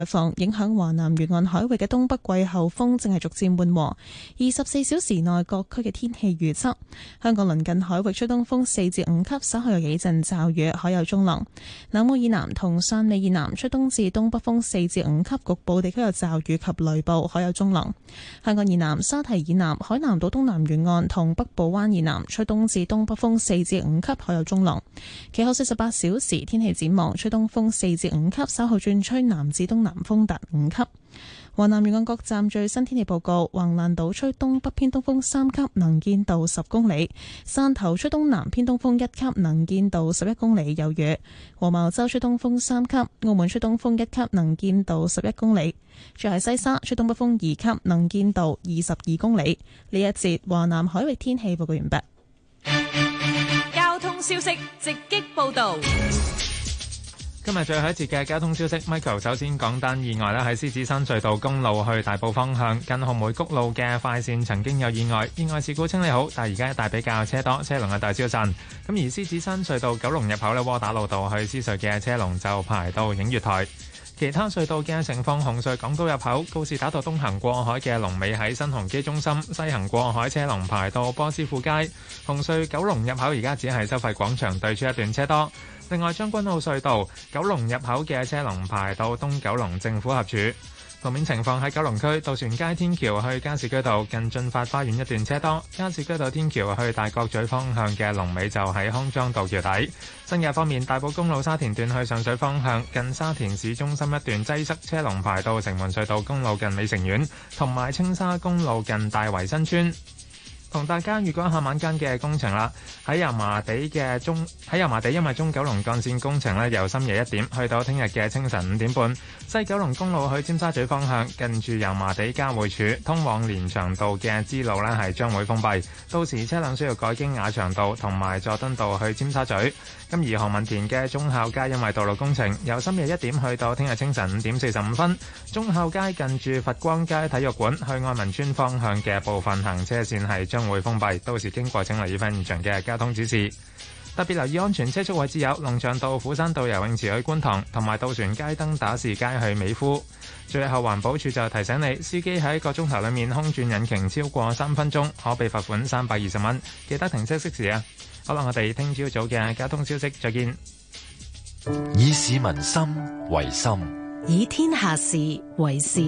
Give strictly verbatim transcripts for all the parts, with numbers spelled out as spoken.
防影響華南沿岸海域嘅東北季候風正係逐漸緩和。二十四小時內各區嘅天氣預測：香港鄰近海域吹東風四至五級，稍後有幾陣驟雨，海有中浪。南澳以南同汕尾以南吹東至東北風四至五級，局部地區有驟雨及雷暴，海有中浪。香港以南、沙堤以南、海南島東南沿岸同北部灣以南吹東至東北風四至五級，海有中浪。其後四十八小時天氣展望：吹東風四至五級，稍後轉吹南至東南風達五級。華南沿岸各站最新天氣報告：橫瀾島吹東北偏東風三級，能見度十公里；汕頭吹東南偏東風一級，能見度十一公里，有雨；黃茅洲吹東風三級；澳門吹東風一級，能見度十一公里；最係西沙吹東北風二級，能見度二十二公里。呢一節華南海域天氣報告完畢。 交通消息直擊報道。 今日最後一節嘅交通消息 ，Michael 首先講單意外啦，喺獅子山隧道公路去大埔方向近紅梅谷路嘅快線曾經有意外，意外事故清理好，但係而家一帶比較車多，車龍嘅大消散。咁而獅子山隧道九龍入口呢，窩打老道去獅隧嘅車龍就排到映月台。其他隧道嘅情況：紅隧港島入口告士打道東行過海嘅龍尾喺新鴻基中心，西行過海車龍排到波斯富街。紅隧九龍入口而家只係收費廣場對出一段車多。另外，將軍澳隧道九龍入口嘅車龍排到東九龍政府合署。路面情況喺九龍區渡船街天橋去加士居道近駿發花園一段車多，加士居道天橋去大角咀方向嘅龍尾就喺康莊道橋底。新界方面，大埔公路沙田段去上水方向近沙田市中心一段擠塞，車龍排到城門隧道公路近美城苑，同埋青沙公路近大圍新村。同大家預告一下晚間嘅工程啦，喺油麻地嘅中喺油麻地，因為中九龍幹線工程呢，由深夜一點去到聽日嘅清晨五點半，西九龍公路去尖沙咀方向近住油麻地交匯處通往連翔道嘅支路呢，係將會封閉，到時車輛需要改經雅翔道同埋佐敦道去尖沙咀。咁而何文田嘅忠孝街因為道路工程，由深夜一點去到聽日清晨五點四十五分，忠孝街近住佛光街體育館去愛民村方向嘅部分行車線係將會封閉，到時經過請留意翻現場嘅交通指示。特別留意安全車速位置有龍翔道、虎山道游泳池去觀塘，同埋渡船街登打士街去美孚。最後環保署就提醒你，司機喺一個鐘頭裏面空轉引擎超過三分鐘，可被罰款三百二十蚊。記得停車熄匙啊！好啦，我哋聽朝早嘅交通消息，再見。 以市民心為心， 以天下事為事。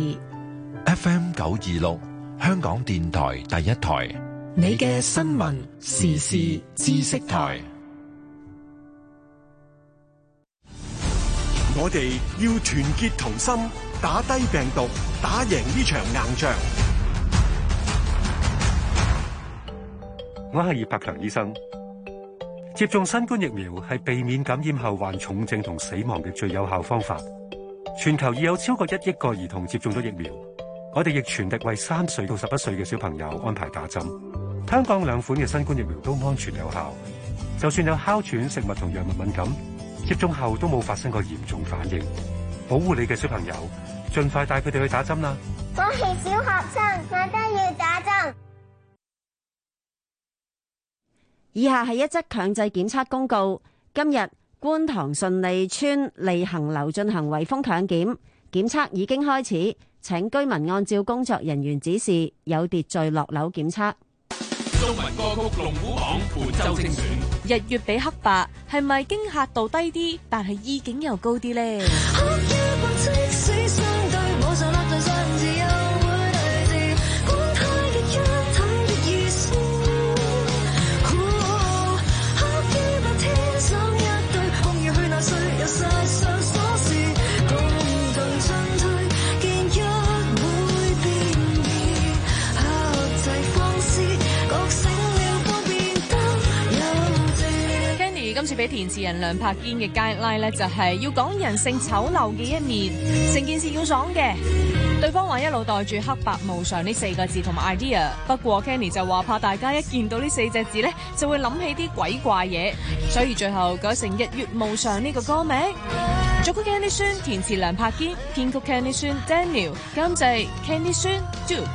F M 九二六，香港電台第一台， 你嘅新聞時事知識台。 我哋要團結同心，打低病毒，打贏呢場硬仗。 我係葉柏強醫生。接種新冠疫苗係避免感染後患重症同死亡嘅最有效方法。全球已有超過一億個兒童接種咗疫苗，我哋亦全力為三歲到十一歲嘅小朋友安排打針。香港兩款嘅新冠疫苗都安全有效，就算有哮喘、食物同藥物敏感，接種後都冇發生過嚴重反應。保護你嘅小朋友，盡快帶佢哋去打針啦！ 我係小學生，我都要打針。 以下係一則強制檢測公告。今日觀塘順利邨利行樓進行圍封強檢，檢測已經開始，請居民按照工作人員指示，有秩序落樓檢測。 中文歌曲龍虎榜本周精選， 日月比黑白係咪驚嚇度低啲，但係意境又高啲呢？今次俾填詞人梁柏堅嘅 guideline 咧，就係要講人性醜陋嘅一面，成件事要爽嘅。對方話一路袋住黑白無常呢四個字同埋 idea， 不過 Kenny 就話怕大家一見到呢四隻字咧，就會諗起啲鬼怪嘢，所以最後改成日月無常呢個歌名。作曲 Kenny 孫，填詞梁柏堅，編曲 Kenny 孫 Daniel， 監製 Kenny 孫 Duke。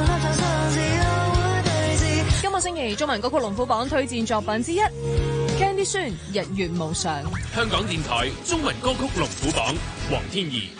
今個星期中文歌曲龍虎榜推薦作品之一 Kenny 啲酸，日月無常。 香港電台中文歌曲龍虎榜，黃天怡。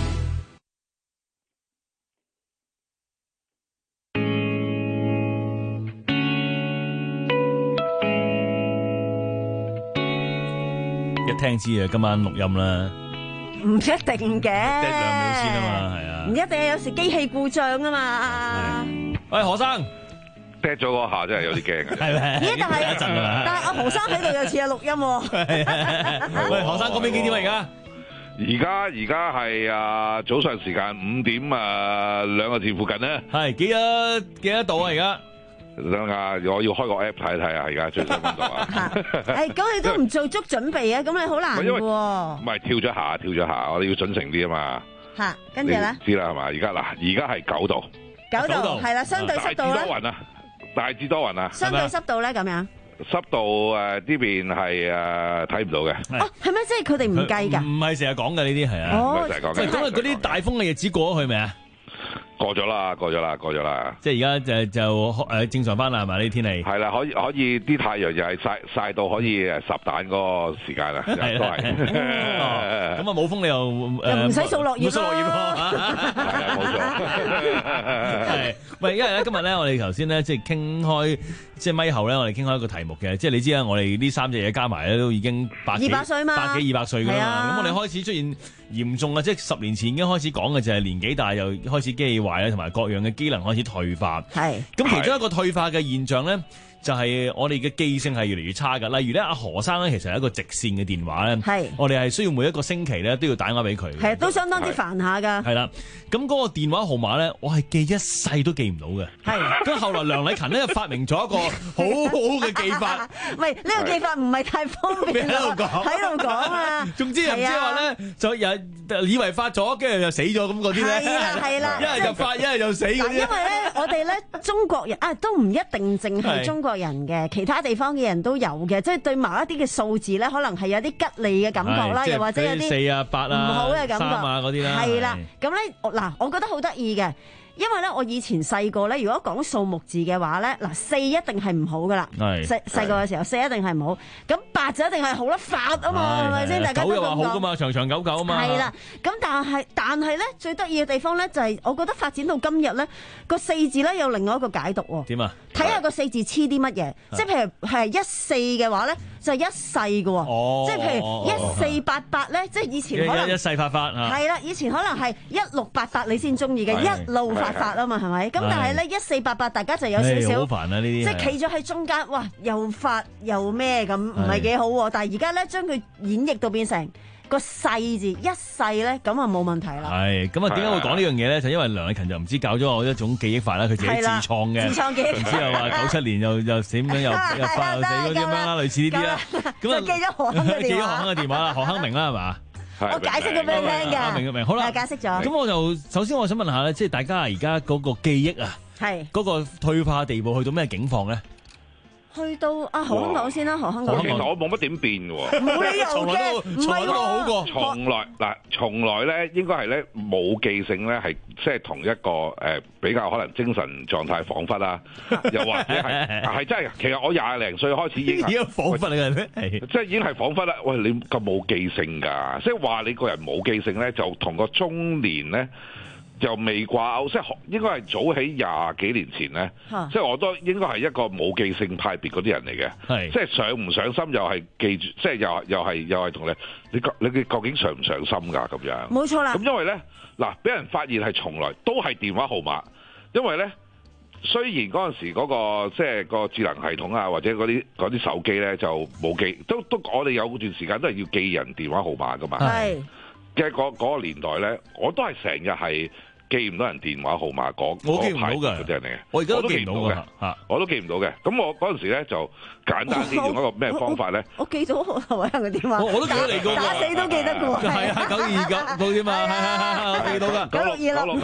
一聽知啊，今晚錄音啦， 唔一定嘅， 得兩秒先啊嘛，係啊， 唔一定，有時機器故障啊嘛。 喂，何生， 跌咗嗰下真係有啲驚嘅， 係咪？ 咦？但係但係阿何生喺度又似有錄音喎。 喂，何生嗰邊幾點啊？而家而家而家係啊早上時間五點啊兩個字附近咧， 係幾多幾多度啊？而家？ 等下，我要開個 app 睇睇啊！而家最新溫度啊！ 誒，咁你都唔做足準備啊？咁你好難嘅喎。 唔係跳咗下，跳咗下，我哋要準成啲啊嘛。 嚇，跟住咧？ 知啦係嘛？而家嗱，而家係九度。 九度係啦，相對濕度咧？ 大致多雲啊！大致多雲啊！ 相對濕度咧咁樣？ 濕度誒呢邊係誒睇唔到嘅。 哦，係咩？即係佢哋唔計㗎？ 唔係成日講嘅呢啲係啊。 唔係成日講嘅。 即係咁啊！嗰啲大風嘅日子過咗去未啊？ 過咗啦，過咗啦，過咗啦。 即係而家就就誒正常翻啦，係咪呢啲天氣？ 係啦，可以可以啲太陽又係曬曬到可以誒烚蛋嗰個時間啦，都係。 咁啊冇風你又又唔使掃落葉掃落葉咯。 係啊，冇錯。 係，喂，因為咧今日咧我哋頭先咧即係傾開，即係咪後咧我哋傾開一個題目嘅，即係你知啦，我哋呢三隻嘢加埋咧都已經百幾二百歲嘛， 百幾二百歲㗎啦。咁我哋開始出現嚴重啊，即係十年前已經開始講嘅就係年紀大又開始機器壞咧，同埋各樣嘅機能開始退化。 係。 咁其中一個退化嘅現象咧，就係我哋嘅記性係越嚟越差㗎。例如咧，阿何生咧其實係一個直線嘅電話咧， 係。我哋係需要每一個星期咧都要打電話俾佢。 係，都相當之煩下㗎。 係啦，咁嗰個電話號碼咧，我係記一世都記唔到嘅。 係。 咁後來梁禮勤咧就發明咗一個好好嘅記法。 喂，呢個記法唔係太方便。 喺度講， 喺度講啊！ 總之又唔知話咧，就又以為發咗，跟住又死咗咁嗰啲咧。 係啦，係啦。 一係就發，一係就死嗰啲。 因為咧，我哋咧中國人啊，都唔一定淨係中國人嘅，其他地方嘅人都有嘅，即係對某一啲嘅數字咧，可能係有啲吉利嘅感覺啦，又或者有啲四啊八啊唔好嘅感覺啊嗰啲啦。 係啦，咁咧嗱，我覺得好得意嘅。因為咧，我以前細個咧，如果講數目字嘅話咧，嗱四一定係唔好噶啦。係細細個嘅時候，四一定係唔好。咁八就一定係好啦，發啊嘛，係咪先？大家都咁講。九又話好噶嘛，長長久久啊嘛。係啦，咁但係但係咧，最得意嘅地方咧，就係我覺得發展到今日咧，個四字咧有另外一個解讀喎。點啊？睇下個四字黐啲乜嘢，即係譬如係一四嘅話咧，就係一世嘅喎。哦。即係譬如一四八八咧，即係以前可能一世發發啊。係啦，以前可能係一六八八你先中意嘅，一路發發啊嘛，係咪？咁但係咧一四八八大家就有少少，好煩啊呢啲，即係企咗喺中間，哇又發又咩咁，唔係幾好喎。但係而家咧將佢演繹到變成個世字一世咧，咁啊冇問題啦。係咁啊，點解會講呢樣嘢咧？就因為梁禮勤就唔知教咗我一種記憶法啦，佢自己自創嘅，自創記憶法。之後話九七年又又死咁樣又又發又死嗰啲咁樣啦，類似呢啲啦。咁啊記咗何亨嘅電話，記咗何亨嘅電話啦，何亨明啦係嘛？ 我解釋咗俾你聽嘅， 明明好啦， 解釋咗。 咁我就首先我想問下咧，即係大家而家嗰個記憶啊，係嗰個退化地步去到咩境況咧？去到啊何亨講先啦，何亨講。 其實我冇乜點變嘅喎， 冇理由嘅，唔係喎。 好過從來嗱，從來咧應該係咧冇記性咧，係即係同一個誒比較可能精神狀態恍惚啦，又或者係係真係，其實我廿零歲開始已經係恍惚嚟嘅咩？ 即係已經係恍惚啦。喂，你咁冇記性㗎，即係話你個人冇記性咧，就同個中年咧。就未掛鈎，即係應該係早起廿幾年前咧，啊、即係我都應該係一個冇記性派別嗰啲人嚟嘅，即係上唔上心又係記住，即係又又係又係同你你你你究竟上唔上心㗎咁樣？冇錯啦。咁因為咧嗱，俾人發現係從來都係電話號碼，因為咧雖然嗰陣時嗰、嗰個即係個智能系統啊，或者嗰啲嗰啲手機咧就冇記，都都我哋有段時間都係要記人電話號碼㗎嘛。係。嘅嗰嗰個年代咧，我都係成日係記唔到人電話號碼嗰嗰派嗰啲人嚟嘅。我而家都記唔到嘅，嚇，我都記唔到嘅。咁我嗰陣時咧就簡單啲用一個咩方法咧？我記到何頭人嘅電話，我我都記得你嗰個，打死都記得嘅喎。係啊，九二九到點啊？係係係，我記到㗎。九六二六，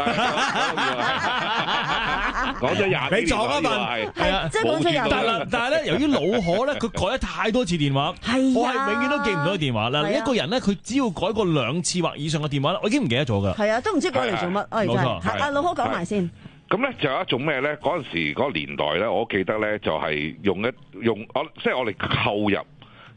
講咗廿幾年，你撞一問係係啊，即係講咗廿。但係但係咧，由於老可咧，佢改咗太多次電話，我係永遠都記唔到電話啦。一個人咧，佢只要改過兩次或以上嘅電話咧，我已經唔記得咗㗎。係啊，都唔知改嚟做乜。冇錯，阿老可講埋先。咁咧就有一種咩咧？嗰陣時嗰個年代咧，我記得咧就係用一用我即係我哋購入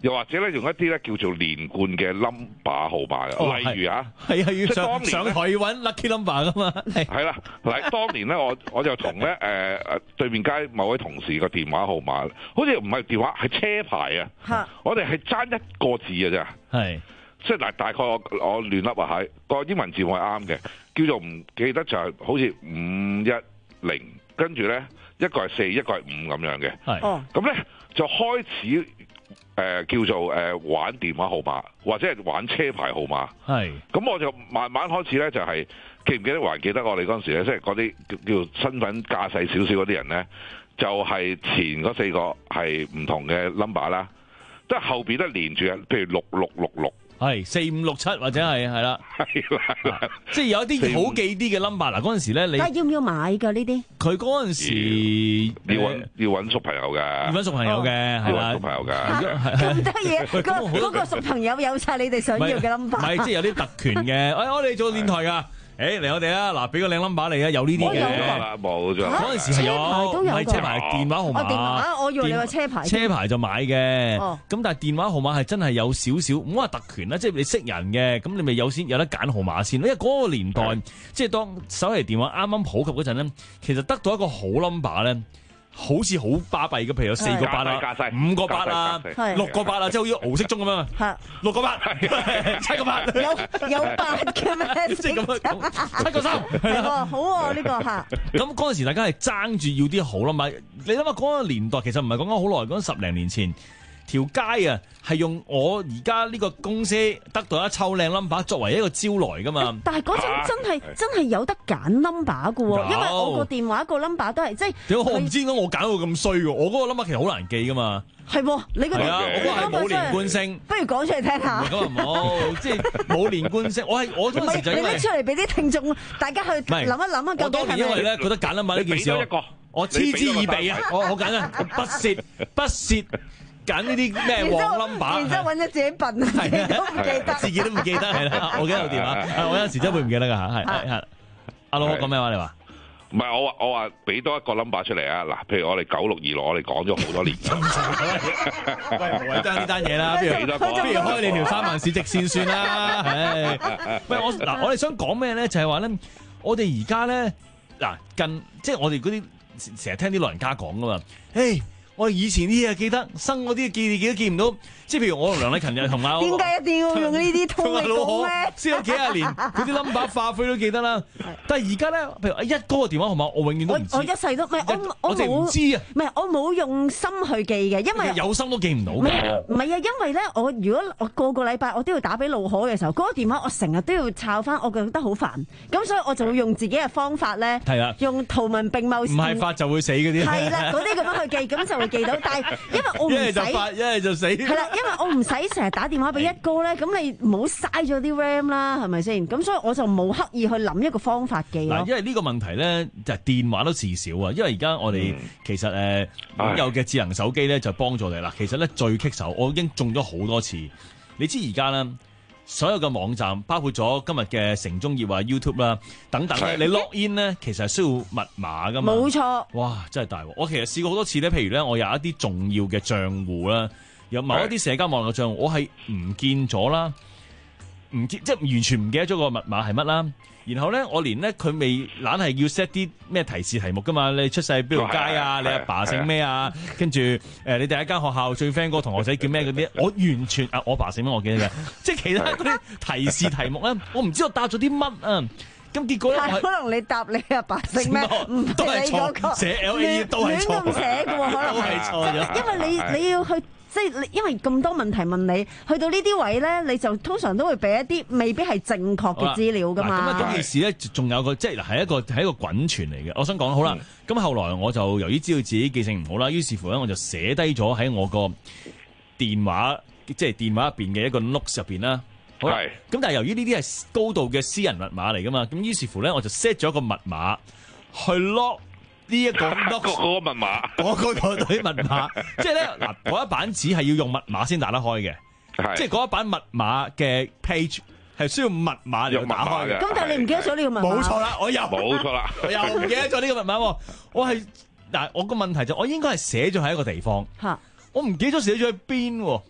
又或者咧用一啲咧叫做連貫嘅 number 號碼嘅， 哦、 例如啊， 係啊，要上當年上台要揾 lucky number 噶嘛， 係啦，嗱，當年咧我我就同咧誒誒對面街某位同事個電話號碼，好似唔係電話係車牌啊，我哋係爭一個字嘅咋， 係， 即係大大概我我亂笠啊，係個英文字我係啱嘅，叫做唔記得就係好似五一零，跟住咧一個係四，一個係五咁樣嘅，係，咁咧就開始。誒、呃、叫做誒、呃、玩電話號碼或者係玩車牌號碼，係咁我就慢慢開始咧就係、是、記唔記得還記得我哋嗰陣時咧，即係嗰啲叫做身份駕駛少少嗰啲人咧，就係、是、前嗰四個係唔同嘅 number 啦，即係後邊都連住嘅，譬如六六六六。 係四五六七或者係係啦，係啦，即係有一啲好記啲嘅 number 嗱，嗰陣時咧你， 但係要唔要買㗎呢啲？ 佢嗰陣時要揾要揾熟朋友㗎， 要揾熟朋友嘅係啦， 熟朋友㗎， 咁得嘢，嗰嗰個熟朋友有晒你哋想要嘅 number， 唔係即係有啲特權嘅，誒我哋做電台㗎。誒嚟我哋啊！嗱，俾個靚 number 你啊，有呢啲嘅， 冇咗。 嗰陣時係有，唔係車牌電話號碼。 電話，我以為你話車牌。 車牌就買嘅，咁但係電話號碼係真係有少少，唔好話特權啦，即係你識人嘅，咁你咪有先有得揀號碼先。因為嗰個年代，即係當手提電話啱啱普及嗰陣咧，其實得到一個好 number 咧。好似好巴閉嘅，譬如有四個八啦，五個八啦，六個八啦，即係好似敖色中咁樣。六個八，七個八， 有有八嘅咩？ 即係咁樣，七個三， 係喎，好喎呢個嚇。 咁嗰陣時大家係爭住要啲好啦嘛。你諗下嗰個年代其實唔係講緊好耐，講緊十零年前。條街啊，係用我而家呢個公司得到一抽靚 number 作為一個招來噶嘛。 但係嗰陣真係、啊、真係有得揀 number 㗎喎，因為我個電話個 number 都係即係。點解我唔知點解我揀到咁衰㗎？我嗰個 number 其實好難記㗎嘛。係喎，你嗰個係啊，我嗰個係冇連貫性。 不如講出嚟聽下。 咁啊冇，即係冇連貫性。我係我嗰陣時就因為你拎出嚟俾啲聽眾，大家去諗一諗啊。 我當年因為咧覺得揀 number 呢件事，我嗤之以鼻啊！我好簡單，不屑不屑。揀呢啲咩黃 number， 然之後揾咗自己笨，自己都唔記得， 自己都唔記得係啦。我記得有電話，我有陣時真係會唔記得㗎嚇，係係係。阿老講咩話？你話唔係我話我話俾多一個 number 出嚟啊！嗱，譬如我哋九六二六，我哋講咗好多年。 喂，冇爭呢單嘢啦，不如不如開你條三萬市直線算啦。唉，喂，我嗱，我哋想講咩咧？就係話咧，我哋而家咧嗱近，即係我哋嗰啲成日聽啲老人家講㗎嘛，誒。我以前啲嘢記得，生嗰啲記記都記唔到，即係譬如我同梁禮勤又同埋我。 點解一定要用呢啲通嚟講咧？ 先咗幾廿年，嗰啲 number 化灰都記得啦。但係而家咧，譬如一哥嘅電話號碼，我永遠都唔知。 我一世都唔係我我冇唔知啊！ 唔係我冇用心去記嘅，因為有心都記唔到。唔係唔係啊，因為咧，我如果我個個禮拜我都要打俾路可嘅時候，嗰個電話我成日都要抄翻，我覺得好煩。咁所以我就會用自己嘅方法咧，係啊，用圖文並茂。唔係發就會死嗰啲。 係啦，嗰啲咁樣去記，咁就會記到。但係因為我唔使，一係就發， 一係就死。 係啦，因為我唔使成日打電話俾一哥咧，咁你唔好嘥咗啲 RAM 啦，係咪先？咁所以我就冇刻意去諗一個方法記咯。 嗱，因為呢個問題咧，就係電話都事少啊。因為而家我哋其實誒擁有嘅智能手機咧，就幫助你啦。其實咧最棘手，我已經中咗好多次。你知而家咧，所有嘅網站，包括咗今日嘅城中頁啊、YouTube 啦等等咧，你 log in 咧，其實係需要密碼噶嘛。 冇錯。 哇，真係大鑊！我其實試過好多次咧，譬如咧，我有一啲重要嘅賬戶啦，有某一啲社交網絡嘅賬戶，我係唔見咗啦，唔見即係完全唔記得咗個密碼係乜啦。然後咧，我連咧佢未懶係要 set 啲咩提示題目噶嘛？你出世邊條街啊？你阿爸姓咩啊？跟住誒，你第一間學校最 friend 嗰個同學仔叫咩嗰啲？我完全啊，我爸姓咩我記得嘅，即係其他嗰啲提示題目咧，我唔知我答咗啲乜啊！咁結果咧， 可能你答你阿爸姓咩？唔都係錯，寫 L A 都係錯， 亂咁寫嘅喎，可能都係錯咗。 因為你你要去。即係因為咁多問題問你，去到呢啲位咧，你就通常都會俾一啲未必係正確嘅資料噶嘛。 咁啊，嗰件事咧，仲有個即係嗱，係一個係一個滾傳嚟嘅。我想講好啦，咁、嗯、後來我就由於知道自己記性唔好啦，於是乎咧我就寫低咗喺我個電話，即係電話入邊嘅一個 notes 入邊啦。好啦，咁但係由於呢啲係高度嘅私人密碼嚟噶嘛，咁於是乎咧我就 set 咗個密碼去 lock。呢一個嗰個密碼， 嗰個嗰堆密碼，即係咧嗱，嗰一版紙係要用密碼先打得開嘅，即係嗰一版密碼嘅 page 係需要密碼嚟打開嘅。 咁但係你唔記得咗呢個密碼？ 冇錯啦，我又冇錯啦， 我又唔記得咗呢個密碼。我係嗱，我個問題就我應該係寫咗喺一個地方，我唔記得咗寫咗喺邊。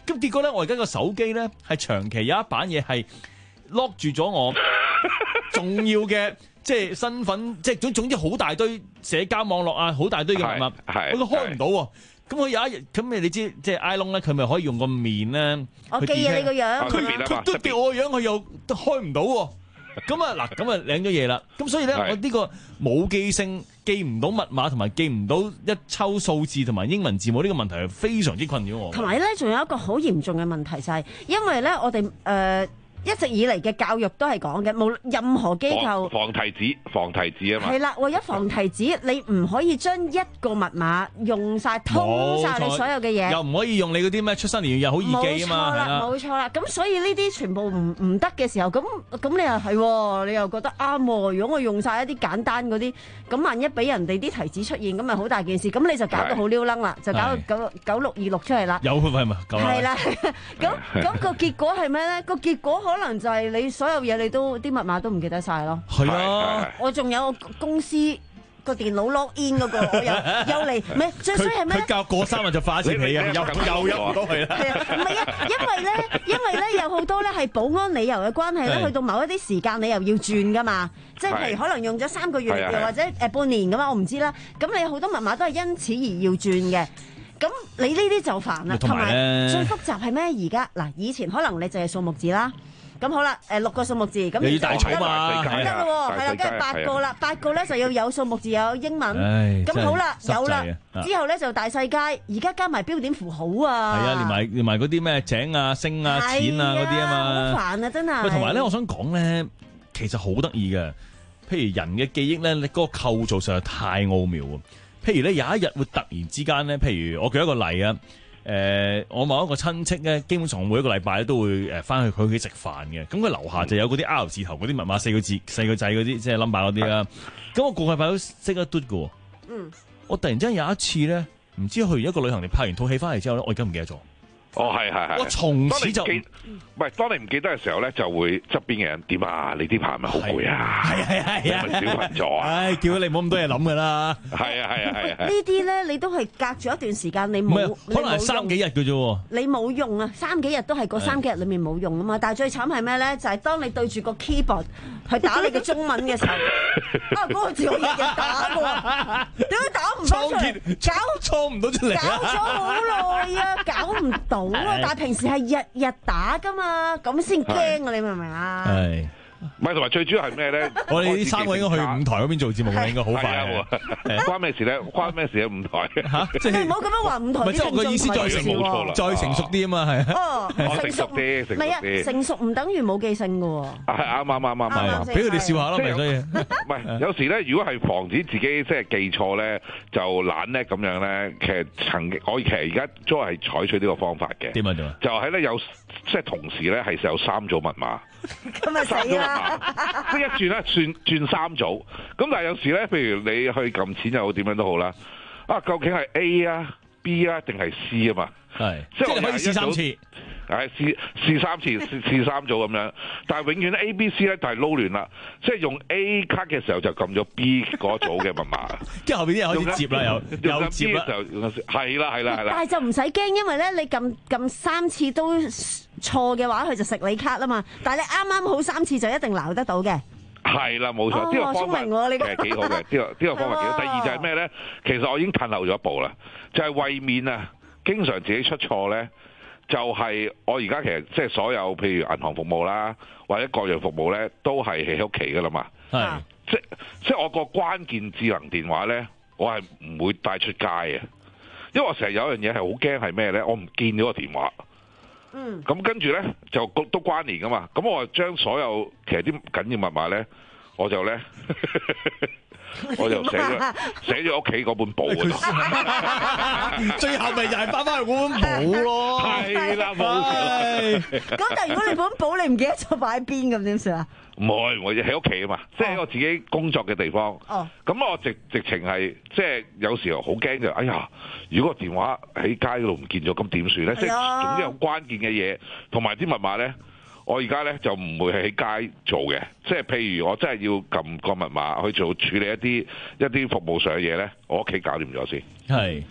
咁結果咧，我而家個手機咧係長期有一版嘢係 lock 住咗我重要嘅即係身份，即係總總之好大堆社交網絡啊，好大堆嘅密碼，我都開唔到喎。咁佢有一日咁，你知即係 iPhone 咧，佢咪可以用個面咧？ 我記啊，你個樣， 佢佢都叫我個樣，佢又都開唔到喎。咁啊嗱，咁啊領咗嘢啦。咁所以咧，我呢個冇記性、記唔到密碼同埋記唔到一抽數字同埋英文字母呢個問題係非常之困擾我。 同埋咧，仲有一個好嚴重嘅問題就係，因為咧我哋誒。呃一直以嚟嘅教育都係講嘅，冇任何機構防提子，防提子啊嘛。 係啦，為咗防提子，你唔可以將一個密碼用晒通晒你所有嘅嘢， 又唔可以用你嗰啲咩出生年月日好易記啊嘛。 冇錯啦，冇錯啦。咁所以呢啲全部唔唔得嘅時候，咁咁你又係，你又覺得啱喎。如果我用晒一啲簡單嗰啲，咁萬一俾人哋啲提子出現，咁咪好大件事。咁你就搞到好撩楞啦，就搞到九九六二六出嚟啦。 有係咪？ 係啦，咁咁個結果係咩咧？個結果可能就係你所有嘢你都啲密碼都唔記得晒咯。 係啊， 我仲有公司個電腦 log in 嗰個，我又又嚟咩？最衰係咩？ 佢教過三日就化一次皮啊，又又入唔到去啦。 係啊，唔係啊，因為咧，因為咧有好多咧係保安理由嘅關係咧，去到某一啲時間你又要轉噶嘛。即係譬如可能用咗三個月，又或者誒半年咁嘛，我唔知啦。咁你好多密碼都係因此而要轉嘅。咁你呢啲就煩啦，同埋最複雜係咩？而家嗱，以前可能你淨係數目字啦，咁好啦，誒六個數目字，咁你要大草嘛， 得啦喎，係啦，跟住八個啦，八個咧就要有數目字，有英文，咁好啦，有啦，之後咧就大細階，而家加埋標點符號啊， 係啊，連埋連埋嗰啲咩井啊、星啊、錢啊嗰啲啊嘛， 好煩啊，真係。 喂，同埋咧，我想講咧，其實好得意嘅，譬如人嘅記憶咧，你嗰個構造實在太奧妙啊。譬如咧有一日會突然之間咧，譬如我舉一個例啊，誒、呃，我某一個親戚咧，基本上每一個禮拜都會誒翻去佢屋企食飯嘅，咁佢樓下就有嗰啲 R 字頭嗰啲密碼，四個字、四個掣嗰啲，即係 number 嗰啲啦。咁我個禮拜都識得嘟嘅。嗯。我突然之間有一次咧，唔知去完一個旅行，你拍完套戲翻嚟之後咧，我而家唔記得咗。 哦，係係係。 我從此就唔係，當你唔記得嘅時候咧，就會側邊嘅人點啊？你啲排咪好攰啊？ 係係係啊！ 小朋友啊！ 唉，叫你唔好咁多嘢諗噶啦。 係啊係啊係啊！ 呢啲咧，你都係隔咗一段時間，你冇， 可能係三幾日嘅啫。 你冇用啊，三幾日都係嗰三幾日裏面冇用啊嘛。但係最慘係咩咧？就係當你對住個 keyboard 去打你嘅中文嘅時候，啊嗰個字我日日打嘅，點解打唔出嚟？搞錯唔到出嚟， 搞咗好耐啊，搞唔到啊！但係平時係日日打噶嘛，咁先驚啊！你明唔明啊？ 係。 唔係，同埋最主要係咩咧？ 我哋呢三個應該去舞台嗰邊做節目嘅，應該好快。 關咩事咧？關咩事啊？舞台嚇，即係你唔好咁樣話舞台。 唔係，即係我個意思再成冇錯啦，再成熟啲啊嘛，係。 哦， 成熟啲，成熟啲。唔係啊， 成熟唔等於冇記性嘅喎。 係啱啱啱啱啱， 俾佢哋笑下咯，咪所以。 唔係，有時咧，如果係防止自己即係記錯咧，就懶叻咁樣咧，其實曾經我其實而家都係採取呢個方法嘅。 點啊點啊？ 就係咧有即係同時咧係有三組密碼。 咁咪死啦！ 即係一轉咧，轉轉三組。咁但係有時咧，譬如你去撳錢又好，點樣都好啦。啊，究竟係 A 啊、B 啊定係 C 啊嘛？ 係， 即係你可以試三次。 係試試三次，試試三組咁樣。但係永遠 A、B、C 咧就係撈亂啦。即係用 A 卡嘅時候就撳咗 B 嗰組嘅密碼。 跟住後邊啲人開始接啦，又又接啦， 就係啦係啦係啦。 但係就唔使驚，因為咧你撳撳三次都錯嘅話，佢就食你卡啦嘛。但係你啱啱好三次就一定撈得到嘅。 係啦，冇錯，呢個方法其實幾好嘅。呢個呢個方法幾好。第二就係咩咧？其實我已經褪後咗一步啦，就係為免啊，經常自己出錯咧。就係我而家其實即係所有譬如銀行服務啦，或者各樣服務咧，都係喺屋企噶啦嘛。係，即即係我個關鍵智能電話咧，我係唔會帶出街嘅，因為我成日有一樣嘢係好驚係咩咧？我唔見咗個電話。嗯。咁跟住咧就都關聯噶嘛，咁我就將所有其實啲緊要密碼咧，我就咧。我就寫咗寫咗屋企嗰本簿嗰度， 最後咪又係翻翻去嗰本簿咯。 係啦，冇錯。 咁但係如果你本簿你唔記得咗擺喺邊咁點算啊？ 唔會，我喺屋企啊嘛，即係我自己工作嘅地方。哦。咁我直直情係即係有時候好驚就，哎呀！如果個電話喺街嗰度唔見咗，咁點算咧？即係總之有關鍵嘅嘢，同埋啲密碼咧。我而家咧就唔會喺街做嘅，即係譬如我真係要撳個密碼去做處理一啲一啲服務上嘅嘢咧，我屋企搞掂咗先。係，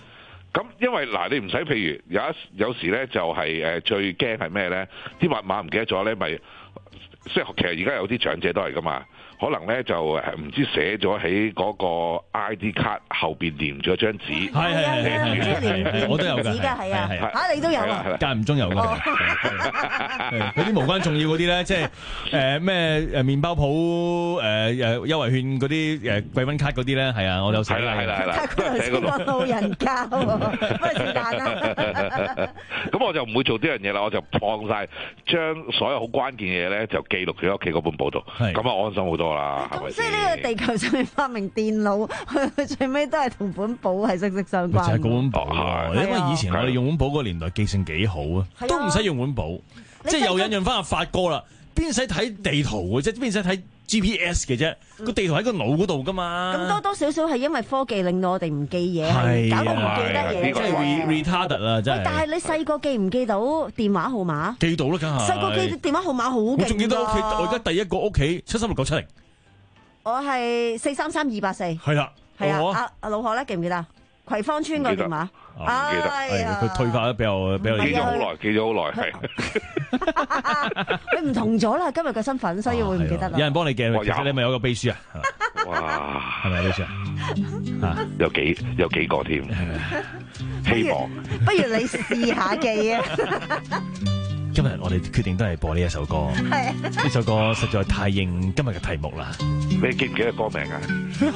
咁因為嗱，你唔使譬如有一有時咧就係誒最驚係咩咧？啲密碼唔記得咗咧，咪即係其實而家有啲長者都係噶嘛。可能咧就誒唔知寫咗喺嗰個 I D 卡後邊連咗張紙， 係係係，我都有㗎， 係啊，嚇你都有啊， 間唔中有㗎。嗰啲無關重要嗰啲咧，即係誒咩誒麵包鋪誒誒優惠券嗰啲誒貴賓卡嗰啲咧，係啊，我有寫啦， 係啦係啦， 都係寫個老人家喎，乜是但啊？ 咁我就唔會做呢樣嘢啦，我就放晒將所有好關鍵嘅嘢咧，就記錄喺屋企嗰本簿度，咁啊安心好多。 咁即係呢個地球上面發明電腦，最尾都係同本簿係息息相關。 就係嗰本簿，因為以前我哋用本簿嗰個年代記性幾好啊，都唔使用本簿，即係又引用翻阿發哥啦，邊使睇地圖嘅啫，邊使睇 G P S 嘅啫，個地圖喺個腦嗰度噶嘛。咁多多少少係因為科技令到我哋唔記嘢，係搞到唔記得嘢， 即係 retarded 啦，真係。 但係你細個記唔記到電話號碼？ 記到啦，梗係。細個記電話號碼好勁㗎。 我仲記得屋企，我而家第一個屋企七三六九七零。 我係四三三二八四， 係啦， 係啊，阿阿老何咧記唔記得？葵芳村個電話， 唔記得， 係佢退化得比較比較記咗好耐，記咗好耐， 係。佢唔同咗啦，今日嘅身份，所以會唔記得啦。 有人幫你記，其實你咪有個秘書啊？ 哇， 係咪秘書啊？ 有幾有幾個添，希望。 不如你試下記啊！ 今日我哋決定都係播呢一首歌，呢首歌實在太應今日嘅題目啦。 你記唔記得歌名啊？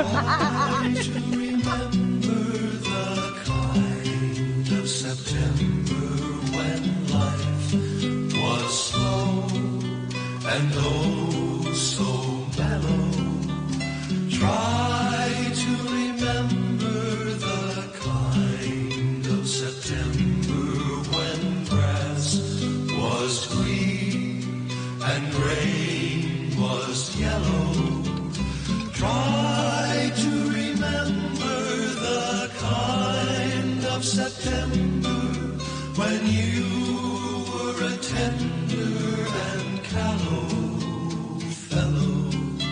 And rain was yellow. Try to remember the kind of September when you were a tender and callow fellow.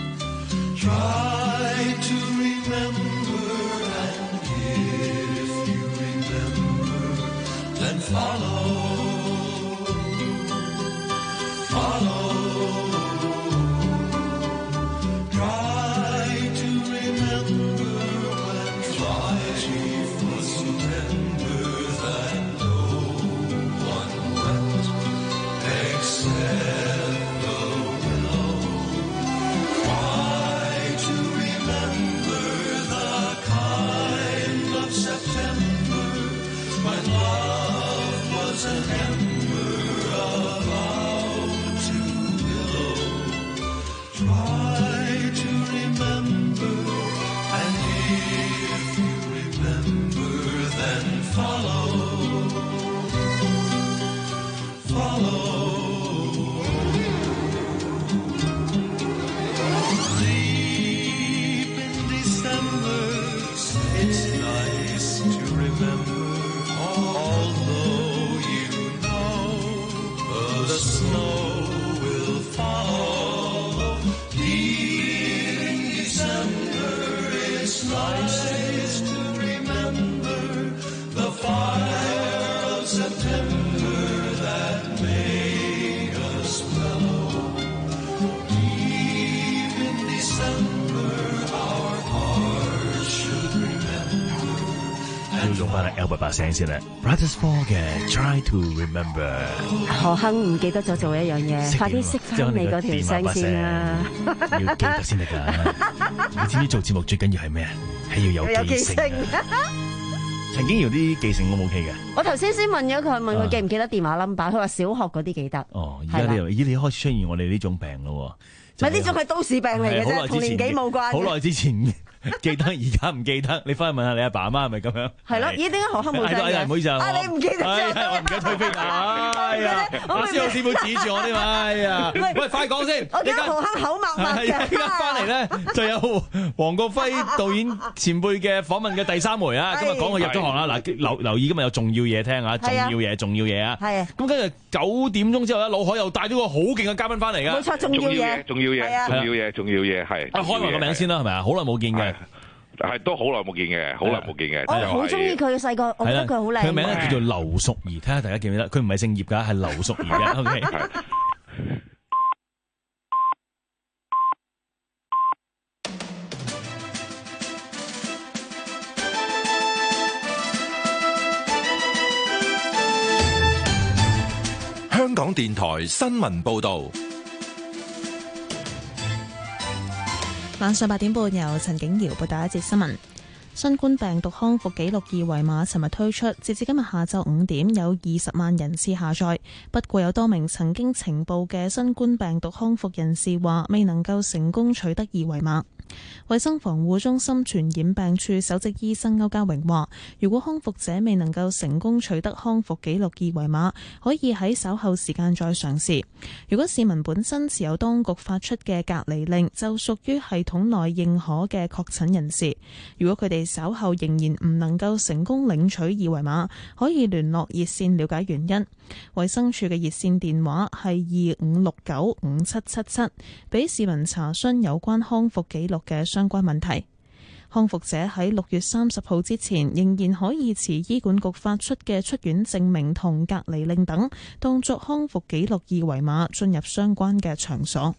Try to remember, and if you remember, then follow. Follow. Albert 把聲先啦 ，Brothers Four 嘅 Try to Remember。 何亨唔記得咗做一樣嘢，快啲識翻你嗰條聲先啊！ 要記得先得㗎。你知唔知做節目最緊要係咩啊？係要有記性。陳經堯啲記性 O 唔 OK 嘅？ 我頭先先問咗佢，問佢記唔記得電話 number，佢話小學嗰啲記得。 哦，而家你咦你開始出現我哋呢種病咯喎？ 唔係呢種係都市病嚟嘅啫，同年紀冇關。 好耐之前。記得而家唔記得，你翻去問下你阿爸阿媽係咪咁樣？ 係咯，咦？點解何克冇聲嘅？ 唔好意思啊， 你唔記得咗？ 我唔記得推飛啊！哎呀，老師有師傅指住我添，哎呀！喂，快講先！ 我見何克口默默嘅。 依家翻嚟咧，就有黃國輝導演前輩嘅訪問嘅第三回啊！今日講佢入咗行啦，嗱留留意今日有重要嘢聽啊！重要嘢，重要嘢啊！ 係啊！ 咁跟住九點鐘之後咧，老海又帶咗個好勁嘅嘉賓翻嚟㗎。 冇錯，重要嘢， 重要嘢，重要嘢，重要嘢，重要嘢係。 開埋個名先啦，係咪啊？好耐冇見嘅。 係都好耐冇見嘅，好耐冇見嘅。 我好中意佢嘅細個，我覺得佢好靚。 佢名咧叫做劉淑儀，睇下大家記唔記得？佢唔係姓葉㗎，係劉淑儀嘅。O K。 香港電台新聞報道。 晚上八點半，由陳景瑤報道一節新聞。新冠病毒康復記錄二維碼尋日推出，截至今日下晝五點，有二十萬人次下載。不過有多名曾經呈報嘅新冠病毒康復人士話，未能夠成功取得二維碼。衛生防護中心傳染病處首席醫生歐家榮話，如果康復者未能夠成功取得康復記錄二維碼，可以喺稍後時間再嘗試。如果市民本身持有當局發出嘅隔離令，就屬於系統內認可嘅確診人士。如果佢哋稍後仍然唔能夠成功領取二維碼，可以聯絡熱線了解原因。衛生署嘅熱線電話係二五六九五七七七，俾市民查詢有關康復記錄嘅相關問題。康復者喺六月三十號之前仍然可以持醫管局發出嘅出院證明同隔離令等，當作康復記錄二維碼進入相關嘅場所。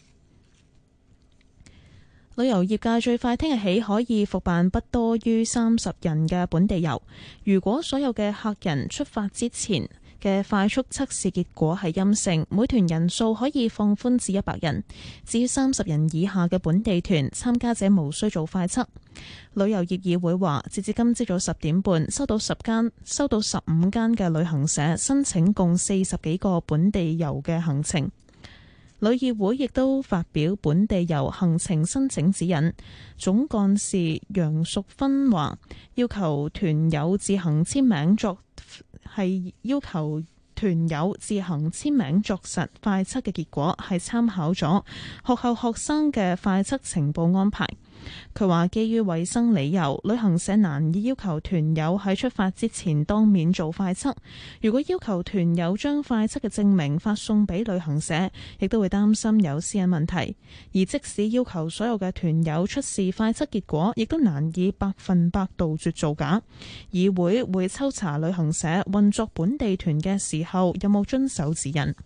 旅遊業界最快聽日起可以復辦不多於三十人嘅本地遊，如果所有嘅客人出發之前嘅快速測試結果係陰性，每團人數可以放寬至一百人。至於三十人以下嘅本地團，參加者無需做快測。旅遊業議會話，截至今朝早十點半，收到十間、收到十五間嘅旅行社申請共四十幾個本地遊嘅行程。旅議會亦都發表本地遊行程申請指引，總幹事楊淑芬話，要求團友自行簽名作係要求團友自行簽名作實快測嘅結果，係參考咗學校學生嘅快測情報安排。佢話基於衛生理由，旅行社難以要求團友喺出發之前當面做快測。如果要求團友將快測嘅證明發送俾旅行社，亦都會擔心有私隱問題。而即使要求所有嘅團友出示快測結果，亦都難以百分百杜絕造假。議會會抽查旅行社運作本地團嘅時候有冇遵守指引。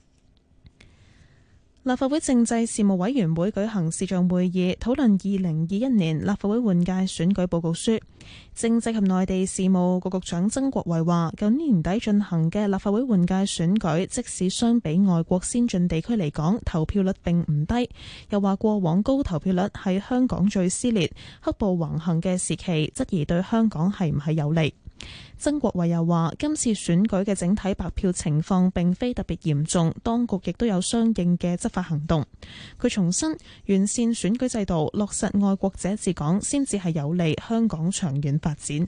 立法會政制事務委員會舉行視像會議，討論二零二一年立法會換屆選舉報告書。政制及內地事務局局長曾國衛話，舊年年底進行嘅立法會換屆選舉，即使相比外國先進地區嚟講，投票率並唔低。又話過往高投票率係香港最撕裂、黑暴橫行嘅時期，質疑對香港係唔係有利。曾國衛又話，今次選舉嘅整體白票情況並非特別嚴重，當局亦都有相應嘅執法行動。佢重申，完善選舉制度，落實愛國者治港，先至係有利香港長遠發展。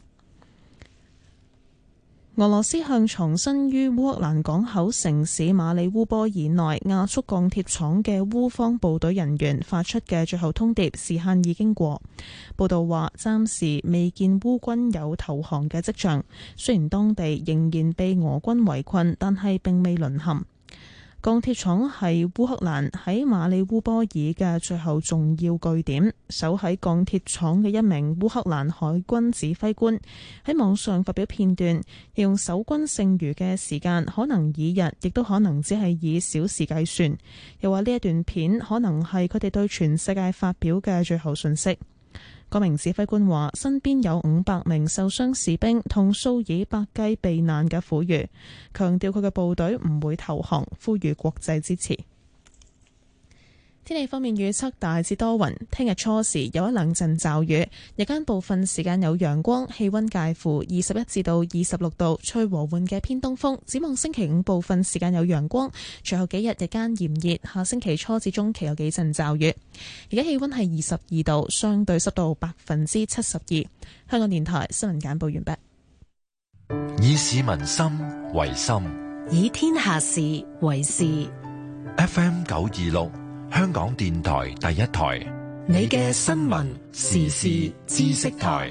俄羅斯向藏身於烏克蘭港口城市馬里烏波爾內亞速鋼鐵廠嘅烏方部隊人員發出嘅最後通牒時限已經過。報道話，暫時未見烏軍有投降嘅跡象，雖然當地仍然被俄軍圍困，但係並未淪陷。鋼鐵廠係烏克蘭喺馬里烏波爾嘅最後重要據點。守喺鋼鐵廠嘅一名烏克蘭海軍指揮官喺網上發表片段，形容守軍剩餘嘅時間可能以日，亦都可能只係以小時計算。又話呢一段片可能係佢哋對全世界發表嘅最後訊息。嗰名指揮官話，身邊有五百名受傷士兵同數以百計避難嘅婦孺，強調佢嘅部隊唔會投降，呼籲國際支持。天氣方面預測大致多雲，聽日初時有一兩陣驟雨，日間部分時間有陽光，氣溫介乎二十一至到二十六度，吹和緩嘅偏東風。展望星期五部分時間有陽光，隨後幾日日間炎熱，下星期初至中期有幾陣驟雨。而家氣溫係二十二度，相對濕度百分之七十二。香港電台新聞簡報完畢。 以市民心為心， 以天下事為事。 F M 九二六。香港電台第一台， 你嘅新聞時事知識台。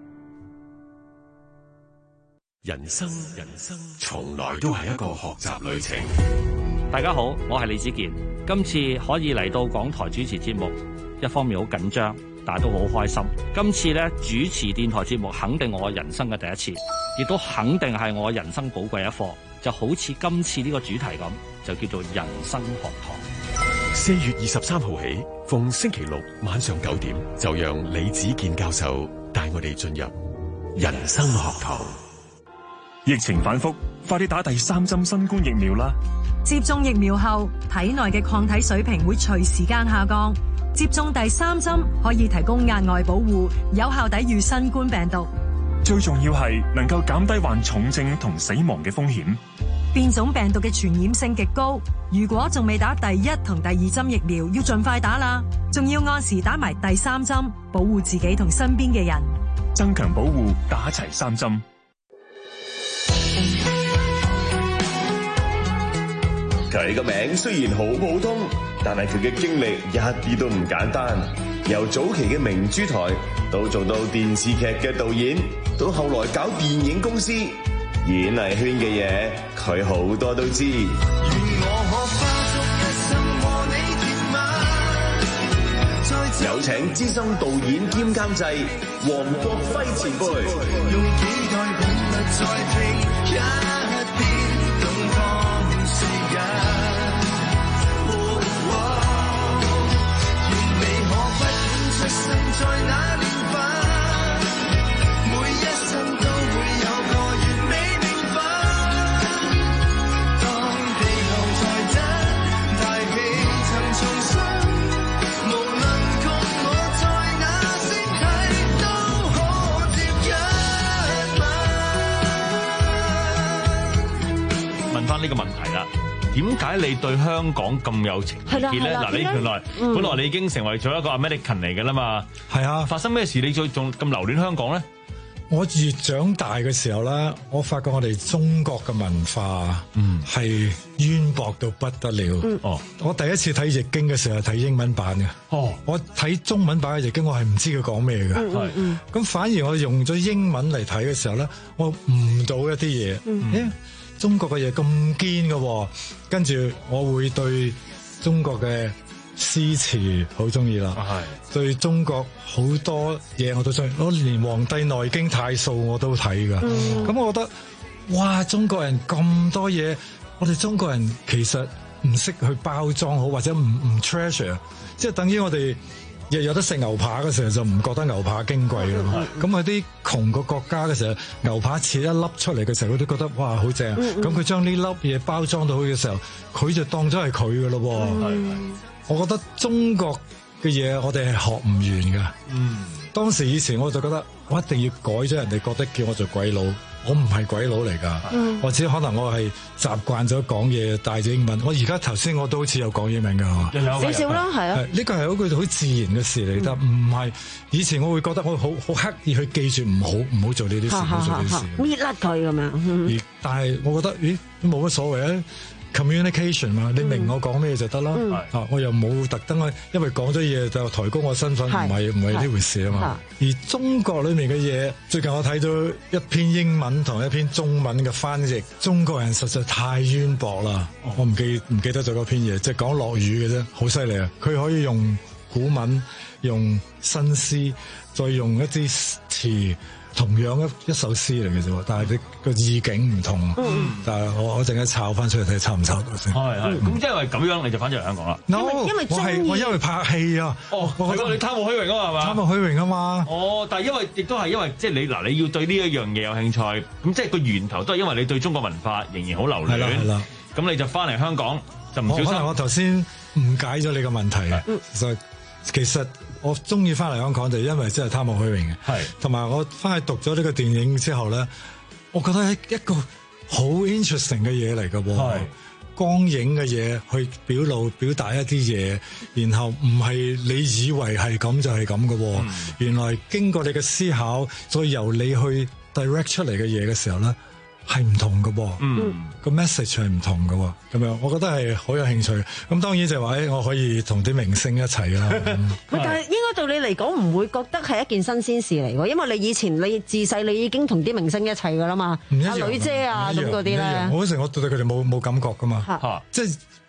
人生人生從來都係一個學習旅程。 大家好，我係李子健。今次可以嚟到港台主持節目，一方面好緊張， 但係都好開心。今次咧主持電台節目，肯定我人生嘅第一次，亦都肯定係我人生寶貴一課。就好似今次呢個主題咁，就叫做人生學堂。 四月二十三號起，逢星期六晚上九點，就讓李子健教授帶我哋進入人生學堂。 疫情反覆，快啲打第三針新冠疫苗啦！ 接種疫苗後，體內嘅抗體水平會隨時間下降。接種第三針可以提供額外保護，有效抵禦新冠病毒。 最重要係能夠減低患重症同死亡嘅風險。 變種病毒嘅傳染性極高，如果仲未打第一同第二針疫苗，要盡快打啦。仲要按時打埋第三針，保護自己同身邊嘅人。 增強保護，打齊三針。 佢個名雖然好普通，但係佢嘅經歷一啲都唔簡單。由早期嘅明珠台，到做到電視劇嘅導演，到後來搞電影公司，演藝圈嘅嘢佢好多都知。有請資深導演兼監製黃國輝前輩。用幾代本物再聽一遍東方時日。願你可不管出生在哪年份，每一生都會有個完美命分。當地球在等大氣層重生，無論共我在哪星體都可接一吻。 問翻呢個問題啦。點解你對香港咁有情結咧？嗱，你原來、嗯、本來你已經成為咗一個 American 嚟㗎啦嘛。 係啊， 發生咩事你再仲咁留戀香港咧？ 我越長大嘅時候咧，我發覺我哋中國嘅文化係淵博到不得了。嗯、哦，我第一次睇易經嘅時候係睇英文版嘅。哦，我睇中文版嘅易經，我係唔知佢講咩嘅。係、嗯，咁、嗯、反而我用咗英文嚟睇嘅時候咧，我悟到一啲嘢。嗯嗯中國嘅嘢咁堅嘅，跟住我會對中國嘅詩詞好中意啦。係對中國好多嘢我都中意，我連《黃帝內經》太素我都睇噶。咁、嗯、我覺得，哇！中國人咁多嘢，我哋中國人其實唔識去包裝好，或者唔唔 treasure， 即係等於我哋日日有得食牛扒嘅時候就唔覺得牛扒矜貴咯。咁喺啲窮個國家嘅時候，牛扒切一粒出嚟嘅時候，佢都覺得哇好正。咁佢將呢粒嘢包裝到嘅時候，佢就當咗係佢噶咯。嗯、我覺得中國嘅嘢我哋係學唔完㗎。嗯，當時以前我就覺得我一定要改咗人哋覺得叫我做鬼佬。我唔係鬼佬嚟㗎，嗯、我只可能我係習慣咗講嘢帶住英文。我而家頭先我都好似有講英文㗎， 少少啦，係啊。呢個係一個好自然嘅事嚟，但唔係以前我會覺得我好好刻意去記住唔好唔好做呢啲事，唔好做呢啲事， 搣甩佢咁樣。嗯、 但係我覺得，咦，冇乜所謂啊。communication 嘛，你明我講咩就得啦。嗯、啊，我又冇特登去，因為講咗嘢就抬高我身份，唔係唔係呢回事啊嘛。而中國裏面嘅嘢，最近我睇到一篇英文同一篇中文嘅翻譯，中國人實在太淵博啦。哦、我唔記唔記得咗嗰篇嘢，即係講落雨嘅啫，好犀利啊！佢可以用古文、用新詩，再用一啲詞。同樣一一首詩嚟嘅啫，但係你個意境唔同。嗯、但係我我陣間抄翻出嚟睇，抄唔抄到先？係係。咁因為咁樣，你就翻咗嚟香港啦。No，因為我係我因為拍戲啊。哦，係喎，你貪慕虛榮啊嘛，係嘛？貪慕虛榮啊嘛。哦，但係因為亦都係因為即係你嗱，你要對呢一樣嘢有興趣，咁即係個源頭都係因為你對中國文化仍然好留戀。係啦係啦。咁你就翻嚟香港就唔小心。可能我頭先誤解咗你個問題啊。嗯。就其實。我中意翻嚟香港就因為真係貪慕虛榮嘅，係同埋我翻去讀咗呢個電影之後咧，我覺得係一個好 interesting 嘅嘢嚟㗎喎，係光影嘅嘢去表露表達一啲嘢，然後唔係你以為係咁就係咁㗎喎，嗯、原來經過你嘅思考，再由你去 direct 出嚟嘅嘢嘅時候咧。係唔同嘅噃，嗯，個 message 係唔同嘅喎，咁樣我覺得係好有興趣。咁當然就係話，誒，我可以同啲明星一齊啦。 但係應該對你嚟講唔會覺得係一件新鮮事嚟喎，因為你以前你自細你已經同啲明星一齊㗎啦嘛，阿女姐啊咁嗰啲咧。我嗰時我對佢哋冇冇感覺㗎嘛，即係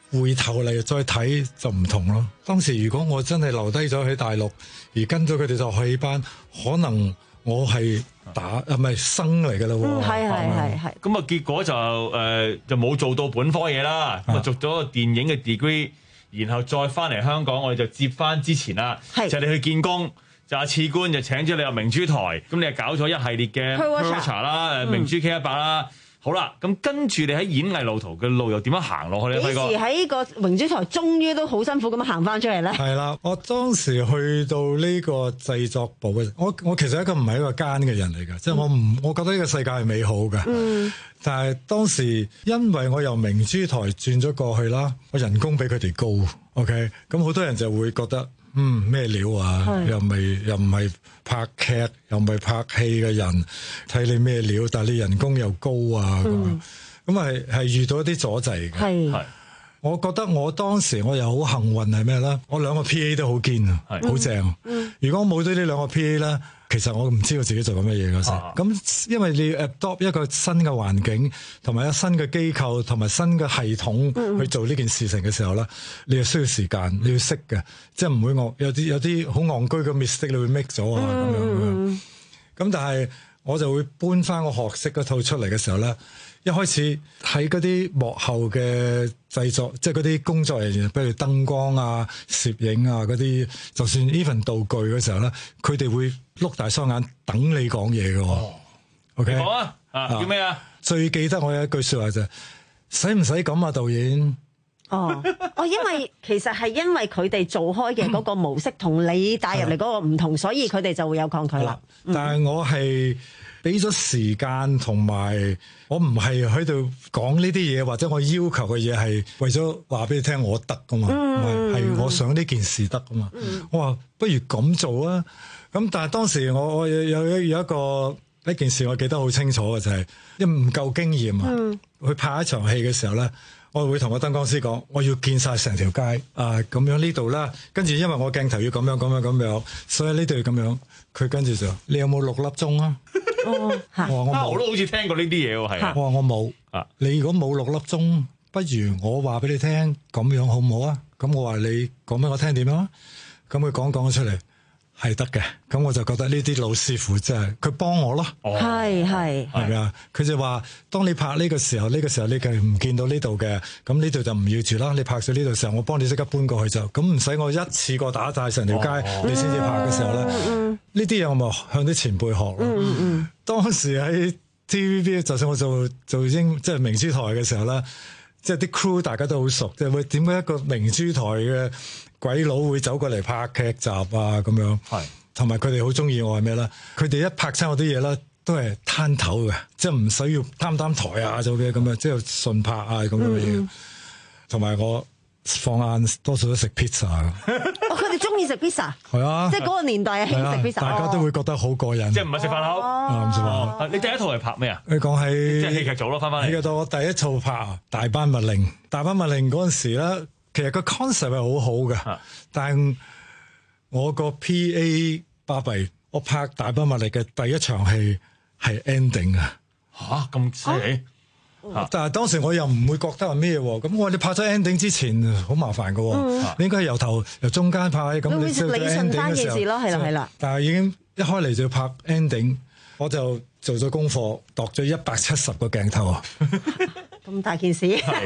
回頭嚟再睇就唔同咯。當時如果我真係留低咗喺大陸，而跟咗佢哋就去班，可能我係打啊唔係生嚟㗎啦喎。 嗯，係係係係。 咁啊結果就誒、呃、就冇做到本科嘢啦，咁啊讀咗個電影嘅 degree，然後再翻嚟香港，我哋就接翻之前啦，就你去見工。就阿次官就請咗你入明珠台，咁你就搞咗一系列嘅 Perwacha 啦，明珠 K 一百啦，好啦，咁跟住你喺演藝路途嘅路又點樣行落去咧？ 幾時喺個明珠台終於都好辛苦咁行翻出嚟咧？ 係啦，我當時去到呢個製作部嘅，我我其實一個唔係一個奸嘅人嚟嘅，即係、嗯、我唔，我覺得呢個世界係美好嘅。嗯，但係當時因為我由明珠台轉咗過去啦，我人工比佢哋高 ，OK， 咁好多人就會覺得。嗯，咩料啊？又唔係又唔係拍劇，又唔係拍戲嘅人，睇你咩料？但係你人工又高啊！咁咁係係遇到一啲阻滯嘅。係，我覺得我當時我又好幸運係咩咧？我兩個 P A 都好堅啊，好正。嗯，如果冇咗呢兩個 P A 咧，其實我唔知道自己做緊乜嘢嗰時。咁、啊、因為你 adopt 一個新嘅環境，同埋一個新嘅機構，同埋新嘅系統去做呢件事情嘅時候咧，你係需要時間，你要識嘅，即係唔會戇有啲有啲好戇居嘅 mistake 你會 make 咗啊咁樣咁。咁但係我就會搬翻個學識嗰套出嚟嘅時候咧，一開始喺嗰啲幕後嘅製作，即係嗰啲工作人員，比如燈光啊、攝影啊嗰啲，就算 even 道具嘅時候咧，佢哋會碌大雙眼等你講嘢嘅。哦、OK， 好啊，啊叫咩啊？ 最記得我有一句說話就係：使唔使咁啊，導演？ 哦，哦，因為其實係因為佢哋做開嘅嗰個模式同你帶入嚟嗰個唔同，所以佢哋就會有抗拒啦。 但係我係俾咗時間同埋，我唔係喺度講呢啲嘢，或者我要求嘅嘢係為咗話俾你聽我得噶嘛，唔係係我想呢件事得噶嘛。嗯、我話不如咁做啊！咁但係當時我我有有有一個一件事我記得好清楚嘅就係，因為唔夠經驗啊，嗯、去拍一場戲嘅時候咧。我會同個燈光師講，我要見晒成條街啊，咁樣呢度啦。跟住因為我鏡頭要咁樣咁樣咁樣，所以呢度要咁樣。佢跟住就，你有冇六粒鐘啊？哦，我話我冇。 我都好似聽過呢啲嘢喎，係啊。 我話我冇。啊，你如果冇六粒鐘，不如我話俾你聽，咁樣好唔好啊？咁我話你講俾我聽點樣啊？咁佢講講咗出嚟。係得嘅，咁我就覺得呢啲老師傅真係佢幫我咯。 係係係咪啊？佢就話：當你拍呢個時候，呢、呢個時候你係唔見到呢度嘅，咁呢度就唔要住啦。你拍咗呢度時候，我幫你即刻搬過去就，咁唔使我一次過打晒成條街，哦、你先至拍嘅時候咧。呢啲嘢我咪向啲前輩學咯。嗯嗯、當時喺 T V B， 就算我做做英即係明珠台嘅時候咧，即係啲 crew 大家都好熟，即係會點解一個明珠台嘅鬼佬會走過嚟拍劇集啊咁樣，係同埋佢哋好中意我係咩咧？佢哋一拍親我啲嘢咧，都係攤頭嘅，即係唔使要擔擔台啊做嘅咁樣，即係順拍啊咁樣嘅嘢。同埋、嗯、我放晏多數都食 pizza。哦， 佢哋中意食 pizza。係啊，即係嗰個年代係興食 pizza， 大家都會覺得好過癮。 即係唔係食飯口？ 唔食飯口。 你第一套係拍咩啊？ 你講係即係戲劇組咯，翻翻嚟。戲劇組我第一套拍《大班密令》，《大班密令》嗰陣時咧。其實個 concept 係好好嘅，啊、但係我個 P A 巴閉，我拍大班密令嘅第一場戲係 ending 啊！ 吓咁犀利！ 但係當時我又唔會覺得係咩喎，咁我話你拍咗 ending 之前好麻煩嘅，嗯、你應該係由頭由中間拍，咁你先理順翻件事咯，係啦係啦。但係已經一開嚟就要拍 ending，我就做咗功課，度咗一百七十個鏡頭啊！ 咁大件事。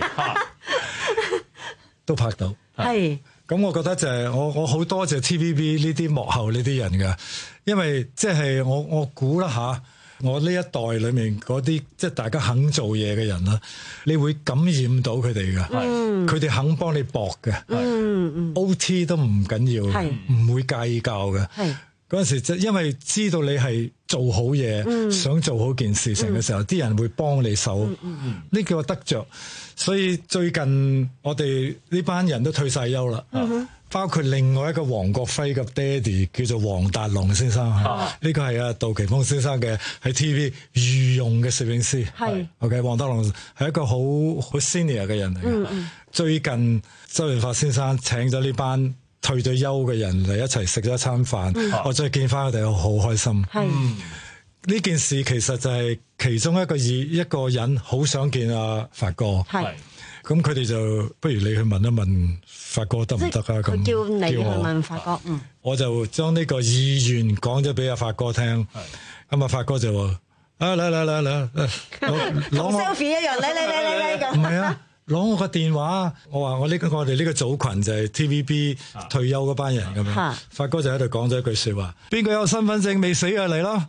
都拍到，係咁，我覺得就係我我好多謝 T V B 呢啲幕後呢啲人嘅，因為即係我我估啦吓，我呢一代裏面嗰啲即係大家肯做嘢嘅人啦，你會感染到佢哋嘅，佢哋、嗯、肯幫你搏嘅，嗯嗯，O T 都唔緊要，係唔會計較嘅，係嗰陣時即係因為知道你係做好嘢，嗯、想做好件事情嘅時候，啲、嗯、人會幫你手，呢、嗯嗯、個得着。所以最近我哋呢班人都退晒休啦，嗯、哼包括另外一個黃國輝嘅爹哋叫做黃達龍先生，呢、啊、個係阿杜琪峰先生嘅喺 T V B 御用嘅攝影師。係是 OK， 黃達龍係一個好好 senior 嘅人嚟嘅。嗯嗯最近周潤發先生請咗呢班退咗休嘅人嚟一齊食咗一餐飯，嗯、我再見翻佢哋，我好開心。係呢件事其實就係其中一個二一個人好想見阿發哥，係咁佢哋就不如你去問一問發哥得唔得啊？咁佢叫你去叫我問發哥，嗯， 我就將呢個意願講咗俾阿發哥聽。咁啊，發哥就話：啊嚟嚟嚟嚟，攞同 selfie 一樣，嚟嚟嚟嚟嚟咁。 唔係啊，攞我個電話。我話我呢個我哋呢個組群就係 T V B 退休嗰班人咁樣。發哥就喺度講咗一句説話：邊個有身份證未死啊嚟咯！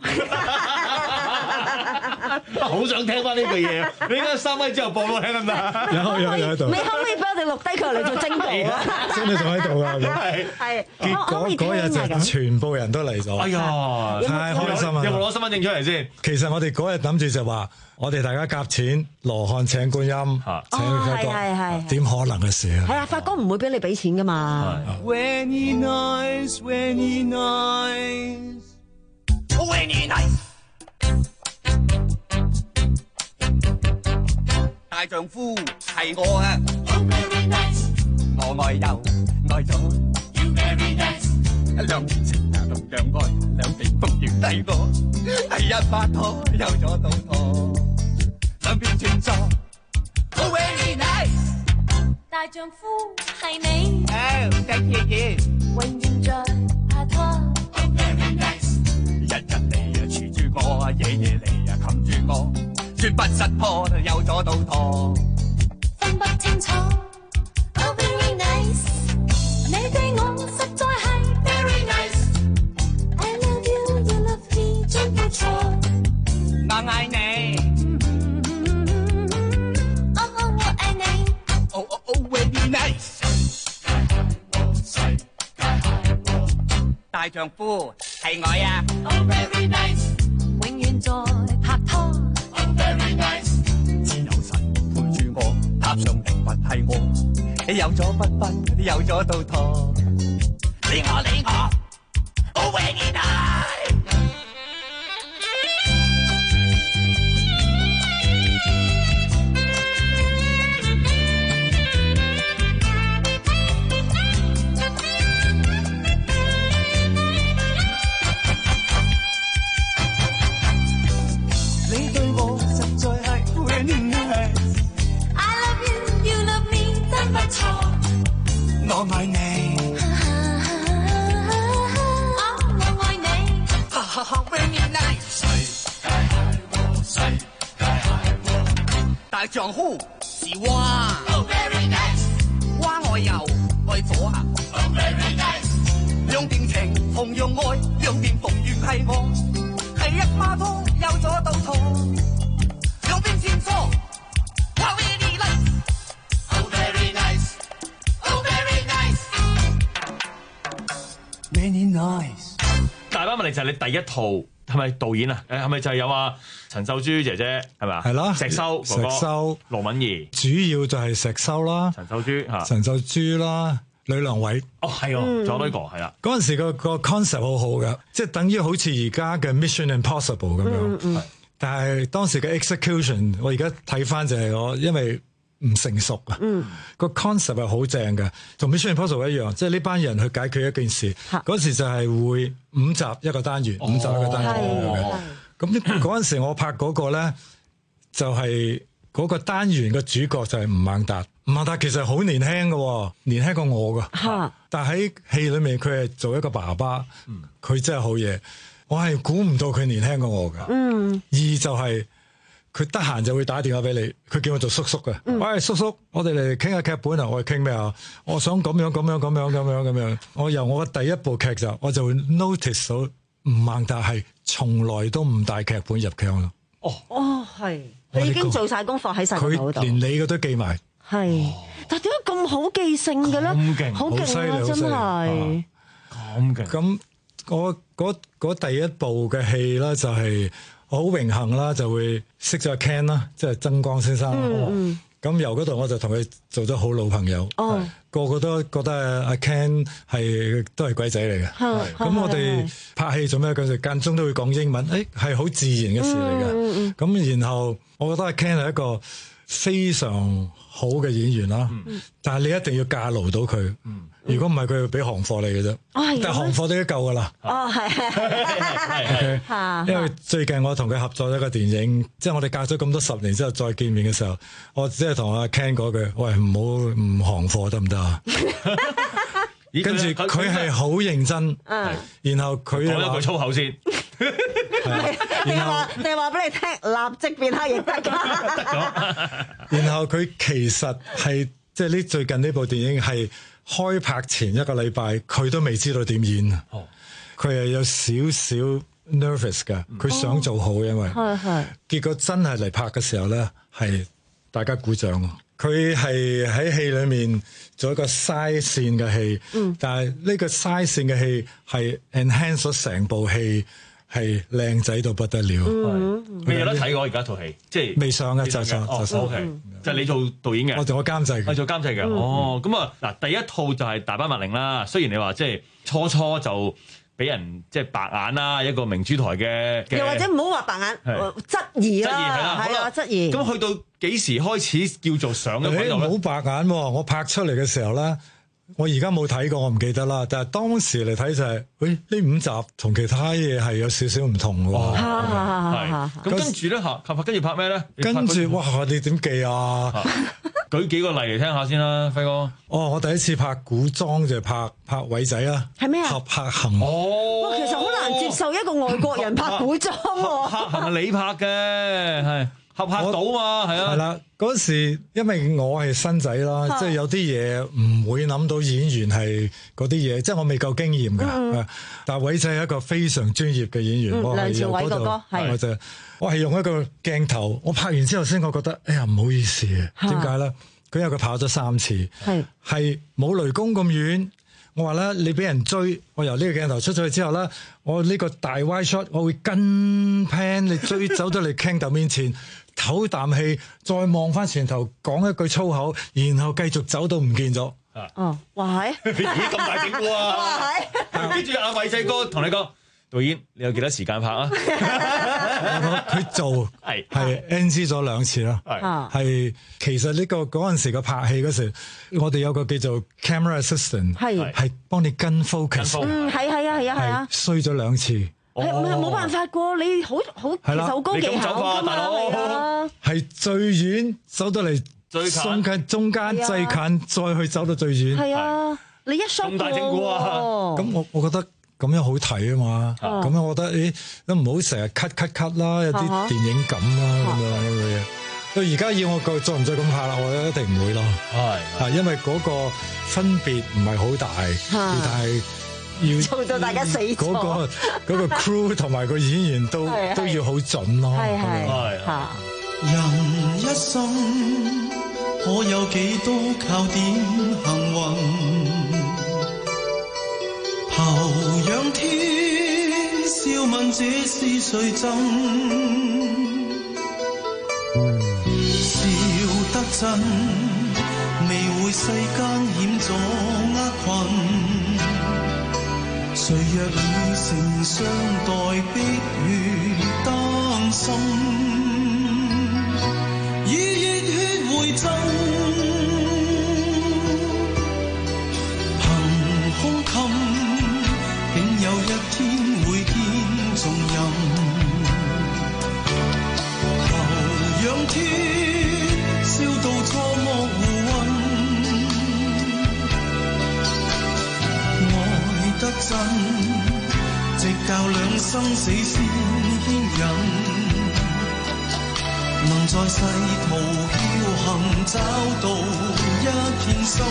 好想聽翻呢句嘢，你而家三米之後播我聽得唔得？ 有有有喺度。 你可唔可以幫我哋錄低佢嚟做證據啊？ 真係仲喺度㗎， 係係。 結果嗰日就全部人都嚟咗。 哎呀， 太開心啦！ 有冇攞身份證出嚟先？ 其實我哋嗰日諗住就話，我哋大家夾錢，羅漢請觀音，請發哥， 係係點可能嘅事啊？ 係啊，發哥唔會俾你俾錢㗎嘛。 When he nice, when he nice, when he nice。大丈夫係我啊 ，Oh very nice， 我愛又愛咗 ，You very nice， 兩邊情啊同樣愛，兩邊風雨低過，係一拍拖有咗到拖，兩邊轉錯 ，Oh very nice， 大丈夫係你， 哦，隻爺爺永遠在拍拖 ，Oh very nice， 日日嚟啊黐住我，夜夜嚟啊冚住我。絕不失破，有咗到拖， 分不清楚。Oh very nice， 你對我實在係 very nice。I love you, you love me， 真不錯。 我愛你， 哦哦我愛你。 Oh oh oh very nice。大丈夫係我呀 ，Oh very nice， 永遠在拍拖。 Very nice， 自由神陪住我，踏上靈魂係我，你有咗不分，你有咗到拖，你我你我 ，Oh very nice。你對我實在係 very nice。I love you, you love me， 真不錯。 我愛你， 哦我愛你。 哈哈哈 very nice。大丈夫是蛙 ，Oh very nice。蛙愛右愛左啊 ，Oh very nice。兩邊情同樣愛，兩邊逢緣係我。係一孖拖有咗到拖，兩邊穿梭 ，Wow very nice，Oh very nice，Oh very nice，Very nice。 大班問題就係你第一套係咪導演啊？誒係咪就係有啊陳秀珠姐姐係咪啊？ 係啦， 石修哥哥、 石修、 羅敏儀， 主要就係石修啦， 陳秀珠嚇， 陳秀珠啦。呂良偉哦係喎，仲有呢個係啦。 嗰陣時個個 concept 好好嘅，即係等於好似而家嘅 Mission Impossible 咁樣。 嗯嗯、 但係當時嘅 execution， 我而家睇翻就係我因為唔成熟啊。 嗯、 個 concept 係好正嘅，同 Mission Impossible 一樣，即係呢班人去解決一件事。嗰時就係會五集一個單元，哦、五集一個單元咁嘅。咁嗰陣時我拍嗰個咧，就係嗰個單元嘅主角就係吳孟達。吳孟達其實好年輕嘅，年輕過我噶。 哈但喺戲裏面佢係做一個爸爸，佢、嗯、真係好嘢。我係估唔到佢年輕過我噶。嗯。二就係佢得閒就會打電話俾你，佢叫我做叔叔嘅。嗯、喂，叔叔，我哋嚟傾下劇本啊！我哋傾咩啊？我想咁樣咁樣咁樣咁樣咁樣。我由我嘅第一部劇就，我就會 notice 到吳孟達係從來都唔帶劇本入劇咯。 哦哦，係，你已經做晒功課喺晒嗰度。 佢連你嘅都記埋。 係，但點解咁好記性嘅咧？ 咁勁， 好勁啊！真係咁勁。咁我嗰嗰第一部嘅戲咧，就係我好榮幸啦，就會識咗阿 Ken 啦，即係曾光先生。嗯咁由嗰度我就同佢做咗好老朋友。哦，個個都覺得阿 Ken 係都係鬼仔嚟嘅。咁我哋拍戲做咩？嗰陣間中都會講英文，誒係好自然嘅事嚟嘅。咁、嗯、然後我覺得阿 Ken 係一個非常好嘅演員啦， 嗯、 但係你一定要駕牢到佢。嗯、如果唔係，佢會俾行貨你嘅啫。 哦、 但係行貨都已經夠噶啦。 哦，係係係。 因為最近我同佢合作一個電影，即係我哋隔咗咁多十年之後再見面嘅時候，我只係同阿 Ken 講句：喂，唔好唔行貨得唔得啊？跟住佢係好認真，然後佢講一句粗口先。 定係話定係話俾你聽，立即變黑亦得㗎。 然後佢其實係即係呢最近呢部電影係開拍前一個禮拜，佢都未知道點演啊。佢係有少少 nervous 㗎，佢想做好，因為係係。 結果真係嚟拍嘅時候咧，係大家鼓掌。佢係喺戲裏面做一個嘥線嘅戲，嗯、但係呢個嘥線嘅戲係 enhance 咗成部戲。係靚仔到不得了， 未有得睇過而家套戲，即係未上嘅就上就上。 O K，就係你做導演嘅， 我做我監製嘅， 我做監製嘅。哦，咁啊嗱，第一套就係《大班密令》啦。雖然你話即係初初就俾人即係白眼啦，一個明珠台嘅， 又或者唔好話白眼，質疑啦，係啊，質疑。 咁去到幾時開始叫做上嘅位度咧？ 唔好白眼，我拍出嚟嘅時候咧。我而家冇睇過，我唔記得啦。但係當時嚟睇就係、是，喂、哎，呢五集同其他嘢係有少少唔同喎。 係。咁跟住咧嚇，拍拍跟住拍咩咧？ 跟住哇，你點記啊？ 舉幾個例嚟聽下先啦，輝哥。 哦，我第一次拍古裝就係拍拍偉仔啊。 係咩啊？ 俠客行。 哦。 哇，其實好難接受一個外國人拍古裝喎。 俠客行係你拍嘅，係。合拍到嘛，係啊， 係啦。嗰時因為我係新仔啦，即係有啲嘢唔會諗到演員係嗰啲嘢，即係我未夠經驗㗎。嗯、但係偉仔係一個非常專業嘅演員， 嗯、梁朝偉哥哥係， 我就我係用一個鏡頭，我拍完之後先，我覺得哎呀唔好意思啊，點解咧？佢因為佢跑咗三次，係係冇雷公咁遠。我話咧，你俾人追，我由呢個鏡頭出咗去之後咧，我呢個大 wide shot，我會跟 pan 你追走到你 King 頭面前。唞啖氣，再望翻前頭，講一句粗口，然後繼續走到唔見咗。 哦，哇係， 咦咁大整蠱啊！哇係，跟住阿偉仔哥同你講，導演你有幾多時間拍啊？ 佢做係係 N G 咗兩次啦。係係，其實呢個嗰陣時嘅拍戲嗰時，我哋有個叫做 camera assistant，係係幫你跟 focus。 嗯，係係啊係啊係啊， 衰咗兩次。 係唔係冇辦法過？你好好其實好高技巧㗎嘛，係啊！ 係最遠走到嚟最近，中間最近，再去走到最遠。 係啊！你一 shot 咁大整蠱啊！ 咁我我覺得咁樣好睇啊嘛！咁樣我覺得誒都唔好成日 cut cut cut 啦，有啲電影感啦咁樣咁嘅嘢。到而家要我再再唔再咁拍啦，我一定唔會咯。係啊，因為嗰個分別唔係好大，但係。要做到大家死咗， 嗰個嗰個 crew 同埋個演員都都要好準咯。 係係嚇。 人一生可有幾多靠點幸運？頭仰天，笑問這是誰贈？笑得真，未會世間險阻厄困。誰若以誠相待，碧血丹心，以熱血回贈，憑胸襟，竟有一天會見重任。頭仰天，笑到錯莫胡混。得真，直教兩生死先牽引，能在世途僥倖找到一片心，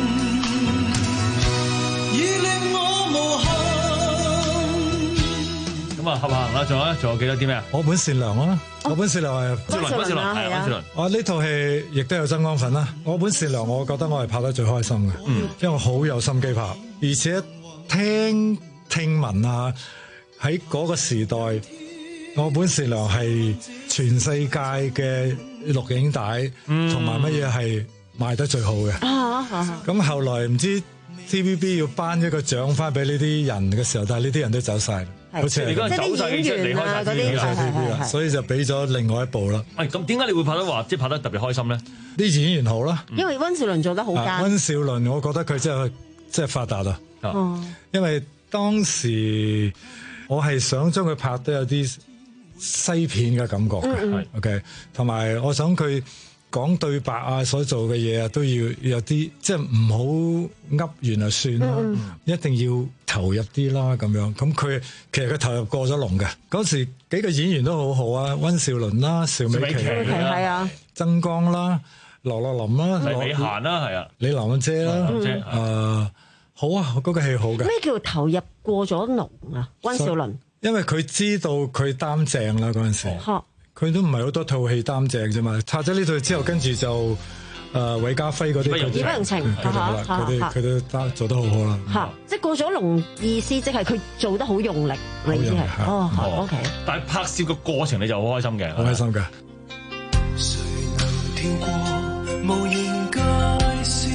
已令我無憾。 咁啊，合行啦，仲有咧，仲有記得啲咩啊？ 我本善良啊，我本善良係溫兆倫係溫兆倫。 我呢套戲亦都有曾江份啦。我本善良，我覺得我係拍得最開心嘅，嗯，因為我好有心機拍，而且。聽聽聞啊，喺嗰個時代，我本善良係全世界嘅錄影帶同埋乜嘢係賣得最好嘅。咁後來唔知 T V B 要頒一個獎翻俾呢啲人嘅時候，但係呢啲人都走晒。 好似係你嗰陣走晒嘅，即係離開晒 T V B 啦，所以就俾咗另外一部啦。 誒，咁點解你會拍得話即係拍得特別開心咧？ 啲演員好啦， 因為溫兆倫做得好奸。 溫兆倫，我覺得佢真係真係發達啊！ 哦， 因為當時我係想將佢拍得有啲西片嘅感覺嘅， 嗯嗯 ，OK， 同埋我想佢講對白啊，所做嘅嘢啊，都要有啲即係唔好噏完就算啦， 嗯一定要投入啲啦咁樣。咁佢其實佢投入過咗龍嘅，嗰時幾個演員都好好啊，溫兆倫啦、邵美琪係啊、 曾江啦、羅樂林啦、 李美嫻啦，係啊， 李蘭姐啦，誒、呃、好啊，嗰、嗰個戲好嘅。 咩叫投入過咗龍啊？溫兆倫， 因為佢知道佢擔正啦嗰陣時。佢都唔係好多套戲擔正啫嘛，拆咗呢套之後，跟住就誒韋家輝嗰啲， 義不容情， 佢哋佢哋佢都擔做得好好啦。 嚇，即係過咗龍意思，即係佢做得好用力，你意思係？哦，O K。 但係拍攝嘅過程你就好開心嘅， 好開心㗎。 誰能跳過無形界線，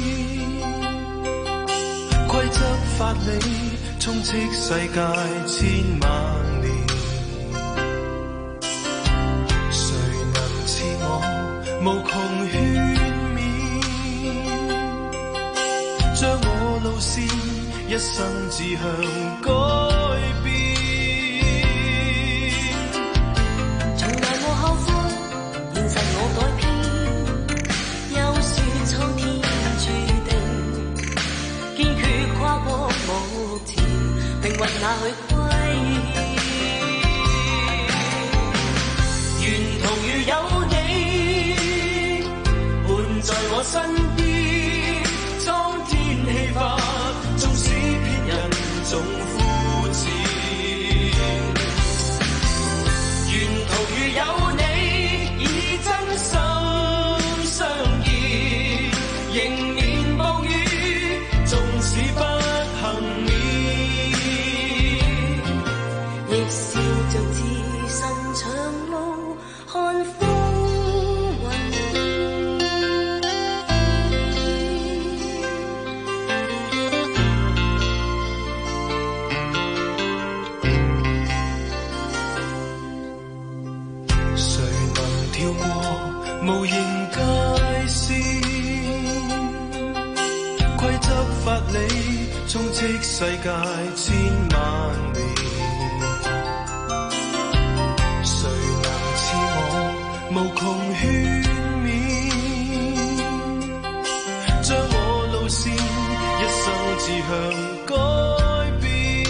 規則法理充斥世界千萬年。無窮勸勉，將我路線一生志向改變。 從來無後悔，現實我改變。有時蒼天注定，堅決跨過目前，命運哪去歸？沿途如有你在我身邊，蒼天氣化，縱使別人總膚淺。沿途如有你，以真心相見，迎面暴雨，縱使不幸免，亦笑着自身長路看風。 無形界線，規則法理充斥世界千萬年。誰能似我無窮勸勉，將我路線一生志向改變。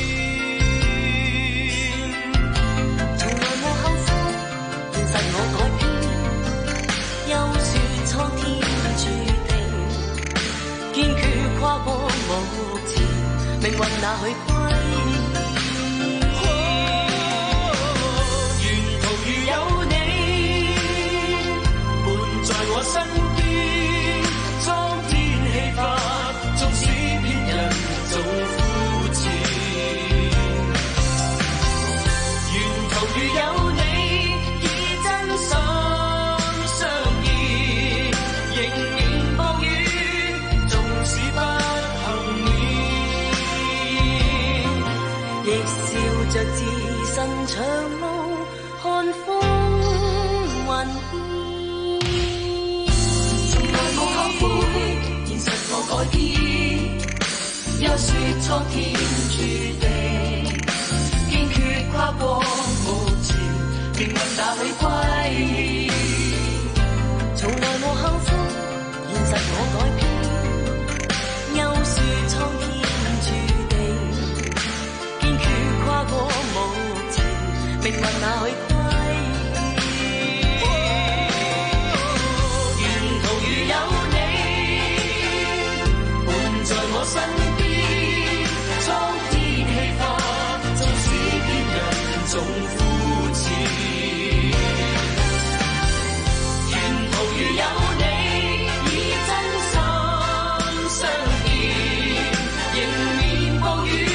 從來無後悔，現實我改變。休說蒼天注定，堅決跨過目前，命運哪去歸？沿途如有你，伴在我身邊，蒼天氣化，縱使別人總膚淺。沿途如有你，以真心。着自身長路看風雲變，從來無後悔，現實我改變。休說蒼天注定，堅決跨過目前，命運哪去歸？從來無後悔，現實我改變。休說蒼天注定，堅決跨過目前，命運哪去歸？沿途如有你，伴在我身邊，蒼天氣化，縱使別人總膚淺。沿途如有你，以真心相見，迎面暴雨。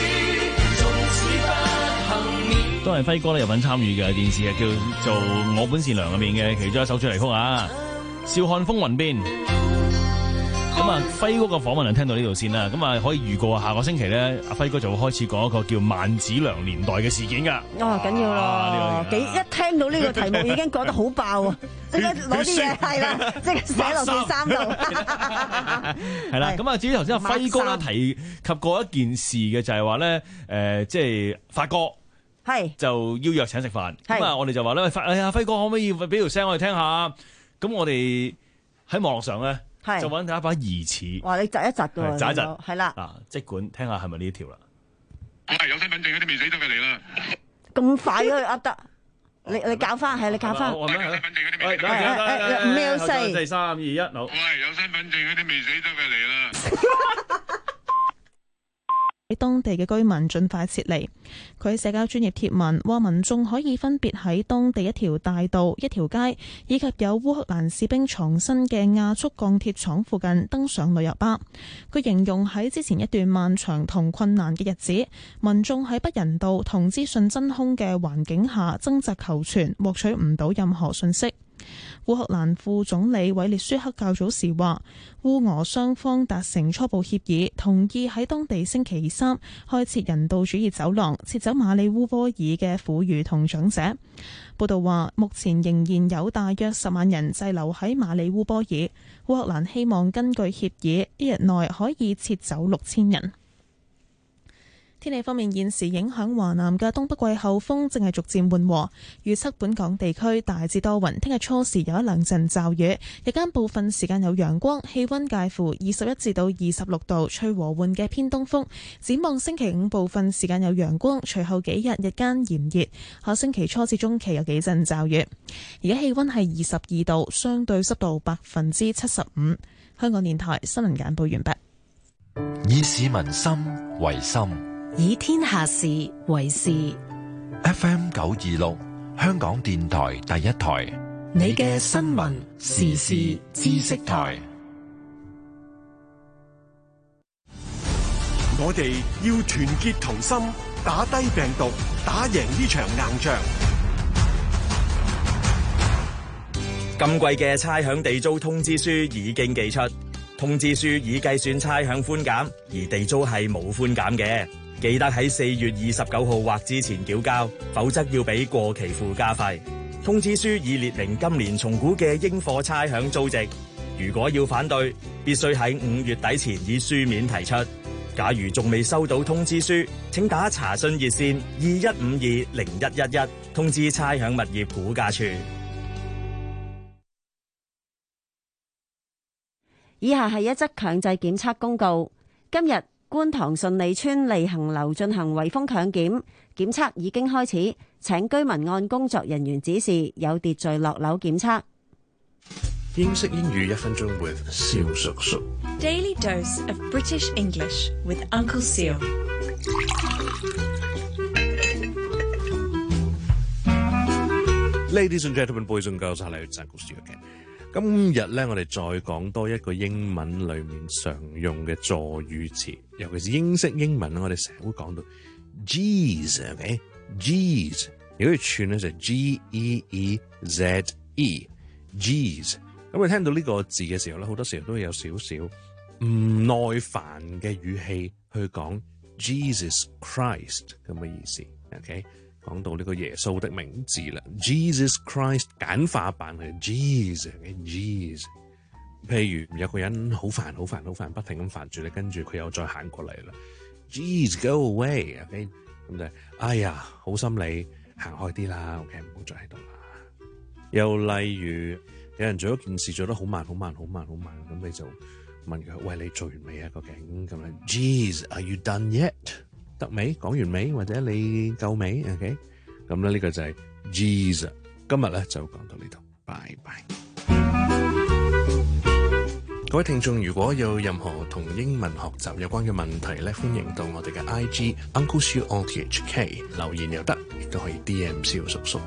都係輝哥咧有份參與嘅電視劇，叫做《我本善良》入面嘅其中一首主題曲啊，《笑看風雲變》。咁啊，輝哥嘅訪問就聽到呢度先啦。咁啊，可以預告下個星期咧，阿輝哥就會開始講一個叫萬梓良年代嘅事件㗎。 哦，緊要咯，幾一聽到呢個題目已經講得好爆啊！即刻攞啲嘢係啦，即刻寫落件衫度。 係啦，咁啊，至於頭先阿輝哥咧提及過一件事嘅，就係話咧，誒，即係發哥。係就邀約請食飯，咁啊我哋就話咧，哎呀輝哥可唔可以俾條聲我哋聽下？咁我哋喺網絡上咧就揾到一把疑似， 哇！你窒一窒㗎喎， 窒一窒， 係啦。 嗱，即管聽下係咪呢一條啦？ 係有身份證嗰啲未死得嘅嚟啦。 咁快都噏得？你你搞翻係你搞翻。 有身份證嗰啲未死得嘅嚟啦。五秒四、 三、二、一，好。 喂，有身份證嗰啲未死得嘅嚟啦。 喺當地嘅居民盡快撤離。佢喺社交專頁貼文話，民眾可以分別喺當地一條大道、一條街，以及有烏克蘭士兵藏身嘅亞速鋼鐵廠附近登上旅遊巴。佢形容喺之前一段漫長同困難嘅日子，民眾喺不人道同資訊真空嘅環境下掙扎求存，獲取唔到任何信息。烏克蘭副總理韋列舒克較早時話，烏俄雙方達成初步協議，同意喺當地星期三開設人道主義走廊，撤走馬里烏波爾嘅婦孺同長者。報道話，目前仍然有大約十萬人滯留喺馬里烏波爾，烏克蘭希望根據協議，一日內可以撤走六千人。天氣方面，現時影響華南嘅東北季候風正係逐漸緩和，預測本港地區大致多雲，聽日初時有一兩陣驟雨，日間部分時間有陽光，氣溫介乎二十一至到二十六度，吹和緩嘅偏東風。展望星期五部分時間有陽光，隨後幾日日間炎熱，下星期初至中期有幾陣驟雨。而家氣溫係二十二度，相對濕度百分之七十五。香港電台新聞簡報完畢。 以市民心為心， 以天下事為事。 F M 九二六，香港電台第一台， 你嘅新聞時事知識台。 我哋要團結同心，打低病毒，打贏呢場硬仗。 今季嘅差餉地租通知書已經寄出，通知書已計算差餉寬減，而地租係冇寬減嘅。記得喺四月二十九號或之前繳交，否則要俾過期附加費。通知書已列明今年重估嘅應課差餉租值。如果要反對，必須喺五月底前以書面提出。假如仲未收到通知書，請打查詢熱線二一五二零一一一通知差餉物業估價處。 以下係一則強制檢測公告。今日觀塘順利邨利恒樓進行圍封強檢，檢測已經開始，請居民按工作人員指示有秩序落樓檢測。 英式英語一分鐘 with 蕭叔叔。 Daily dose of British English with Uncle Seal。 Ladies and gentlemen, boys and girls, hello, it's Uncle Seal again。今日咧，我哋再講多一個英文裏面常用嘅助語詞，尤其是英式英文，我哋成日會講到 Jeez，OK，Jeez，如果要串咧就係 G E E Z E，Jeez。咁你聽到呢個字嘅時候咧，好多時候都會有少少唔耐煩嘅語氣去講 Jesus Christ 咁嘅意思 ，OK。講到呢個耶穌的名字啦 ，Jesus Christ 簡化版係 Jesus，Jeez。譬如有個人好煩、好煩、好煩，不停咁煩住你，跟住佢又再行過嚟啦 ，Jeez go away，OK。咁就係哎呀，好心你行開啲啦 ，OK， 唔好再喺度啦。又例如有人做一件事做得好慢、好慢、好慢、好慢，咁你就問佢：喂，你做完未啊？究竟咁樣 ，Jeez，Are you done yet？得未？講完未？或者你夠未 ？OK， 咁咧呢個就係 Jeez。今日咧就講到呢度，拜拜。各位聽眾，如果有任何同英文學習有關嘅問題咧，歡迎到我哋嘅 I G Uncle Siu O T H K 留言又得，亦都可以 D M 蕭叔叔。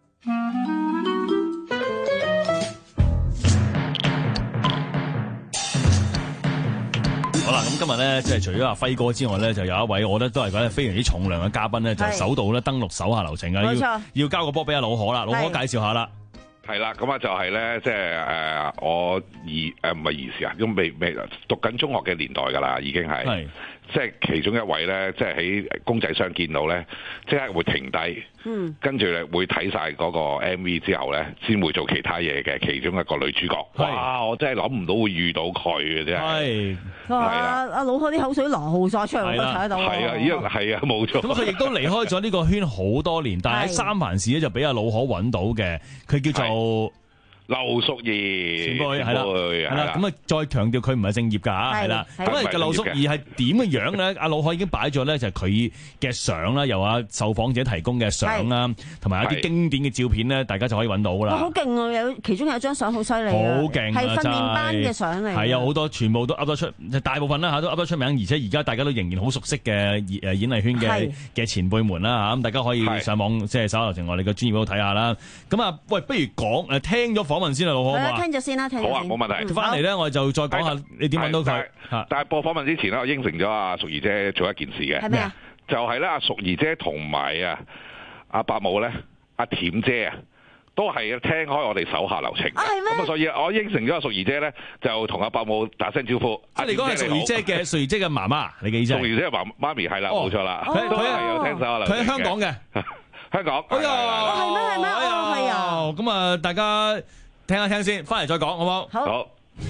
好啦，咁今日咧，即係除咗阿輝哥之外咧，就有一位我覺得都係覺得非常之重量嘅嘉賓咧，就首度咧登陸手下留情啊！要要交個波俾阿老可啦，老可介紹下啦。 係啦，咁啊就係咧，即係誒我兒誒唔係兒時啊，咁未未讀緊中學嘅年代㗎啦，已經係，即係其中一位咧，即係喺公仔箱見到咧，即刻會停低，嗯，跟住咧會睇晒嗰個 M V 之後咧，先會做其他嘢嘅其中一個女主角。哇！我真係諗唔到會遇到佢嘅啫。係， 係啊！阿老海啲口水流號晒出嚟，我都睇得到。 係啊，依個係啊，冇錯。 咁佢亦都離開咗呢個圈好多年，但係喺三藩市咧就俾阿老可揾到嘅，佢叫做劉淑儀， 前輩係啦，係啦，咁啊再強調佢唔係正業㗎，係啦，咁啊個劉淑儀係點嘅樣咧？阿老海已經擺咗咧，就係佢嘅相啦，由阿受訪者提供嘅相啦，同埋一啲經典嘅照片咧，大家就可以揾到㗎啦。 好勁啊！有其中有一張相好犀利， 好勁啊！ 係訓練班嘅相嚟， 係啊，好多全部都噏得出，大部分啦嚇都噏得出名，而且而家大家都仍然好熟悉嘅誒演藝圈嘅嘅前輩們啦嚇，咁大家可以上網即係搜下我哋嘅專業嗰度睇下啦。咁啊，喂，不如講誒聽咗訪問先啦，老好聽咗先啦，聽咗先。 好啊，冇問題。 翻嚟咧，我哋就再講下你點揾到佢。 但係播訪問之前咧，我應承咗阿淑儀姐做一件事嘅。 係咩啊？ 就係咧，阿淑儀姐同埋啊阿伯母咧，阿恬姐啊，都係聽開我哋手下留情。啊，係咩？咁啊，所以我應承咗阿淑儀姐咧，就同阿伯母打聲招呼。 即係你講係淑儀姐嘅淑儀姐嘅媽媽，你嘅意思？淑儀姐嘅媽媽咪係啦，冇錯啦。 佢都係有聽手下留情。 佢喺香港嘅， 香港。 哎呀， 係咩係咩？哦，係啊。 咁啊，大家聽一聽先，翻嚟再講，好唔好？ 好。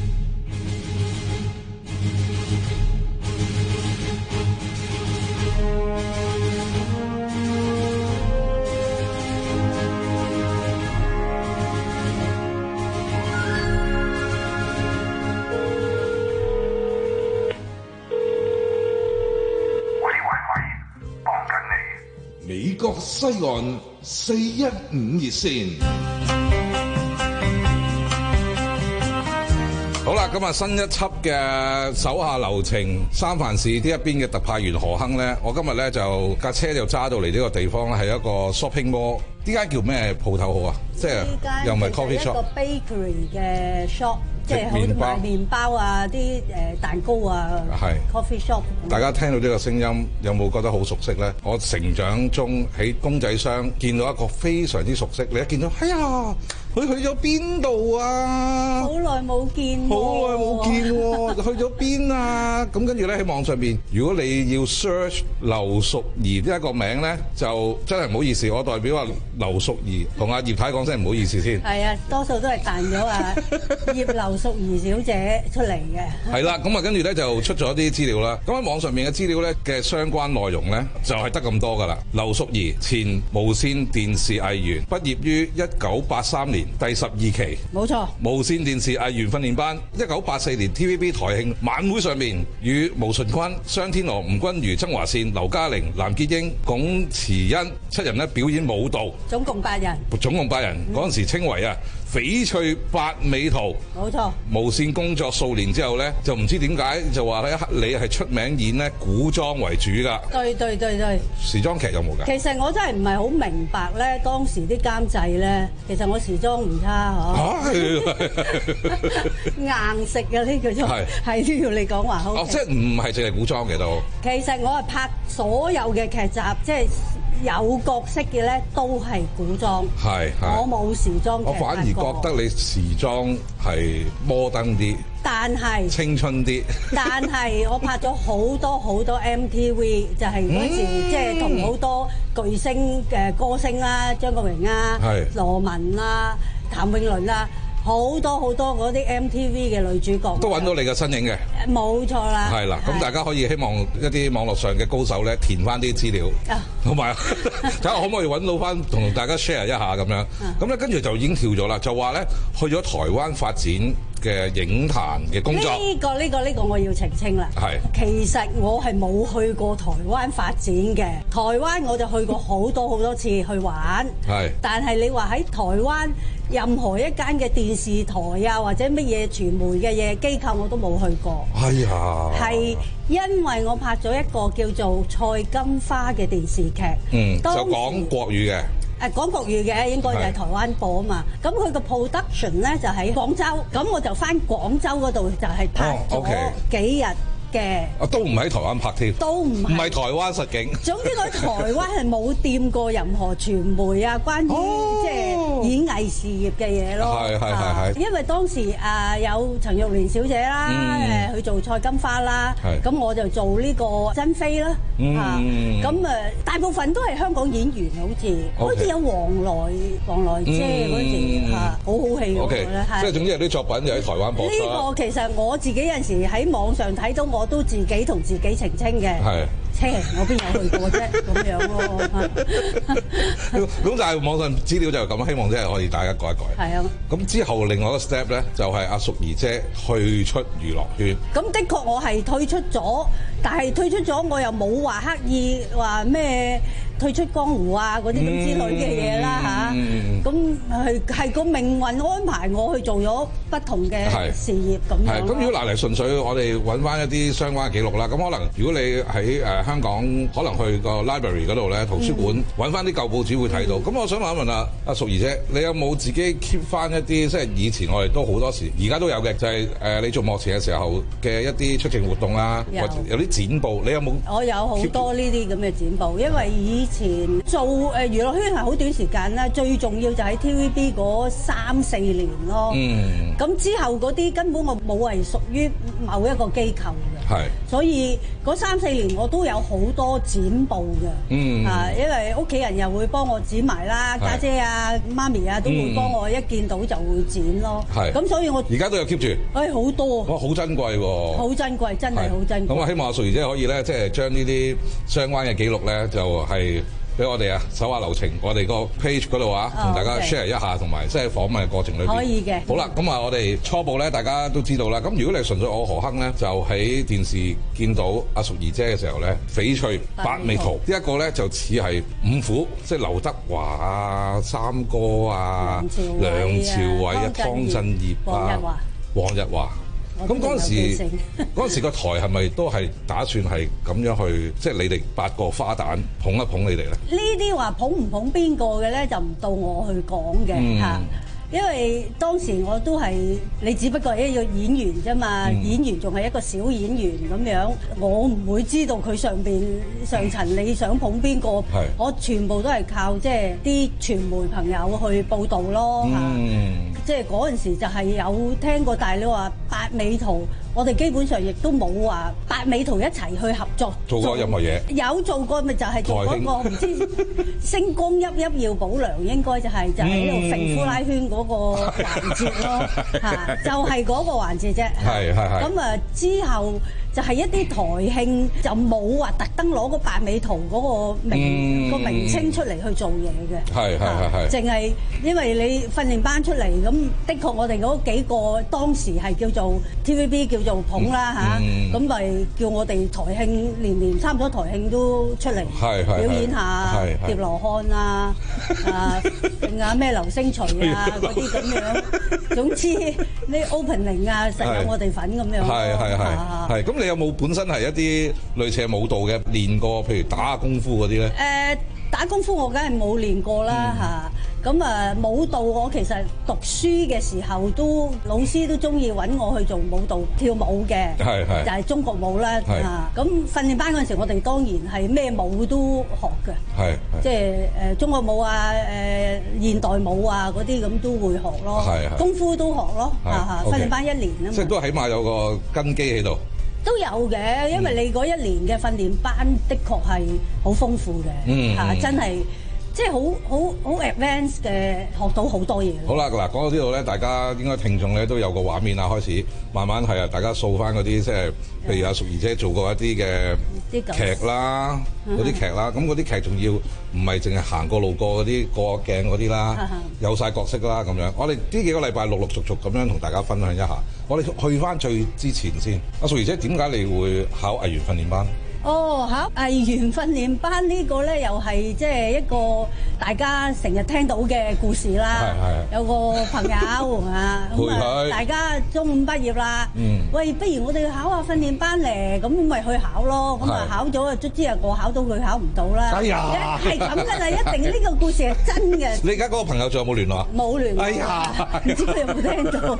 美國西岸四一五熱線。好啦，咁啊新一輯嘅手下留情三藩市呢一邊嘅特派員何亨咧，我今日咧就架車就揸到嚟呢個地方咧，係一個 shopping mall。呢間叫咩鋪頭好啊？即係又唔係 coffee shop， 一個 bakery 嘅 shop，即係好賣麵包啊，啲誒蛋糕啊，係 coffee shop。 大家聽到呢個聲音，有冇覺得好熟悉咧？我成長中喺公仔箱見到一個非常之熟悉，你一見到，哎呀，佢去咗邊度啊？ 好耐冇見， 好耐冇見喎，去咗邊啊？咁跟住咧喺網上邊，如果你要 search 劉淑儀呢一個名咧，就真係唔好意思，我代表話劉淑儀同阿葉太講聲唔好意思先。 係啊，多數都係彈咗啊葉劉淑儀小姐出嚟嘅。 係啦，咁啊跟住咧就出咗啲資料啦。咁喺網上面嘅資料咧嘅相關內容咧就係得咁多噶啦。劉淑儀前無線電視藝員，畢業於一九八三年第十二期。 冇錯。 無線電視藝員訓練班，一九八四年 T V B 台慶晚會上面，與毛舜筠、商天娥、吳君如、曾華倩、劉嘉玲、藍潔瑛、龔慈恩七人咧表演舞蹈。 總共八人， 總共八人，嗰陣、嗯、時稱為啊翡翠八美圖。 冇錯。 無線工作數年之後咧，就唔知點解就話咧，你係出名演咧古裝為主㗎。 對對對對。 時裝劇有冇㗎？ 其實我真係唔係好明白咧，當時啲監製咧，其實我時裝唔差嗬。硬食嘅呢個就係係都要你講話好。 哦，即係唔係淨係古裝嘅都。 其實我係拍所有嘅劇集，即係有角色嘅咧，都係古裝。係係。我冇時裝劇。 我反而覺得你時裝係摩登啲， 但係青春啲。 但係我拍咗好多好多 M T V， 就係嗰時、嗯、即係同好多巨星嘅歌星啦，張國榮啊、羅文啦、譚詠麟啦。好多好多嗰啲 M T V 嘅女主角都揾到你嘅身影嘅， 冇錯啦。 係啦，咁大家可以希望一啲網絡上嘅高手咧填翻啲資料，同埋睇下可唔可以揾到翻同大家 share 一下咁樣。咁咧跟住就已經跳咗啦，就話咧去咗台灣發展嘅影壇嘅工作。 呢個呢個呢個我要澄清啦。係，其實我係冇去過台灣發展嘅，台灣我就去過好多好多次去玩。係，但係你話喺台灣任何一間嘅電視台啊，或者乜嘢傳媒嘅嘢機構我都冇去過。哎呀，係因為我拍咗一個叫做《蔡金花》嘅電視劇， 嗯，就講國語嘅。 誒講國語嘅應該就係台灣播啊嘛，咁佢個 production 咧就喺廣州，咁我就翻廣州嗰度就係拍咗幾日嘅。 啊，都唔喺台灣拍添， 都唔係， 唔係台灣實景。 總之我喺台灣係冇掂過任何傳媒啊，關於即係演藝事業嘅嘢咯。 係係係係。 因為當時啊有陳玉蓮小姐啦，誒去做蔡金花啦，咁我就做呢個珍妃啦。啊，咁誒大部分都係香港演員，好似好似有黃來黃來姐嗰時嚇，好好戲我覺得係。 即係總之有啲作品就喺台灣播出。 呢個其實我自己有陣時喺網上睇到，我都自己同自己澄清嘅。係。車我邊有去過啫，咁樣咯。 咁但係網上資料就係咁，希望即係可以大家改一改。 係啊。咁之後另外一個 step 咧，就係阿淑儀姐退出娛樂圈。 咁的確我係退出咗，但係退出咗我又冇話刻意話咩退出江湖啊嗰啲咁之類嘅嘢啦嚇。咁係係個命運安排我去做咗不同嘅事業咁樣。係。咁如果嗱嚟純粹我哋揾翻一啲相關嘅記錄啦，咁可能如果你喺誒香港可能去個 library 嗰度咧，圖書館揾翻啲舊報紙會睇到。咁、嗯、我想問一問啊，阿淑儀姐，你有冇自己 keep 翻一啲即係以前我哋都好多時，而家都有嘅，就係、是、誒、呃、你做幕前嘅時候嘅一啲出境活動啦，有或者有啲剪報，你有冇？我有好多呢啲咁嘅剪報，因為以前做誒、呃、娛樂圈係好短時間啦，最重要就喺 T V B 嗰三四年咯。嗯。咁之後嗰啲根本我冇係屬於某一個機構嘅。係。所以嗰三四年我都有好多剪報嘅。嗯。啊，因為屋企人又會幫我剪埋啦，家姐啊、媽咪啊都會幫我，一見到就會剪咯。係。咁所以我而家都有 keep 住。誒，好多。哇，好珍貴喎！好珍貴，真係好珍貴。咁啊，希望阿淑儀姐可以咧，即係將呢啲相關嘅記錄咧，就係俾我哋啊手下留情，我哋個 page 嗰度啊，同大家 share 一下，同埋即係訪問嘅過程裏邊。可以嘅。好啦，咁啊，我哋初步咧，大家都知道啦。咁如果你純粹我何亨咧，就喺電視見到阿淑儀姐嘅時候咧，翡翠八美圖呢一個咧，就似係五虎，即係劉德華啊、三哥啊、梁朝偉啊、湯鎮業啊、黃日華。咁嗰陣時，嗰陣時個台係咪都係打算係咁樣去，即係你哋八個花旦捧一捧你哋咧？呢啲話捧唔捧邊個嘅咧，就唔到我去講嘅嚇。因為當時我都係你，只不過係一個演員啫嘛，嗯、演員仲係一個小演員咁樣，我唔會知道佢上邊上層你想捧邊個，我全部都係靠即係啲傳媒朋友去報導咯嚇。嗯、即係嗰陣時就係有聽過，但係你話八美圖，我哋基本上亦都冇話八美圖一齊去合作做過任何嘢。有做過咪就係做嗰個唔知星光熠熠耀保良，應該就係就喺度揈呼拉圈嗰個環節咯嚇，就係嗰個環節啫。係係係。咁啊之後就係一啲台慶就冇話特登攞個八美圖嗰個名個名稱出嚟去做嘢嘅。係係係係。淨係因為你訓練班出嚟，咁的確我哋嗰幾個當時係叫做 T V B 叫做捧啦嚇，咁咪叫我哋台慶年年差唔多台慶都出嚟表演下疊羅漢啊，啊定下咩流星錘啊嗰啲咁樣。總之呢 opening 啊，實有我哋份咁樣。係係係係。咁你有冇本身係一啲類似嘅舞蹈嘅練過，譬如打下功夫嗰啲咧？誒，打功夫我梗係冇練過啦嚇。咁啊舞蹈我其實讀書嘅時候都老師都中意揾我去做舞蹈跳舞嘅，係係就係中國舞啦嚇。咁訓練班嗰陣時，我哋當然係咩舞都學嘅，係即係誒中國舞啊、誒現代舞啊嗰啲咁都會學咯，係係功夫都學咯嚇嚇。訓練班一年啊嘛，即係都起碼有個根基喺度。都有嘅，因為你嗰一年嘅訓練班的確係好豐富嘅，嚇真係。即係好好好 advance 嘅，學到好多嘢。好啦，嗱講到呢度咧，大家應該聽眾咧都有個畫面啊，開始慢慢係啊，大家掃翻嗰啲即係，譬如阿淑儀姐做過一啲嘅劇啦，嗰啲劇啦，咁嗰啲劇仲要唔係淨係行過路過嗰啲過鏡嗰啲啦，有晒角色啦咁樣。我哋呢幾個禮拜陸陸續續咁樣同大家分享一下。我哋去翻最之前先，阿淑儀姐點解你會考藝員訓練班？ 哦，考藝員訓練班呢個咧，又係即係一個大家成日聽到嘅故事啦。有個朋友啊，咁啊，大家中五畢業啦。嗯。喂，不如我哋考下訓練班咧，咁咪去考咯。咁啊，考咗啊，卒之啊，我考到佢考唔到啦。 哎呀， 係咁噶啦，一定呢個故事係真嘅。 你而家嗰個朋友仲有冇聯絡啊？ 冇聯絡。 哎呀， 唔知佢有冇聽到？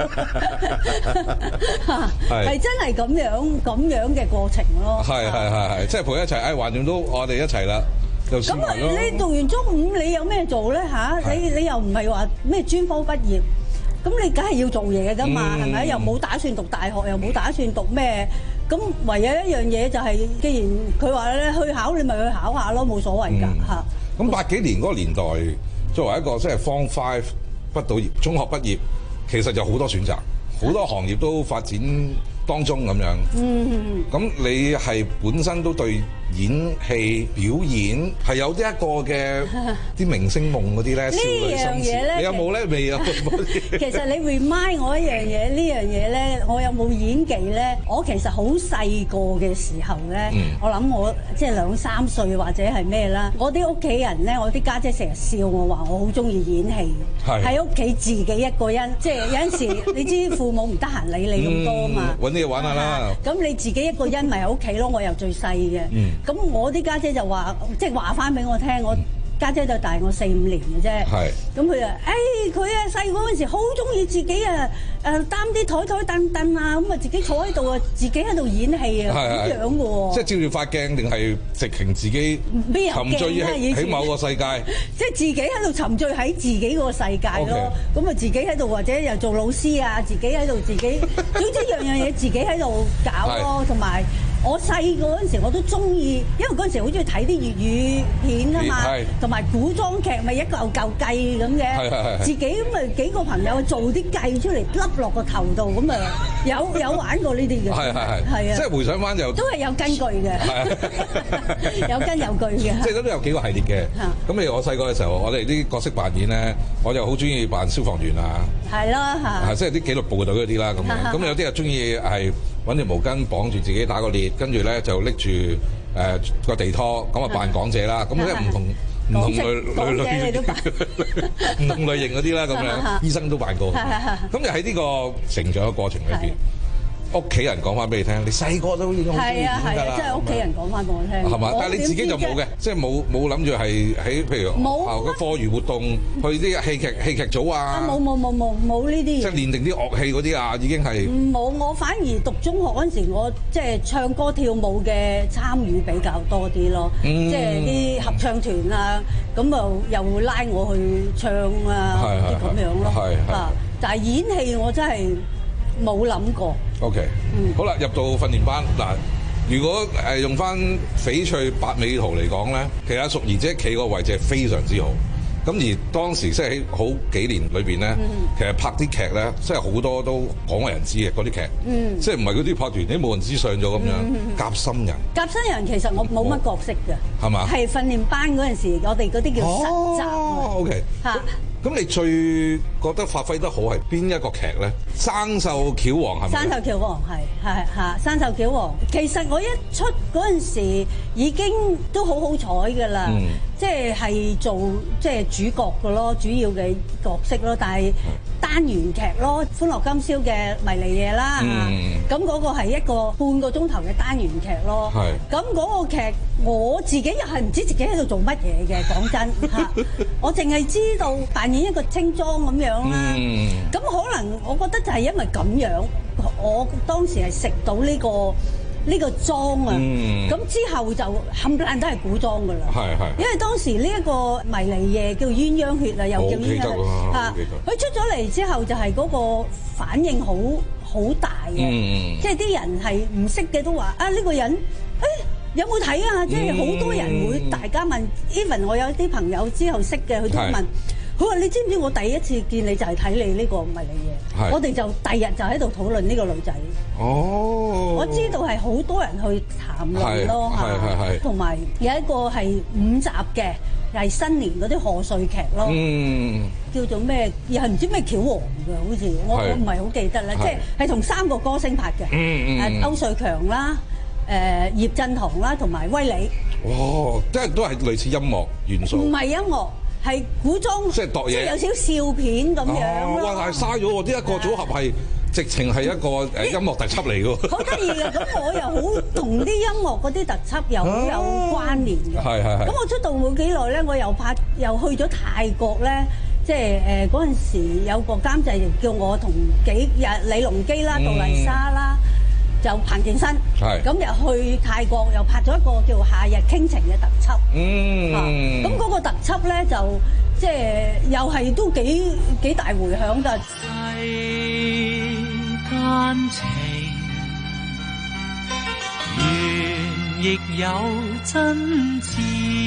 係真係咁樣咁樣嘅過程咯。 係係係係，即係陪一齊。哎，橫掂都我哋一齊啦，就先埋咯。 咁你讀完中五，你有咩做咧嚇？你你又唔係話咩專科畢業，咁你梗係要做嘢㗎嘛？係咪？又冇打算讀大學，又冇打算讀咩？咁唯有一樣嘢就係，既然佢話咧去考，你咪去考下咯，冇所謂㗎嚇。 咁八幾年嗰個年代，作為一個即係 Form Five 畢到業，中學畢業，其實就好多選擇，好多行業都發展當中咁樣。嗯。咁你係本身都對演戲表演係有呢一個嘅啲明星夢嗰啲咧，少女心事，你有冇咧？未有。 其實你 remind 我一樣嘢，呢樣嘢咧，我有冇演技咧？我其實好細個嘅時候咧，我諗我即係兩三歲或者係咩啦。我啲屋企人咧，我啲家姐成日笑我話我好中意演戲，喺屋企自己一個人，即係有陣時你知父母唔得閒理你咁多啊嘛， 揾啲嘢玩下啦。 咁你自己一個人咪喺屋企咯，我又最細嘅。咁我啲家姐就話，即係話翻俾我聽，我家姐就大我四五年嘅啫。係。咁佢就，誒佢啊細個嗰陣時好中意自己啊誒擔啲台台凳凳啊，咁啊自己坐喺度啊，自己喺度演戲啊，咁樣嘅喎。 即係照住發鏡定係直情自己沉醉喺喺某個世界。 即係自己喺度沉醉喺自己個世界咯。咁啊自己喺度或者又做老師啊，自己喺度自己，總之樣樣嘢自己喺度搞咯，同埋。我細個嗰陣時我都中意，因為嗰陣時好中意睇啲粵語片啊嘛，同埋古裝劇咪一嚿嚿計咁嘅，自己咁咪幾個朋友做啲計出嚟，笠落個頭度咁啊，有有玩過呢啲嘅，係係係，係啊， 即係回想翻就都係有根據嘅，有根有據嘅， 即係都有幾個系列嘅。咁譬如我細個嘅時候，我哋啲角色扮演咧，我就好中意扮消防員啊，係咯嚇，即係啲紀律部隊嗰啲啦咁樣。咁有啲又中意係揾條毛巾綁住自己打個裂。跟住咧就拎住誒個地拖，咁啊扮港姐啦，咁即係唔同唔同類類類唔同類型嗰啲啦，咁樣醫生都扮過。咁就喺呢個成長嘅過程裏邊，屋企人講翻俾你聽，你細個都已經好中意演㗎啦。 即係屋企人講翻俾我聽。 係嘛？但係你自己就冇嘅，即係冇冇諗住係喺譬如學校嘅課餘活動，去啲戲劇戲劇組啊。 冇冇冇冇冇呢啲嘢。 即係練定啲樂器嗰啲啊，已經係。 冇，我反而讀中學嗰陣時，我即係唱歌跳舞嘅參與比較多啲咯。即係啲合唱團啊，咁啊又會拉我去唱啊啲咁樣咯。係啊，但係演戲我真係冇諗過。 OK，嗯，好啦，入到訓練班嗱，如果誒用翻翡翠百美圖嚟講咧，其實阿淑儀姐企個位置係非常之好。咁而當時即係喺好幾年裏邊咧，嗯、其實拍啲劇咧，即係好多都廣為人知嘅嗰啲劇，嗯、即係唔係嗰啲拍團，你冇人知上咗咁樣。夾心人， 夾心人其實我冇乜角色嘅，係嘛？係訓練班嗰陣時，我哋嗰啲叫實習。 哦、OK 嚇。咁你最覺得發揮得好係邊一個劇咧？生銹橋王係咪？ 生銹橋王係係嚇，生銹橋王。其實我一出嗰陣時已經都好好彩㗎啦，嗯、即係係做即係主角㗎咯，主要嘅角色咯。但係單元劇咯，《歡樂今宵》嘅迷離夜啦，咁嗰、嗯、個係一個半個鐘頭嘅單元劇咯。係咁嗰個劇，我自己又係唔知自己喺度做乜嘢嘅，講真嚇。我淨係知道扮演一個清裝咁樣啦。咁、嗯、可能我覺得就係因為咁樣，我當時係食到呢、呢個呢、呢個妝啊。咁、嗯、之後就冚唪唥都係古裝㗎啦。係係。因為當時呢一個迷離夜叫鴛鴦血啊，又叫鴛鴦嚇。佢出咗嚟之後就係嗰個反應好好大嘅，嗯、即係啲人係唔識嘅都話啊呢、呢個人誒。哎有冇睇啊？即係好多人會大家問 even 我有啲朋友之後識嘅，佢都問，佢話你知唔知我第一次見你就係睇你呢個迷離夜？我哋就第日就喺度討論呢個女仔。哦，我知道係好多人去談論咯嚇，同埋有一個係五集嘅，又係新年嗰啲賀歲劇咯。嗯，叫做咩？又係唔知咩橋王嘅，好似我我唔係好記得啦。即係係同三個歌星拍嘅。嗯嗯，誒歐瑞強啦。 誒葉振棠啦，同埋威利。 哦，即係都係類似音樂元素。 唔係音樂，係古裝， 即係度嘢， 即係有少少笑片咁樣咯。 哇！但係嘥咗喎，呢一個組合係直情係一個誒音樂特輯嚟㗎。 好得意嘅，咁我又好同啲音樂嗰啲特輯又好有關聯嘅。係係係。咁我出道冇幾耐咧，我又拍又去咗泰國咧。即係誒嗰陣時有個監製叫我同幾日李龍基啦、杜麗莎啦，就彭健新，咁又去泰國又拍咗一個叫《夏日傾情》嘅特輯。嗯，咁嗰個特輯咧就即係又係都幾幾大迴響㗎。 世間情，緣亦有真摯。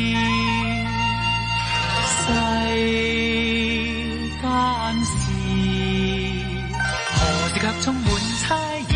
世間事，何時卻充滿猜疑？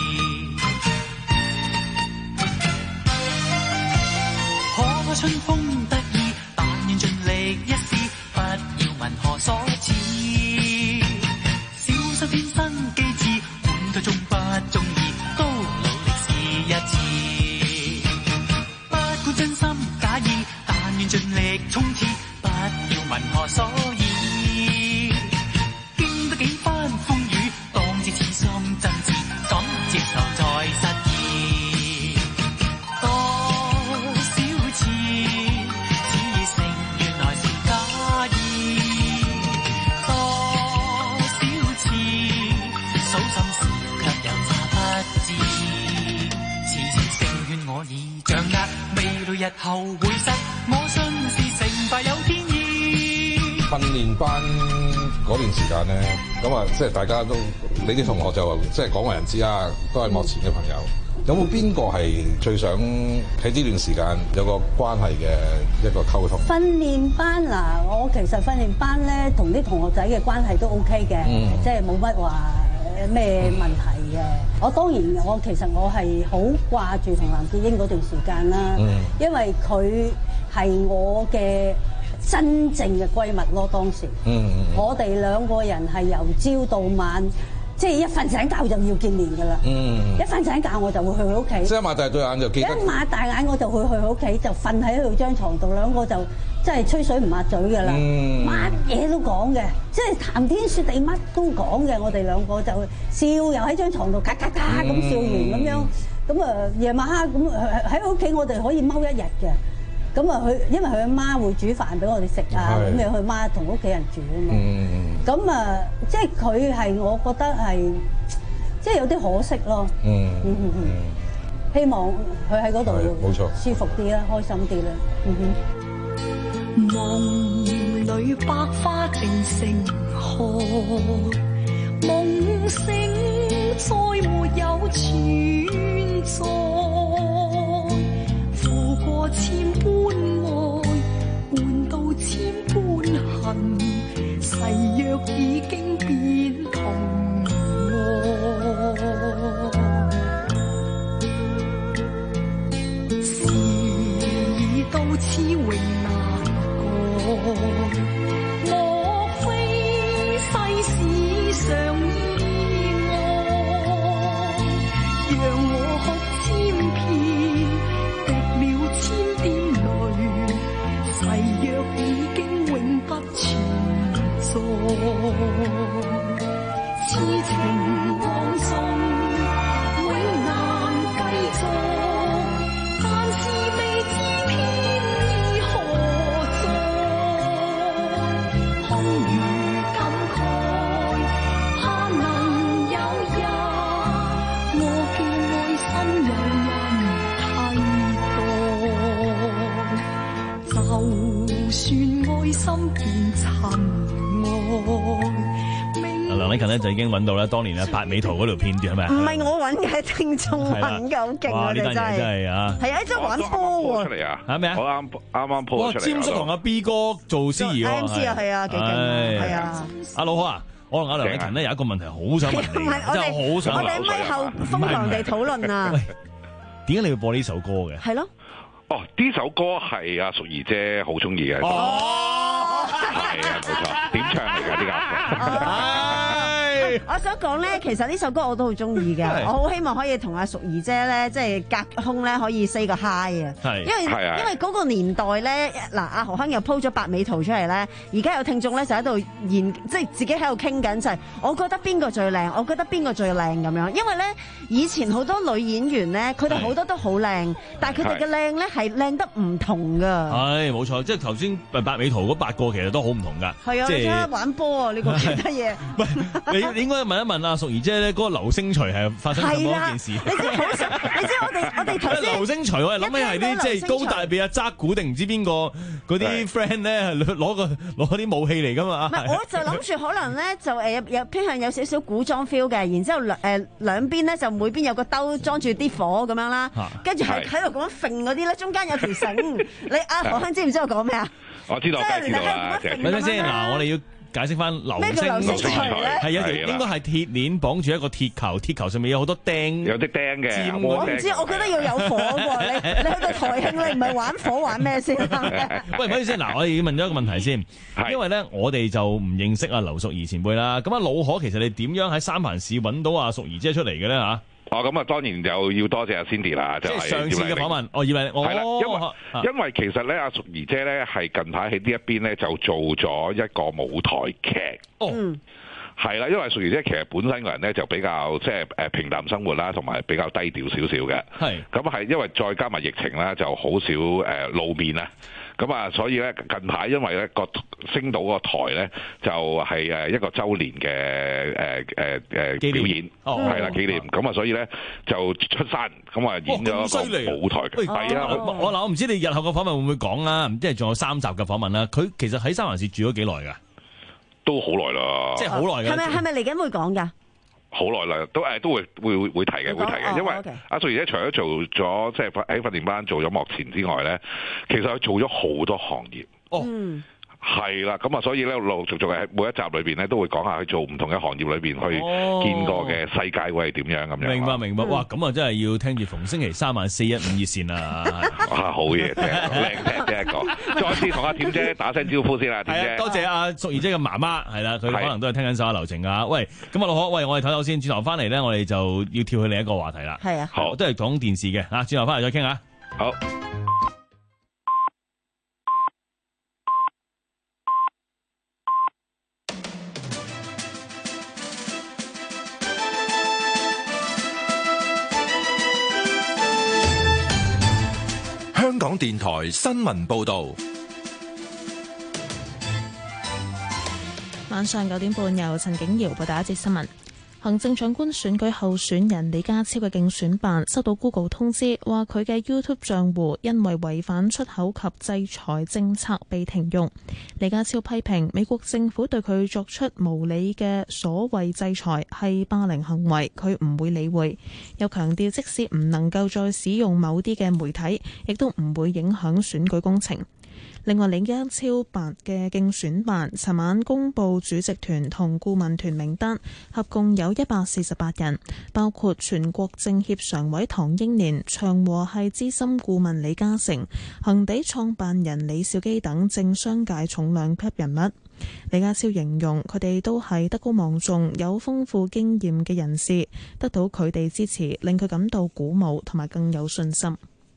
可否春風得意？但願盡力一試，不要問何所似。小心天生機智，滿肚中不中意，都努力試一次。不管真心假意，但願盡力衝刺。問何所以？經得幾番風雨，當知此心真摯，敢接受再失意。多少次，只剩原來是假意。多少次，數心事卻又詐不知。此情勝券我已掌握，未來日後會失，我信是成敗有天意。 訓練班嗰段時間咧，咁啊，即係大家都，你啲同學就即係廣為人知啊，都係幕前嘅朋友。有冇邊個係最想喺呢段時間有個關係嘅一個溝通？ 訓練班嗱，我其實訓練班咧，同啲同學仔嘅關係都 OK 嘅，嗯、即係冇乜話咩問題嘅。嗯、我當然，我其實我係好掛住同藍潔瑛嗰段時間啦，嗯、因為佢係我嘅真正嘅閨蜜咯，當時，嗯嗯嗯、我哋兩個人係由朝到晚，即係一瞓醒覺就要見面噶啦。嗯、一瞓醒覺我就會去佢屋企。 即係擘大對眼就記得。 一擘大眼我就會去佢屋企，就瞓喺佢張床度，兩個就真係吹水唔抹嘴噶啦，乜嘢、嗯、都講嘅，即係談天說地乜都講嘅。我哋兩個就笑，又喺張床度咔咔咔咁笑完咁樣，咁啊夜晚黑咁喺屋企我哋可以踎一日嘅。咁啊，佢因為佢阿媽會煮飯俾我哋食啊，咁樣佢媽同屋企人住啊嘛。咁啊、嗯，即係佢係我覺得係，即係有啲可惜咯。嗯嗯嗯嗯，希望佢喺嗰度冇錯舒服啲啦，開心啲啦。嗯哼。 夢裏百花正盛開，夢醒再沒有存在。付過千般愛，換到千般恨，誓約已經變同愛。事已到此永難改，莫非世事常意外，讓我哭千遍。千點淚，誓約已經永不存在。此情往送，永難繼續。但是未知天意何在，空餘感慨，盼能有日，我嘅愛心有人就算愛心變塵埃。 梁禮勤咧就已經揾到咧，當年啊八尾圖嗰條片段係咪？ 唔係我揾嘅，聽眾揾嘅，好勁啊！你真係真係啊！ 係啊，即係玩波喎。 出嚟啊！ 係咩啊？ 我啱啱啱 po 出嚟。 詹叔同阿 B 哥做司儀喎。 M C 啊，係啊，幾勁啊！係啊。 阿老哥啊，我同阿梁禮勤咧有一個問題好想問你，真係好想。 我哋咪後瘋狂地討論啊！ 喂，點解你要播呢首歌嘅？ 係咯。 哦，呢首歌係阿淑儀姐好中意嘅。哦，係啊，冇錯，點唱嚟㗎呢個？ 我想講咧，其實呢首歌我都好中意嘅，我好希望可以同阿淑儀姐咧，即係隔空咧可以 say 個 hi 啊。係，因為因為嗰個年代咧，嗱阿何鏗又 po 咗百美圖出嚟咧，而家有聽眾咧就喺度研，即係自己喺度傾緊就係，我覺得邊個最靚，我覺得邊個最靚咁樣。因為咧以前好多女演員咧，佢哋好多都好靚，但係佢哋嘅靚咧係靚得唔同㗎。 係冇錯，即係頭先百美圖嗰八個其實都好唔同㗎。係啊， 即係玩波啊！呢個其他嘢。 喂，你你應該問一問阿淑儀姐咧，嗰個流星錘係發生咁多件事。 你知好想，你知我哋我哋頭先流星錘，我係諗起係啲即係高大俾阿扎古定唔知邊個嗰啲 friend 咧攞個攞啲武器嚟㗎嘛。 唔係，我就諗住可能咧就誒有有偏向有少少古裝 feel 嘅，然之後兩誒兩邊咧就每邊有個兜裝住啲火咁樣啦，跟住係喺度咁樣揈嗰啲咧，中間有條繩。你阿何鏗知唔知我講咩啊？ 我知道，我知道啦。 咪先先嗱，我哋要解釋翻流星錘係有條應該係鐵鏈綁住一個鐵球，鐵球上面有好多釘， 有啲釘嘅。 我唔知，我覺得要有火喎。你你去到台慶，你唔係玩火玩咩先？ 喂，唔好意思，嗱，我哋要問咗一個問題先，因為咧我哋就唔認識阿劉淑儀前輩啦。咁啊，老可其實你點樣喺三藩市揾到阿淑儀姐出嚟嘅咧嚇？ 哦，咁啊，當然就要多謝阿 Cindy 啦，就係上次嘅訪問，我以為我係啦，因為因為其實咧，阿淑儀姐咧係近排喺呢一邊咧就做咗一個舞台劇。哦。係啦，因為淑儀姐其實本身個人咧就比較即係誒平淡生活啦，同埋比較低調少少嘅。係。咁係因為再加埋疫情啦，就好少誒露面啦。咁啊，所以咧近排因為咧個星島個台咧就係誒一個週年嘅誒誒誒表演，係啦紀念。咁啊，所以咧就出山，咁啊演咗一個舞台劇。係啊， 我嗱我唔知你日後嘅訪問會唔會講啦，即係仲有三集嘅訪問啦。佢其實喺三藩市住咗幾耐㗎？ 都好耐啦， 即係好耐㗎。 係咪係咪嚟緊會講㗎？ 好耐啦，都誒都會會會會提嘅，會提嘅，因為阿淑儀姐除咗做咗即係喺訓練班做咗幕前之外咧，其實佢做咗好多行業。哦。嗯係啦，咁啊，所以咧陸陸續續喺每一集裏邊咧，都會講下佢做唔同嘅行業裏邊去見過嘅世界會係點樣咁樣。 明白明白，哇！咁啊，真係要聽住逢星期三晚四一五熱線啦。 啊，好嘢，靚聽第一個。再次同阿點姐打聲招呼先啦，點姐。 多謝阿淑儀姐嘅媽媽，係啦，佢可能都係聽緊首流程啊。喂，咁啊，老可，喂，我哋唞唞先，轉頭翻嚟咧，我哋就要跳去另一個話題啦。 係啊， 好，都係講電視嘅啊，轉頭翻嚟再傾下。 好。 香港電台新聞報道， 晚上九點半由陳景瑤報道一節新聞。行政長官選舉候選人李家超嘅競選辦收到 Google 通知，話佢嘅 YouTube 賬戶因為違反出口及制裁政策被停用。李家超批評美國政府對佢作出無理嘅所謂制裁係霸凌行為，佢唔會理會。又強調即使唔能夠再使用某啲嘅媒體，亦都唔會影響選舉工程。另外，李家超辦嘅競選辦尋晚公布主席團同顧問團名單，合共有一百四十八人，包括全國政協常委唐英年、長和系資深顧問李嘉誠、恒地創辦人李兆基等政商界重量級人物。李家超形容佢哋都係德高望重、有豐富經驗嘅人士，得到佢哋支持，令佢感到鼓舞同埋更有信心。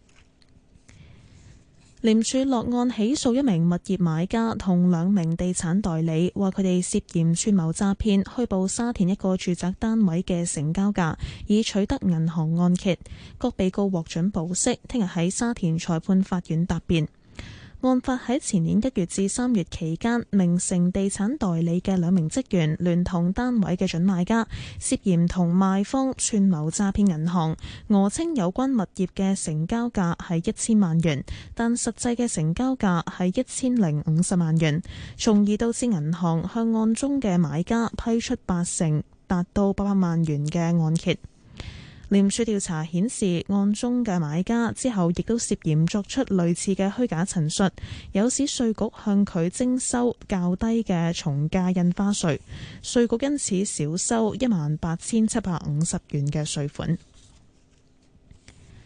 廉署落案起訴一名物業買家同兩名地產代理，話佢哋涉嫌串謀詐騙，虛報沙田一個住宅單位嘅成交價，以取得銀行按揭。各被告獲准保釋，聽日喺沙田裁判法院答辯。案發喺前年一月至三月期間，名城地產代理嘅兩名職員聯同單位嘅準買家，涉嫌同賣方串謀詐騙銀行，訛稱有關物業嘅成交價係一千萬元，但實際嘅成交價係一千零五十萬元，從而導致銀行向案中嘅買家批出八成達到八百萬元嘅按揭。廉署調查顯示，案中嘅買家之後亦都涉嫌作出類似嘅虛假陳述，有使稅局向佢徵收較低嘅從價印花稅，稅局因此少收一萬八千七百五十元嘅稅款。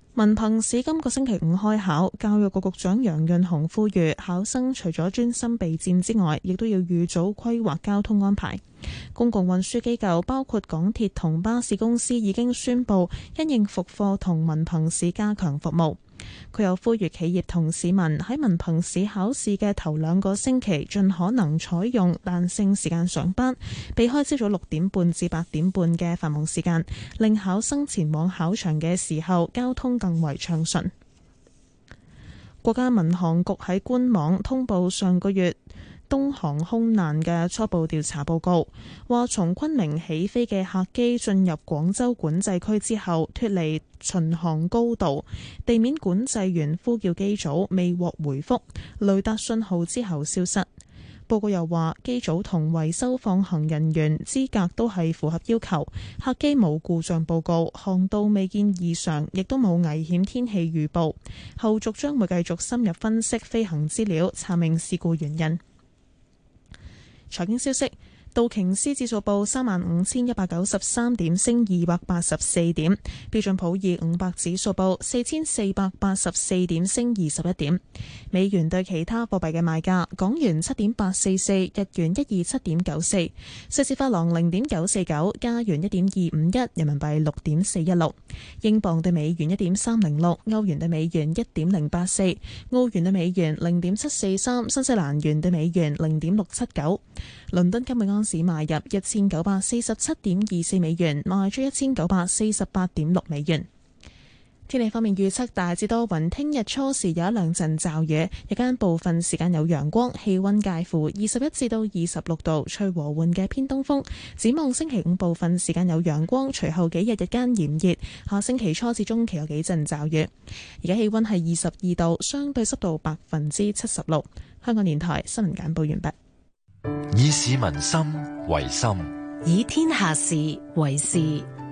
文憑試今個星期五開考，教育局局長楊潤雄呼籲考生除咗專心備戰之外，亦都要預早規劃交通安排。公共運輸機構包括港鐵同巴士公司已經宣布因應復課同文憑試加強服務。佢又呼籲企業同市民喺文憑試考試嘅頭兩個星期盡可能採用彈性時間上班，避開朝早六點半至八點半嘅繁忙時間，令考生前往考場嘅時候交通更為暢順。國家民航局喺官網通報上個月東航空難嘅初步調查報告，話從昆明起飛嘅客機進入廣州管制區之後脫離巡航高度，地面管制員呼叫機組未獲回覆，雷達信號之後消失。報告又話機組同維修放行人員資格都係符合要求，客機冇故障報告，航道未見異常，亦都冇危險天氣預報。後續將會繼續深入分析飛行資料，查明事故原因。財經消息，道瓊斯指數報三萬五千一百九十三點，升二百八十四點；標準普爾五百指數報四千四百八十四點，升二十一點。美元對其他貨幣嘅賣價：港元七點八四四，日元一二七點九四，瑞士法郎零點九四九，加元一點二五一，人民幣六點四一六，英鎊對美元一點三零六，歐元對美元一點零八四，澳元對美元零點七四三，新西蘭元對美元零點六七九。倫敦金每盎司買入一千九百四十七點二四美元，賣出一千九百四十八點六美元。天氣方面預測大致多雲，聽日初時有一兩陣驟雨，日間部分時間有陽光，氣溫介乎二十一至到二十六度，吹和緩嘅偏東風。展望星期五部分時間有陽光，隨後幾日日間炎熱，下星期初至中期有幾陣驟雨。而家氣溫係二十二度，相對濕度百分之七十六。香港電台新聞簡報完畢。 以市民心為心， 以天下事為事。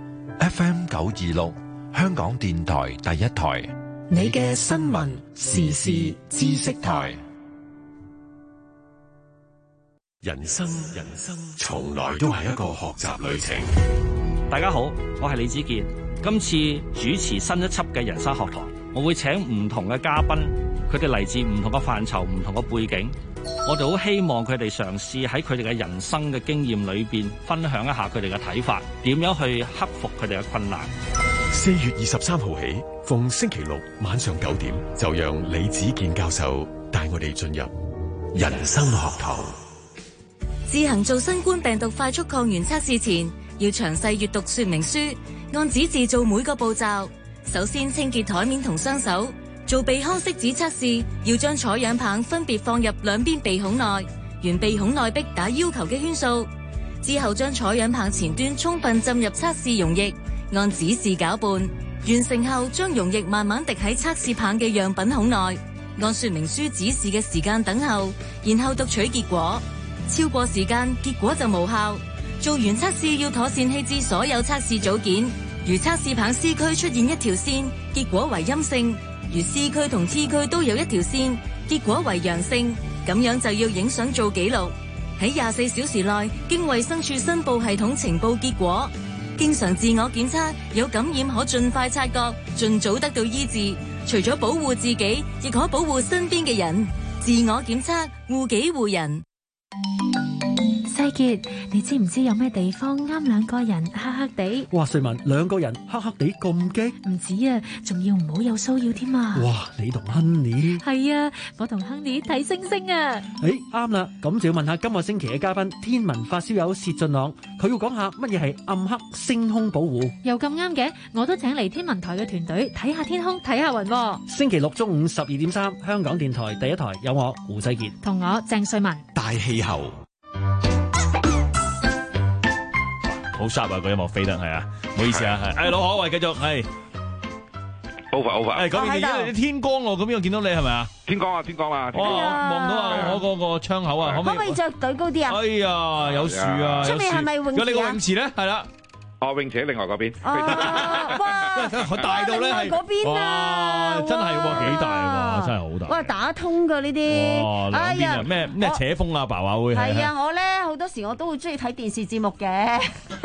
F M 九二六，香港電台第一台， 你嘅新聞時事知識台。 人生，人生從來都係一個學習旅程。 大家好，我係李子健。今次主持新一輯嘅人生學堂，我會請唔同嘅嘉賓，佢哋嚟自唔同嘅範疇、唔同嘅背景。我哋好希望佢哋嘗試喺佢哋嘅人生嘅經驗裏邊，分享一下佢哋嘅睇法，點樣去克服佢哋嘅困難。 四月二十三號起，逢星期六晚上九點，就讓李子健教授帶我哋進入人生學堂。 自行做新冠病毒快速抗原測試前，要詳細閱讀說明書，按指示做每個步驟。首先清潔台面同雙手。做鼻腔拭子測試，要將採樣棒分別放入兩邊鼻孔內，沿鼻孔內壁打要求嘅圈數。之後將採樣棒前端充分浸入測試溶液，按指示攪拌。完成後，將溶液慢慢滴喺測試棒嘅樣品孔內，按說明書指示嘅時間等候，然後讀取結果。超過時間，結果就無效。做完測試要妥善棄置所有測試組件。如測試棒 C 區出現一條線，結果為陰性。如 C 區同 T 區都有一條線，結果為陽性，咁樣就要影相做記錄。喺廿四小時內經衛生署申報系統呈報結果。經常自我檢測，有感染可盡快察覺，盡早得到醫治。除咗保護自己，亦可保護身邊嘅人。自我檢測，護己護人。 世傑，你知唔知有咩地方啱兩個人黑黑地？ 哇！瑞文，兩個人黑黑地咁激？ 唔止啊，仲要唔好有騷擾添啊！ 哇！你同 Honey 係啊，我同 Honey 睇星星啊！ 誒，啱啦，咁就要問下今個星期嘅嘉賓，天文發燒友薛俊朗，佢要講下乜嘢係暗黑星空保護。 又咁啱嘅，我都請嚟天文台嘅團隊睇下天空，睇下雲。 星期六中午十二點三，香港電台第一台有我胡世傑同我鄭瑞文。 大氣候。 好 sharp 啊！個音樂飛得係啊，唔好意思啊，係，誒，老可喂，繼續係 over over， 誒，嗰邊而家天光喎，咁邊我見到你係咪啊？ 天光啊，天光啦！ 哇，望到啊，我嗰個窗口啊，可唔可以？ 可唔可以着隊高啲啊？ 哎呀，有樹啊， 出面係咪泳池啊？ 有你個泳池咧，係啦。 哦，泳池喺另外嗰邊。 哇！ 佢大到咧係嗰邊啊， 真係喎幾大喎，真係好大。 哇，打通㗎呢啲。 哇，兩邊啊咩咩扯風啊，爸爸會係啊，我咧好多時我都會中意睇電視節目嘅。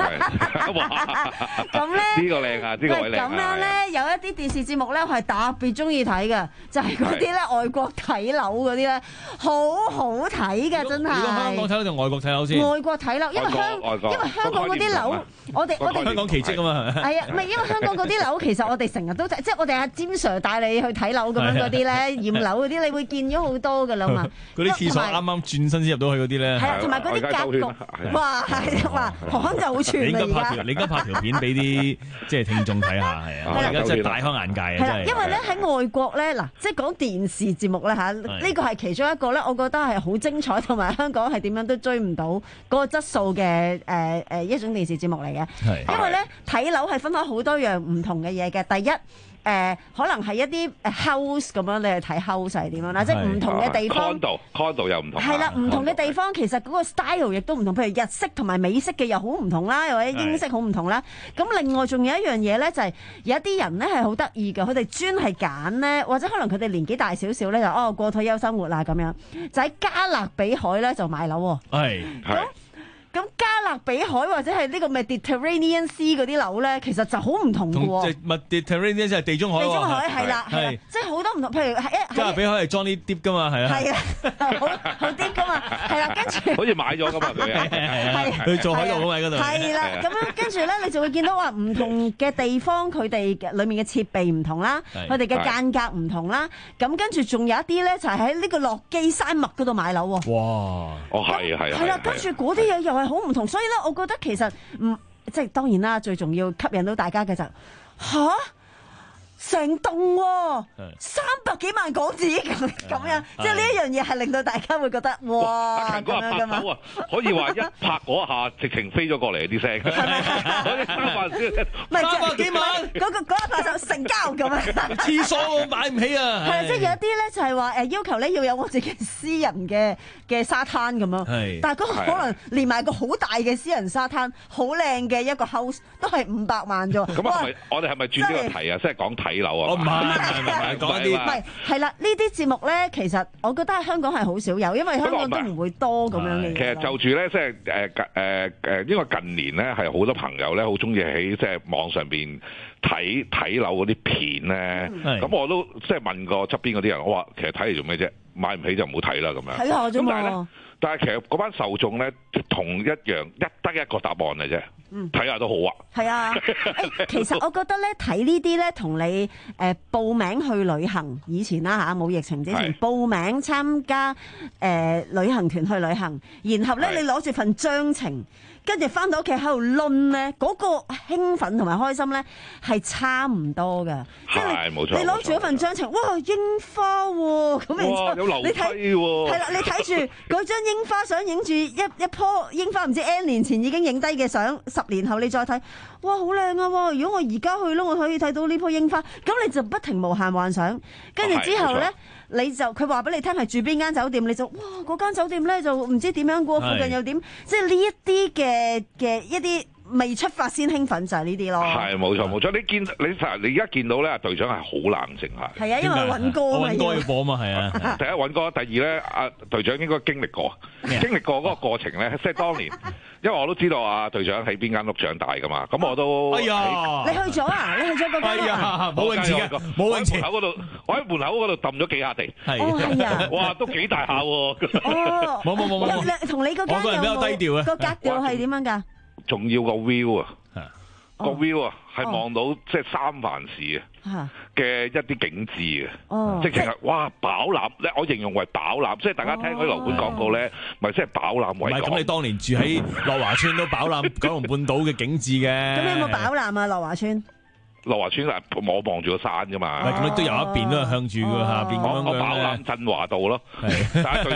咁咧呢個靚啊，呢個位靚啊。 咁樣咧有一啲電視節目咧，我係特別中意睇嘅，就係嗰啲咧外國睇樓嗰啲咧，好好睇嘅真係。 如果香港睇樓定外國睇樓先？ 外國睇樓，因為香因為香港嗰啲樓，我哋我哋香港奇蹟啊嘛。 係啊，唔係因為香港嗰啲樓，其實我哋成日都即係我哋阿詹 Sir 帶你去睇樓咁樣嗰啲咧，驗樓嗰啲，你會見咗好多噶啦嘛。 嗰啲廁所啱啱轉身先入到去嗰啲咧。 係啊，同埋嗰啲格局，哇係哇，巷就好全啊而家。 你而家拍條片俾啲即係聽眾睇下，係啊，而家真係大開眼界啊！ 係啦，因為咧喺外國咧嗱，即係講電視節目咧嚇，呢個係其中一個咧，我覺得係好精彩，同埋香港係點樣都追唔到嗰個質素嘅誒誒一種電視節目嚟嘅。因為咧睇樓係分開好多樣唔同嘅嘢嘅，第一。誒、呃、可能係一啲 house 咁樣，你去睇 house 係點樣啦？即係唔同嘅地方。 condo condo 又唔同。 係啦，唔同嘅地方其實嗰個 style 亦都唔同，譬如日式同埋美式嘅又好唔同啦，又或者英式好唔同啦。咁另外仲有一樣嘢咧，就係、是、有一啲人咧係好得意嘅，佢哋專係揀咧，或者可能佢哋年紀大少少咧，就哦過退休生活啦咁樣，就喺加勒比海咧就買樓喎。 係係。 咁加勒比海或者係呢個 Mediterranean Sea 嗰啲樓咧，其實就好唔同嘅喎。 即係 Mediterranean 即係地中海。 地中海係啦，係啦，即係好多唔同。譬如係加勒比海係 Johnny Depp 噶嘛，係啊。係啊，好好 Depp 噶嘛，係啦，跟住。 好似買咗咁嘛佢。係係佢做海盜喺嗰度。 係啦，咁樣跟住咧，你就會見到話唔同嘅地方，佢哋裡面嘅設備唔同啦，佢哋嘅間隔唔同啦。咁跟住仲有一啲咧，就係喺呢個落基山脈嗰度買樓喎。 哇！ 哦，係啊，係啊。 係啦，跟住嗰啲嘢又係好唔同，所以咧，我覺得其實唔即係當然啦，最重要吸引到大家嘅就吓成棟喎，三百幾萬港紙咁咁樣，即係呢一樣嘢係令到大家會覺得哇咁樣噶嘛， 可以話一拍嗰下直情飛咗過嚟啲聲，三百三百幾萬嗰個嗰一拍就成交咁樣， 廁所我買唔起啊！ 係啊，即係有啲咧就係話誒要求咧要有我自己私人嘅嘅沙灘咁樣，但係嗰個可能連埋個好大嘅私人沙灘，好靚嘅一個 house 都係五百萬啫。 咁係咪我哋係咪轉呢個題啊？即係講睇樓啊？ 我唔係唔係唔係講一啲， 唔係係啦，呢啲節目咧，其實我覺得喺香港係好少有，因為香港都唔會多咁樣嘅嘢。 其實就住咧，即係誒誒誒，因為近年咧係好多朋友咧好中意喺即係網上邊睇睇樓嗰啲片咧，咁、嗯、我都即係問過側邊嗰啲人，我話其實睇嚟做咩啫？買唔起就唔好睇啦咁樣。 睇下啫嘛。 但係其實嗰班受眾咧，同一樣一得一個答案嘅啫。睇下都好啊。係啊。誒， 其實我覺得咧，睇呢啲咧，同你誒、呃、報名去旅行，以前啦嚇冇疫情之前，報名參加誒、呃、旅行團去旅行，然後咧你攞住份章程。跟住翻到屋企喺度攆咧，嗰、那個興奮同埋開心咧係差唔多嘅。 係冇錯。 你攞住一份章程，哇櫻花喎、啊，咁然之後有樓梯喎。 係啦，你睇住嗰張櫻花相，影住一一樖櫻花，唔知 N 年前已經影低嘅相，十年後你再睇，哇好靚啊！如果我而家去咯，我可以睇到呢樖櫻花，咁你就不停無限幻想。跟住之後咧。你就佢話俾你聽係住邊間酒店，你就哇嗰間酒店咧就唔知點樣喎，附近又點，即係呢一啲嘅嘅一啲未出發先興奮就係呢啲咯。係冇錯冇錯，你見你實你而家見到咧，隊長係好冷靜下。係啊，因為揾歌啊嘛，揾歌要播嘛，係啊。第一揾歌，第二咧，阿隊長應該經歷過，經歷過嗰個過程咧，即係當年。因為我都知道啊，隊長喺邊間屋長大噶嘛，咁我都哎呀，你去咗啊？你去咗嗰間？哎呀，冇泳池嘅，冇泳池。我喺門口嗰度，我喺門口嗰度揼咗幾下地。係，哦係啊，哇，都幾大下喎。哦，冇冇冇冇，同你嗰間有冇？我個人比較低調啊。個格調係點樣㗎？仲要個 view 啊！個 view 啊，係望到即係三藩市啊嘅一啲景緻啊，直情係哇飽覽咧，我形容為飽覽，即係大家聽嗰啲樓盤廣告咧，咪即係飽覽為。唔係咁，你當年住喺樂華村都飽覽九龍半島嘅景緻嘅。咁你有冇飽覽啊？樂華村？樂華村係我望住個山噶嘛，咁你都有一邊都係向住個下邊咁樣嘅。我飽覽振華道咯，但係佢咗飽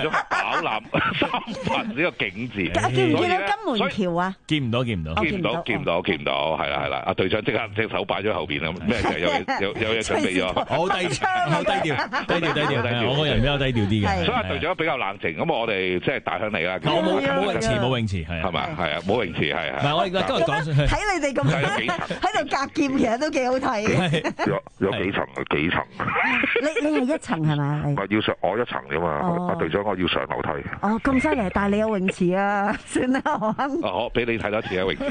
飽覽三分呢個景字。 見唔見到金門橋啊？ 見唔到，見唔到， 見唔到，見唔到，見唔到，係啦，係啦。阿隊長即刻隻手擺咗後邊啦，咩就有有有嘢準備咗。 好低調，好低調，低調，低調，低調。我個人比較低調啲嘅， 所以阿隊長比較冷靜。咁我哋即係大鄉里啦。 我冇冇泳池，冇泳池係係咪？係啊，冇泳池係係。 唔係我而家今日講睇你哋咁喺度隔劍，其實都幾好睇。 有有幾層？幾層？ 你你係一層係咪？ 唔係要上我一層啫嘛。阿隊長我要上樓梯。 哦，咁犀利！但係你有泳池啊，算啦，何坑。 哦，俾你睇多次啊，泳池。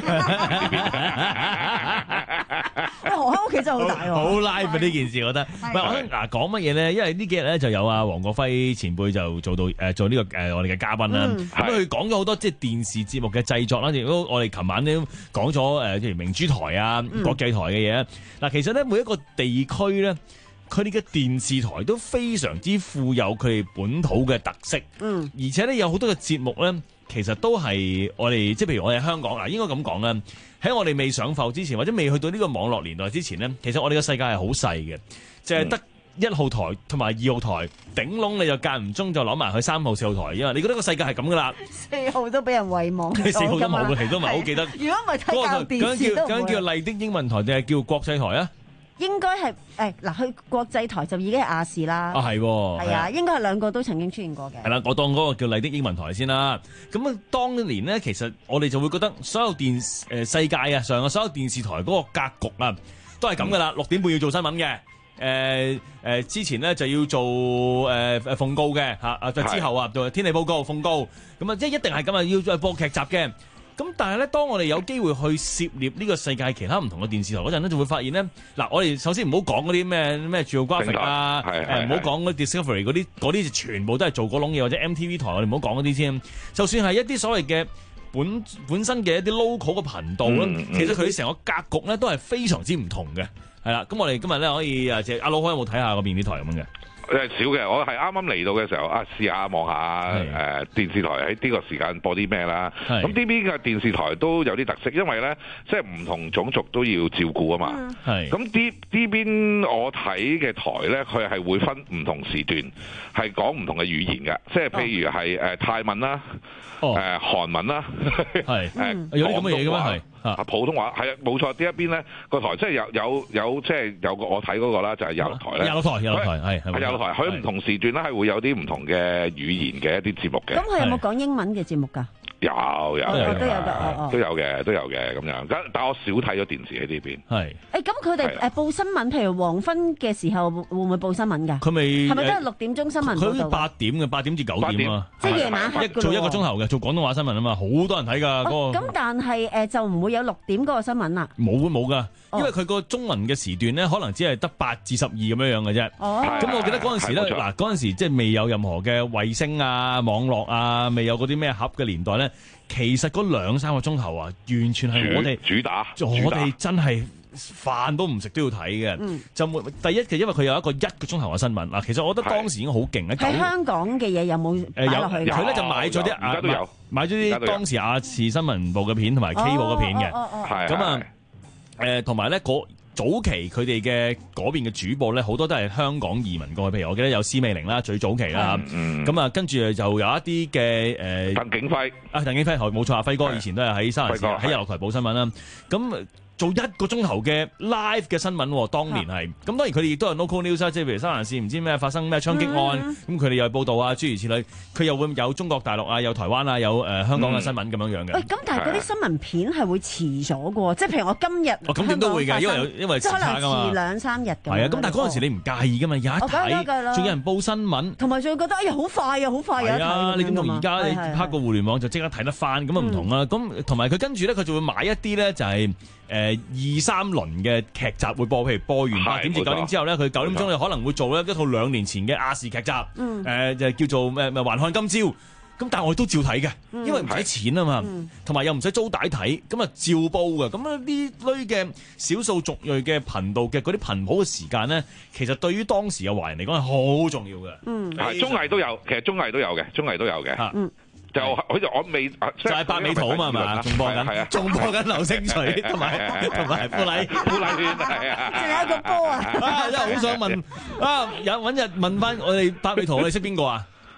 何坑屋企真係好大喎。 好 live 啊！呢件事我覺得。唔係我嗱講乜嘢咧？因為呢幾日咧就有阿黃國輝前輩就做到誒做呢個誒我哋嘅嘉賓啦。咁佢講咗好多即係電視節目嘅製作啦。亦都我哋琴晚都講咗誒，譬如明珠台啊、國際台嘅嘢。嗱，其實咧每一個地區咧，佢哋嘅電視台都非常之富有佢哋本土嘅特色。嗯，而且咧有好多嘅節目咧，其實都係我哋即係譬如我哋香港嗱，應該咁講啦。喺我哋未上埠之前，或者未去到呢個網絡年代之前咧，其實我哋嘅世界係好細嘅，就係得一號台同埋二號台，頂籠你就間唔中就攞埋去三號、四號台，因為你覺得個世界係咁噶啦。 四號都俾人遺忘， 四號都冇嘅，其實都唔係好記得。 如果唔係睇教電視都唔會。 咁叫麗的英文台定係叫國際台啊？ 應該係誒嗱，去國際台就已經係亞視啦。 啊係， 係啊，應該係兩個都曾經出現過嘅。 係啦，我當嗰個叫麗的英文台先啦。咁啊，當年咧，其實我哋就會覺得所有電誒、呃、世界啊上嘅所有電視台嗰個格局啊，都係咁噶啦。六點半要做新聞嘅，誒、呃、誒、呃、之前咧就要做誒誒奉告嘅嚇，啊之後啊做天氣報告奉告，咁啊即係一定係咁啊，要再播劇集嘅。咁但係咧，當我哋有機會去涉獵呢個世界其他唔同嘅電視台嗰陣咧，就會發現咧，嗱，我哋首先唔好講嗰啲咩咩 Geographic 啊，誒唔好講嗰 Discovery 嗰啲，嗰啲全部都係做嗰籠嘢，或者 M T V 台，我哋唔好講嗰啲先。就算係一啲所謂嘅本本身嘅一啲 local 嘅頻道咧，嗯嗯、其實佢成個格局咧都係非常之唔同嘅，係啦。咁我哋今日咧可以誒，即阿老開有冇睇下嗰邊啲台咁樣嘅？ 誒少嘅，我係啱啱嚟到嘅時候啊，試下望下誒電視台喺呢個時間播啲咩啦。咁呢邊嘅電視台都有啲特色，因為咧即係唔同種族都要照顧啊嘛。係。咁呢呢邊我睇嘅台咧，佢係會分唔同時段，係講唔同嘅語言嘅，即係譬如係誒泰文啦，誒韓文啦，係誒有啲咁嘅嘢嘅咩？係。啊，普通話係啊，冇錯。呢一邊咧個台即係有有有即係有個我睇嗰個啦，就係有台咧。有台有台係係有台，佢唔同時段咧係會有啲唔同嘅語言嘅一啲節目嘅。 咁佢有冇講英文嘅節目㗎？ 有有有都有嘅， 都有嘅，都有嘅咁樣。但但我少睇咗電視喺呢邊。係。誒咁佢哋誒報新聞，譬如黃昏嘅時候會唔會報新聞㗎？ 佢未係咪都係六點鐘新聞報導？ 佢八點嘅，八點至九點啊。 即係夜晚黑做一個鐘頭嘅，做廣東話新聞啊嘛，好多人睇㗎嗰個。 咁但係誒就唔會有六點嗰個新聞啦。 冇冇㗎，因為佢個中文嘅時段咧，可能只係得八至十二咁樣樣嘅啫。哦。咁我記得嗰陣時咧，嗱嗰陣時即係未有任何嘅衛星啊、網絡啊，未有嗰啲咩盒嘅年代咧。其實嗰兩三個鐘頭啊，完全係我哋主打， 我哋真係飯都唔食都要睇嘅。嗯、就第一嘅，因為佢有一個一個鐘頭嘅新聞嗱。其實我覺得當時已經好勁。 喺香港嘅嘢有冇擺落去？ 佢咧就買咗啲而家都有買咗啲當時亞視新聞部嘅片同埋 K 部嘅片嘅。咁啊誒，同埋咧早期佢哋嘅嗰邊嘅主播咧，好多都係香港移民過去，譬如我記得有施美玲啦，最早期啦，咁啊跟住就有一啲嘅誒， 鄧景輝啊，鄧景輝冇錯啊，輝哥以前都係喺三藩市喺日落台報新聞啦，咁。做一個鐘頭嘅 live 嘅新聞，當年係咁，當然佢哋亦都有 local news 啊，即係譬如三藩市唔知咩發生咩槍擊案，咁佢哋又報道啊，諸如此類，佢又會有中國大陸啊，有台灣啊，有誒香港嘅新聞咁樣樣嘅。喂， 咁但係嗰啲新聞片係會遲咗嘅喎，即係譬如我今日哦咁點都會㗎，因為因為時差㗎嘛， 可能遲兩三日㗎。 係啊，咁但係嗰陣時你唔介意㗎嘛，有一睇，仲有人報新聞， 同埋仲會覺得哎呀好快啊，好快啊！係啊，你點同而家你拍個互聯網就即刻睇得翻，咁啊唔同啦。咁同埋佢跟住咧，佢就會買一啲咧就係。誒、呃、二三輪嘅劇集會播，譬如播完八點至九點之後咧，佢九點鐘就可能會做咧一套兩年前嘅亞視劇集，誒、嗯呃、就叫做咩咩還看今朝。咁但係我哋都照睇嘅，因為唔使錢啊嘛，同埋、嗯、又唔使租帶睇，咁啊照煲嘅。咁啊呢類嘅少數族裔嘅頻道嘅嗰啲頻譜嘅時間咧，其實對於當時嘅華人嚟講係好重要嘅。嗯， 係綜藝都有，其實綜藝都有嘅，綜藝都有嘅。嗯。就好似我未就係百美圖啊嘛，係嘛？仲播緊，仲播緊流星錘同埋同埋富麗富麗圈係啊！ 仲有一個波啊！ 啊，真係好想問啊！有揾日問翻我哋百美圖，我哋識邊個啊？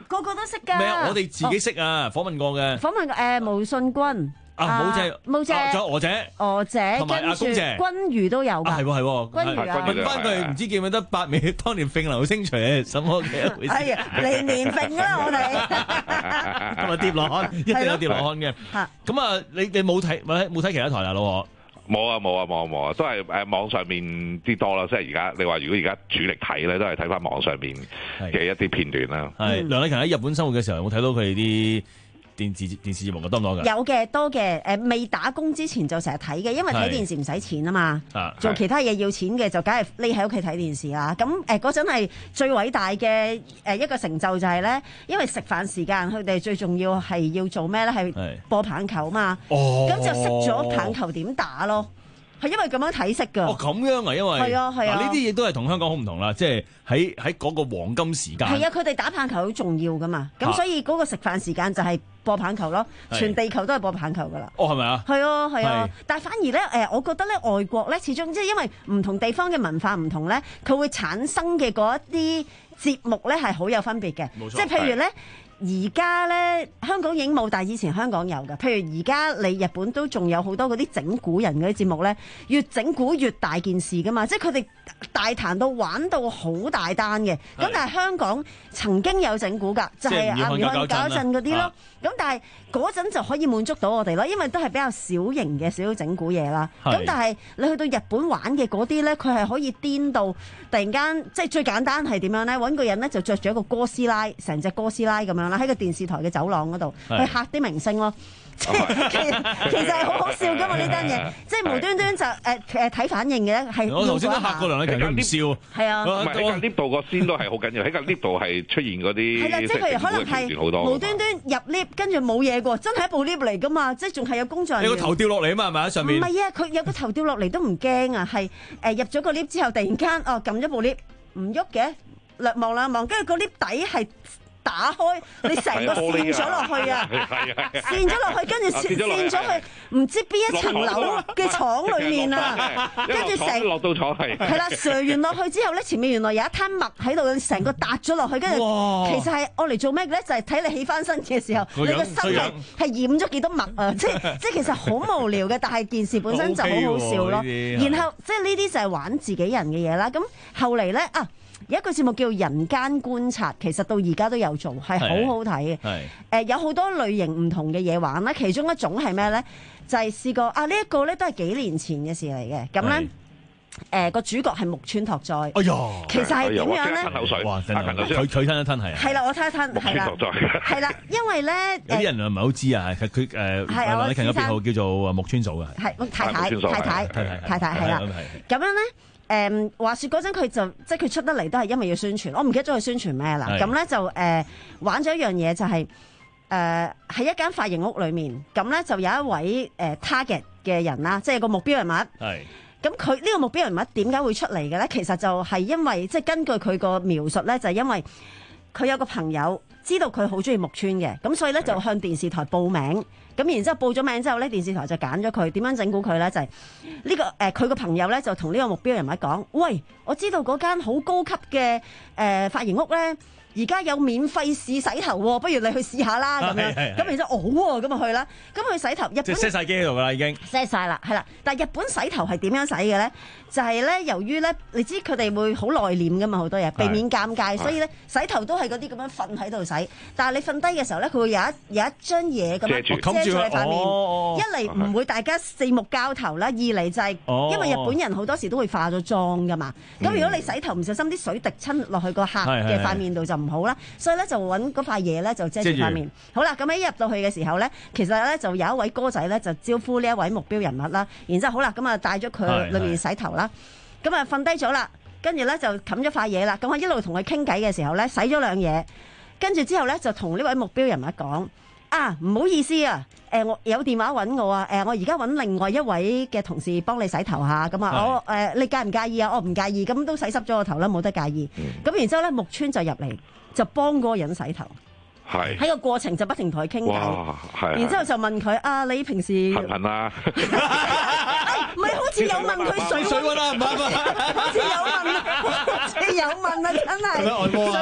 個個都識㗎。 咩啊？我哋自己識啊，訪問過嘅。 訪問過誒毛舜筠。 啊，冇姐， 冇姐， 仲有娥姐， 娥姐， 同埋阿公姐， 君如都有㗎。 係喎係喎， 君如啊， 問翻佢唔知記唔記得八尾當年揈流星錘係什麼嘅一回事？ 係啊，年年揈啦我哋， 同埋跌落漢，一定有跌落漢嘅。咁啊，你你冇睇冇冇睇其他台啊，老何？ 冇啊冇啊冇啊冇啊，都係誒網上面啲多啦。即係而家你話如果而家主力睇咧，都係睇翻網上面嘅一啲片段啦。 係梁禮勤喺日本生活嘅時候，有冇睇到佢哋啲電視電視節目嘅多唔多㗎？ 有嘅多嘅，誒未打工之前就成日睇嘅，因為睇電視唔使錢啊嘛。做其他嘢要錢嘅就梗係匿喺屋企睇電視啦。咁誒嗰陣係最偉大嘅誒一個成就就係咧，因為食飯時間佢哋最重要係要做咩咧？係播棒球嘛。哦，咁就識咗棒球點打咯。係因為咁樣睇識㗎。 哦，咁樣啊，因為係啊係啊， 呢啲嘢都係同香港好唔同啦，即係喺喺嗰個黃金時間。 係啊，佢哋打棒球好重要㗎嘛，咁所以嗰個食飯時間就係播棒球咯，全地球都係播棒球㗎啦。 哦，係咪啊？ 係啊係啊，但係反而咧誒，我覺得咧外國咧，始終即係因為唔同地方嘅文化唔同咧，佢會產生嘅嗰一啲節目咧係好有分別嘅。冇錯，即係譬如咧。而家咧香港已經冇，但係以前香港有嘅。譬如而家你日本都仲有好多嗰啲整蠱人嗰啲節目咧，越整蠱越大件事噶嘛，即係佢哋大壇到玩到好大單嘅。咁但係香港曾經有整蠱㗎，就係阿吳漢搞一陣嗰啲咯。咁但係嗰陣就可以滿足到我哋咯，因為都係比較小型嘅少少整蠱嘢啦。咁但係你去到日本玩嘅嗰啲咧，佢係可以癲到突然間，即係最簡單係點樣咧？揾個人咧就着住一個哥斯拉，成隻哥斯拉咁樣啦，喺個電視台嘅走廊嗰度去嚇啲明星咯。即係其實其實係好好笑㗎嘛呢單嘢，即係無端端就誒誒睇反應嘅係。我頭先都嚇過梁禮勤，佢唔笑。係啊， 唔係喺個 lift 度個先都係好緊要，喺個 lift 度係出現嗰啲。係啦，即係譬如可能係無端端入 lift 跟住冇嘢㗎，真係一部 lift 嚟㗎嘛，即係仲係有工作人員。 有個頭掉落嚟啊嘛，係咪喺上面？ 唔係啊，佢有個頭掉落嚟都唔驚啊，係誒入咗個 lift 之後，突然間哦撳咗部 lift 唔喐嘅，略望兩望，跟住個 lift 底係。打開你成個跣咗落去啊！跣咗落去，跟住跣咗去唔知邊一層樓嘅廠裏面啊！跟住成落到廠係係啦，瀡完落去之後咧，前面原來有一灘墨喺度，成個搭咗落去，跟住其實係我嚟做咩嘅咧？就係睇你起翻身嘅時候，你個身係係染咗幾多墨啊！即即其實好無聊嘅，但係件事本身就好好笑咯。然後即係呢啲就係玩自己人嘅嘢啦。咁後嚟咧啊！有一個節目叫《人間觀察》，其實到而家都有做，係好好睇嘅。誒、呃，有好多類型唔同嘅嘢玩啦。其中一種係咩咧？就係、是、試過啊！呢、這、一個咧都係幾年前嘅事嚟嘅。咁咧，誒、呃、個主角係木村拓哉。哎呀，其實係點樣咧？ 吞口水，哇！ 佢佢吞一吞係啊。係啦，我吞一吞，係啦，係啦，因為咧有啲人唔係好知啊。佢佢誒梁禮勤嘅別號叫做木村組嘅， 係太太太太太太係啦。咁樣咧。誒、嗯、話説嗰陣佢就即係佢出得嚟都係因為要宣傳，我唔記得咗佢宣傳咩啦。咁咧就誒、呃、玩咗一樣嘢就係誒喺一間髮型屋裏面，咁咧就有一位誒、呃、target 嘅人啦，即係個目標人物。係。咁佢呢個目標人物點解會出嚟嘅咧？其實就係因為即係根據佢個描述咧，就係、是、因為佢有個朋友知道佢好中意木村嘅，咁所以咧就向電視台報名。咁然之後報咗名之後咧，電視台就揀咗佢。點樣整蠱佢咧？就係、是、呢、這個誒，佢個朋友咧就同呢個目標人物講：喂，我知道嗰間好高級嘅誒、呃、髮型屋咧，而家有免費試洗頭喎，不如你去試下啦咁樣。咁然之後，哦喎，咁啊去啦。咁去洗頭，日本即係 set 曬機喺度㗎啦，已經 set 曬啦，係啦。但係日本洗頭係點樣洗嘅咧？就係、是、咧，由於咧，你知佢哋會好內斂㗎嘛，好多嘢避免尷尬，所以咧洗頭都係嗰啲咁樣瞓喺度洗。但係你瞓低嘅時候咧，佢會有一有一張嘢咁樣遮住你塊面。哦、一嚟唔會大家四目交投啦，二嚟就係因為日本人好多時都會化咗妝㗎嘛。咁、嗯、如果你洗頭唔小心啲水滴親落去個客嘅塊面度就唔好啦。所以咧就揾嗰塊嘢咧就遮住塊面。好啦，咁喺入到去嘅時候咧，其實咧就有一位哥仔咧就招呼呢一位目標人物啦。然之後好啦，咁啊帶咗佢裏面洗頭啦。咁啊瞓低咗啦，跟住咧就冚咗塊嘢啦。咁我一路同佢傾偈嘅時候咧，洗咗兩嘢，跟住之後咧就同呢位目標人物講：啊，唔好意思啊，誒、呃、我有電話揾我啊，誒、呃、我而家揾另外一位嘅同事幫你洗頭下。咁啊我誒、呃、你介唔介意啊？我唔介意，咁都洗濕咗個頭啦，冇得介意。咁、嗯、然之後咧，木村就入嚟就幫嗰個人洗頭。喺個過程就不停同佢傾偈，然之後就問佢啊，你平時頻頻啊？ 唔係好似有問佢水水溫啦，唔係唔係， 好似有問啊，好似有問啊，真係水溫啦，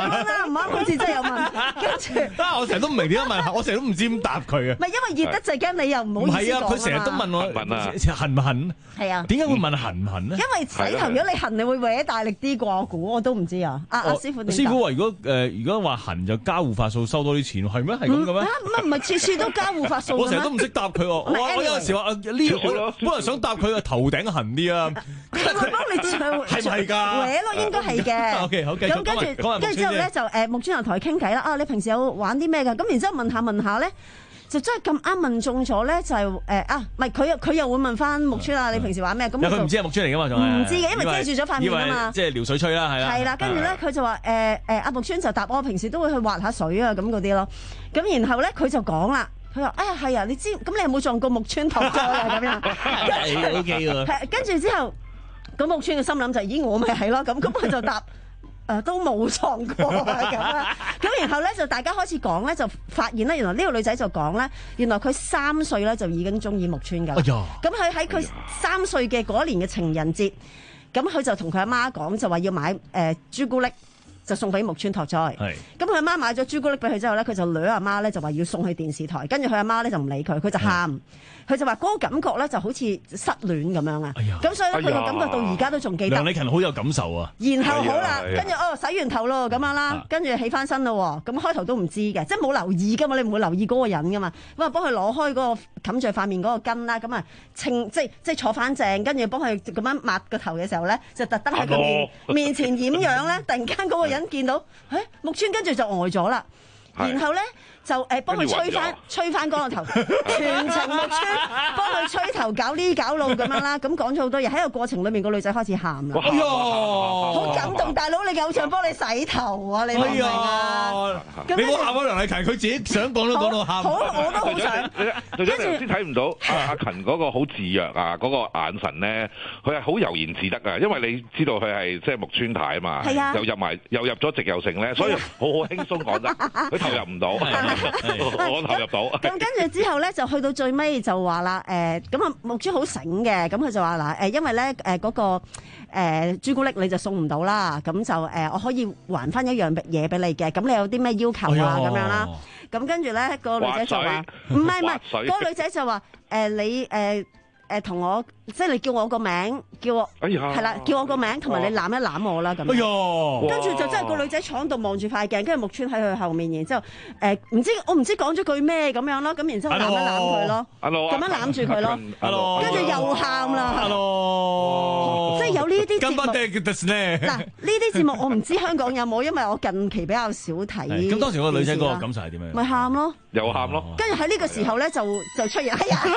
啱唔啱？好似真係有問，跟住啊！我成日都唔明點解問，我成日都唔知點答佢啊。 唔係因為熱得滯驚你又唔好唔係啊！ 意思講啊嘛。 佢成日都問我問啊痕唔痕？ 係啊。 點解會問痕唔痕咧？ 因為洗頭如果你痕，你會搲大力啲啩？我估我都唔知啊。阿阿師傅點答？ 師傅話：如果誒如果話痕就加護髮素收多啲錢，係咩？係咁嘅咩？ 乜唔係次次都加護髮素？ 我成日都唔識答佢喎。我我有陣時話啊呢，我本來想答佢個頭頂痕啲啊。 佢會幫你唱， 係咪㗎？ 搲咯，應該係嘅。 OK，好，繼續。 咁跟住，跟住之後咧就誒木村又同佢傾偈啦。啊，你平時有玩啲咩㗎？咁然之後問下問下咧，就真係咁啱問中咗咧，就係誒啊，唔係佢佢又會問翻木村啊，你平時玩咩？咁佢唔知係木村嚟㗎嘛，仲係唔知嘅，因為遮住咗塊面啊嘛。 即係撩水吹啦，係啦。 係啦，跟住咧佢就話誒誒阿木村就答我平時都會去滑下水啊咁嗰啲咯。咁然後咧佢就講啦。佢話：哎呀，係啊，你知咁你有冇撞過木村拓哉啊？咁樣係 OK 喎。 係跟住之後，咁木村嘅心諗就：咦，我咪係咯。咁咁佢就答：誒，都冇撞過啊咁啊。咁然後咧就大家開始講咧，就發現咧原來呢個女仔就講咧，原來佢三歲咧就已經中意木村㗎啦。 哎呀！ 咁佢喺佢三歲嘅嗰一年嘅情人節，咁佢就同佢阿媽講，就話要買誒朱古力。就送俾木村拓哉。咁佢阿媽買咗朱古力俾佢之後咧，佢就掠阿媽咧就話要送去電視台，跟住佢阿媽咧就唔理佢，佢就喊，佢就話嗰個感覺咧就好似失戀咁樣啊。咁所以咧佢個感覺到而家都仲記得。 梁禮勤好有感受啊。 然後好啦，跟住哦洗完頭咯咁樣啦，跟住起翻身咯。咁開頭都唔知嘅，即係冇留意噶嘛，你唔會留意嗰個人噶嘛。咁啊幫佢攞開嗰個冚住塊面嗰個巾啦，咁啊稱即係即係坐翻正，跟住幫佢咁樣抹個頭嘅時候咧，就特登喺佢面面前掩樣咧，突然間嗰個人見到，誒木村跟住就呆咗啦，然後咧就誒幫佢吹翻吹翻嗰個頭，全程木村幫佢吹頭搞呢搞路咁樣啦，咁講咗好多嘢喺個過程裏面，個女仔開始喊啦， 哎呀， 好感動，大佬你偶像幫你洗頭啊，你明唔明啊？ 你冇喊啊梁禮勤，佢自己想講都講到喊， 好我都好想。 跟住頭先睇唔到阿阿勤嗰個好自若啊，嗰個眼神咧，佢係好悠然自得啊，因為你知道佢係即係木村太啊嘛，又入埋又入咗直又成咧，所以好好輕鬆講得，佢投入唔到。我投入到。咁跟住之後咧，就去到最尾就話啦，誒咁啊木村好醒嘅，咁佢就話嗱誒，因為咧誒嗰個誒朱古力你就送唔到啦，咁就誒我可以還翻一樣嘢俾你嘅，咁你有啲咩要求啊咁樣啦？咁跟住咧個女仔就話唔係唔係，嗰個女仔就話誒你誒誒同我即係你叫我個名，叫我係啦，叫我個名，同埋你攬一攬我啦咁。哎呀！ 跟住就真係個女仔坐喺度望住塊鏡，跟住木村喺佢後面，然之後誒唔知我唔知講咗句咩咁樣咯，咁然之後攬一攬佢咯，咁樣攬住佢咯，跟住又喊啦，即係有呢啲節目。嗱呢啲節目我唔知香港有冇，因為我近期比較少睇。 咁當時個女仔嗰個感受係點樣？ 咪喊咯， 又喊咯。 跟住喺呢個時候咧就就出現，哎呀！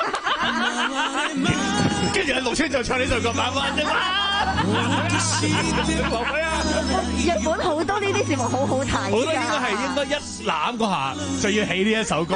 跟住喺木村就唱呢首歌《慢慢的嘛》。 日本好多呢啲節目好好睇，好多應該係應該一攬嗰下就要起呢一首歌。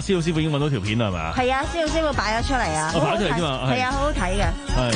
施老師傅已經揾到條片啦，係咪啊？ 係啊，施老師傅擺咗出嚟啊， 我擺咗出嚟添嘛， 係啊，好好睇嘅。 係。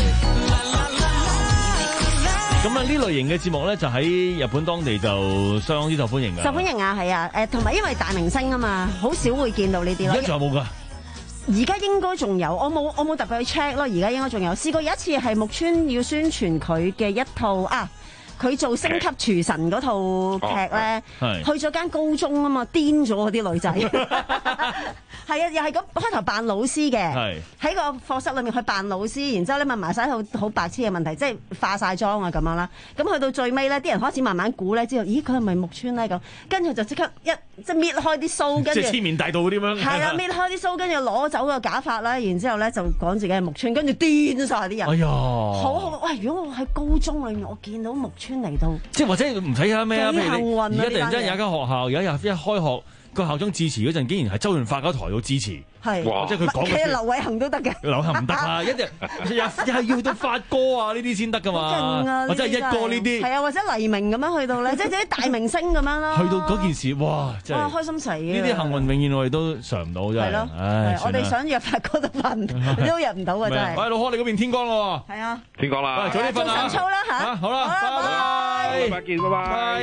咁啊，呢類型嘅節目咧，就喺日本當地就相當之受歡迎㗎。 受歡迎啊，係啊，誒，同埋因為大明星啊嘛，好少會見到呢啲咯。 而家仲有冇㗎？ 而家應該仲有，我冇我冇特別去 check 咯。而家應該仲有，試過有一次係木村要宣傳佢嘅一套啊。佢做星級廚神嗰套劇咧，哦、去咗間高中啊嘛，癲咗嗰啲女仔，係啊，又係咁開頭扮老師嘅，喺個課室裏面去扮老師，然之後咧問埋晒好好白痴嘅問題，即係化晒妝啊咁樣啦。咁去到最尾咧，啲人開始慢慢估咧，知道咦佢係咪木村咧咁，跟住就即刻一即係搣開啲鬚，跟住即係千面大盜嗰啲咁樣， 係啦，搣開啲鬚，跟住攞走個假髮啦，然之後咧就講自己係木村，跟住癲晒啲人， 哎呀， 好好喂！如果我喺高中裏面，我見到木村嚟到， 即係或者唔睇下咩啊？ 幾幸運啊！ 而家突然之間有一間學校，有一日一開學，個校長致辭嗰陣，竟然係周潤發嗰台度致辭。 係， 即係佢講嘅。 其實劉偉恒都得嘅。 劉恒唔得啊！一日又又係要到發哥啊，呢啲先得噶嘛。 勁啊！ 或者係一哥呢啲。 係啊，或者黎明咁樣去到咧，即係啲大明星咁樣啦。 去到嗰件事，哇！真係開心死啊！ 呢啲幸運永遠我哋都嘗唔到，真係。 係咯。 唉， 我哋想約發哥都瞓，都約唔到啊！真係。 喂，老柯，你嗰邊天光咯喎。 係啊。 天光啦。 早啲瞓啊！ 做晨操啦嚇。 好啦，拜拜。 拜拜見，拜拜。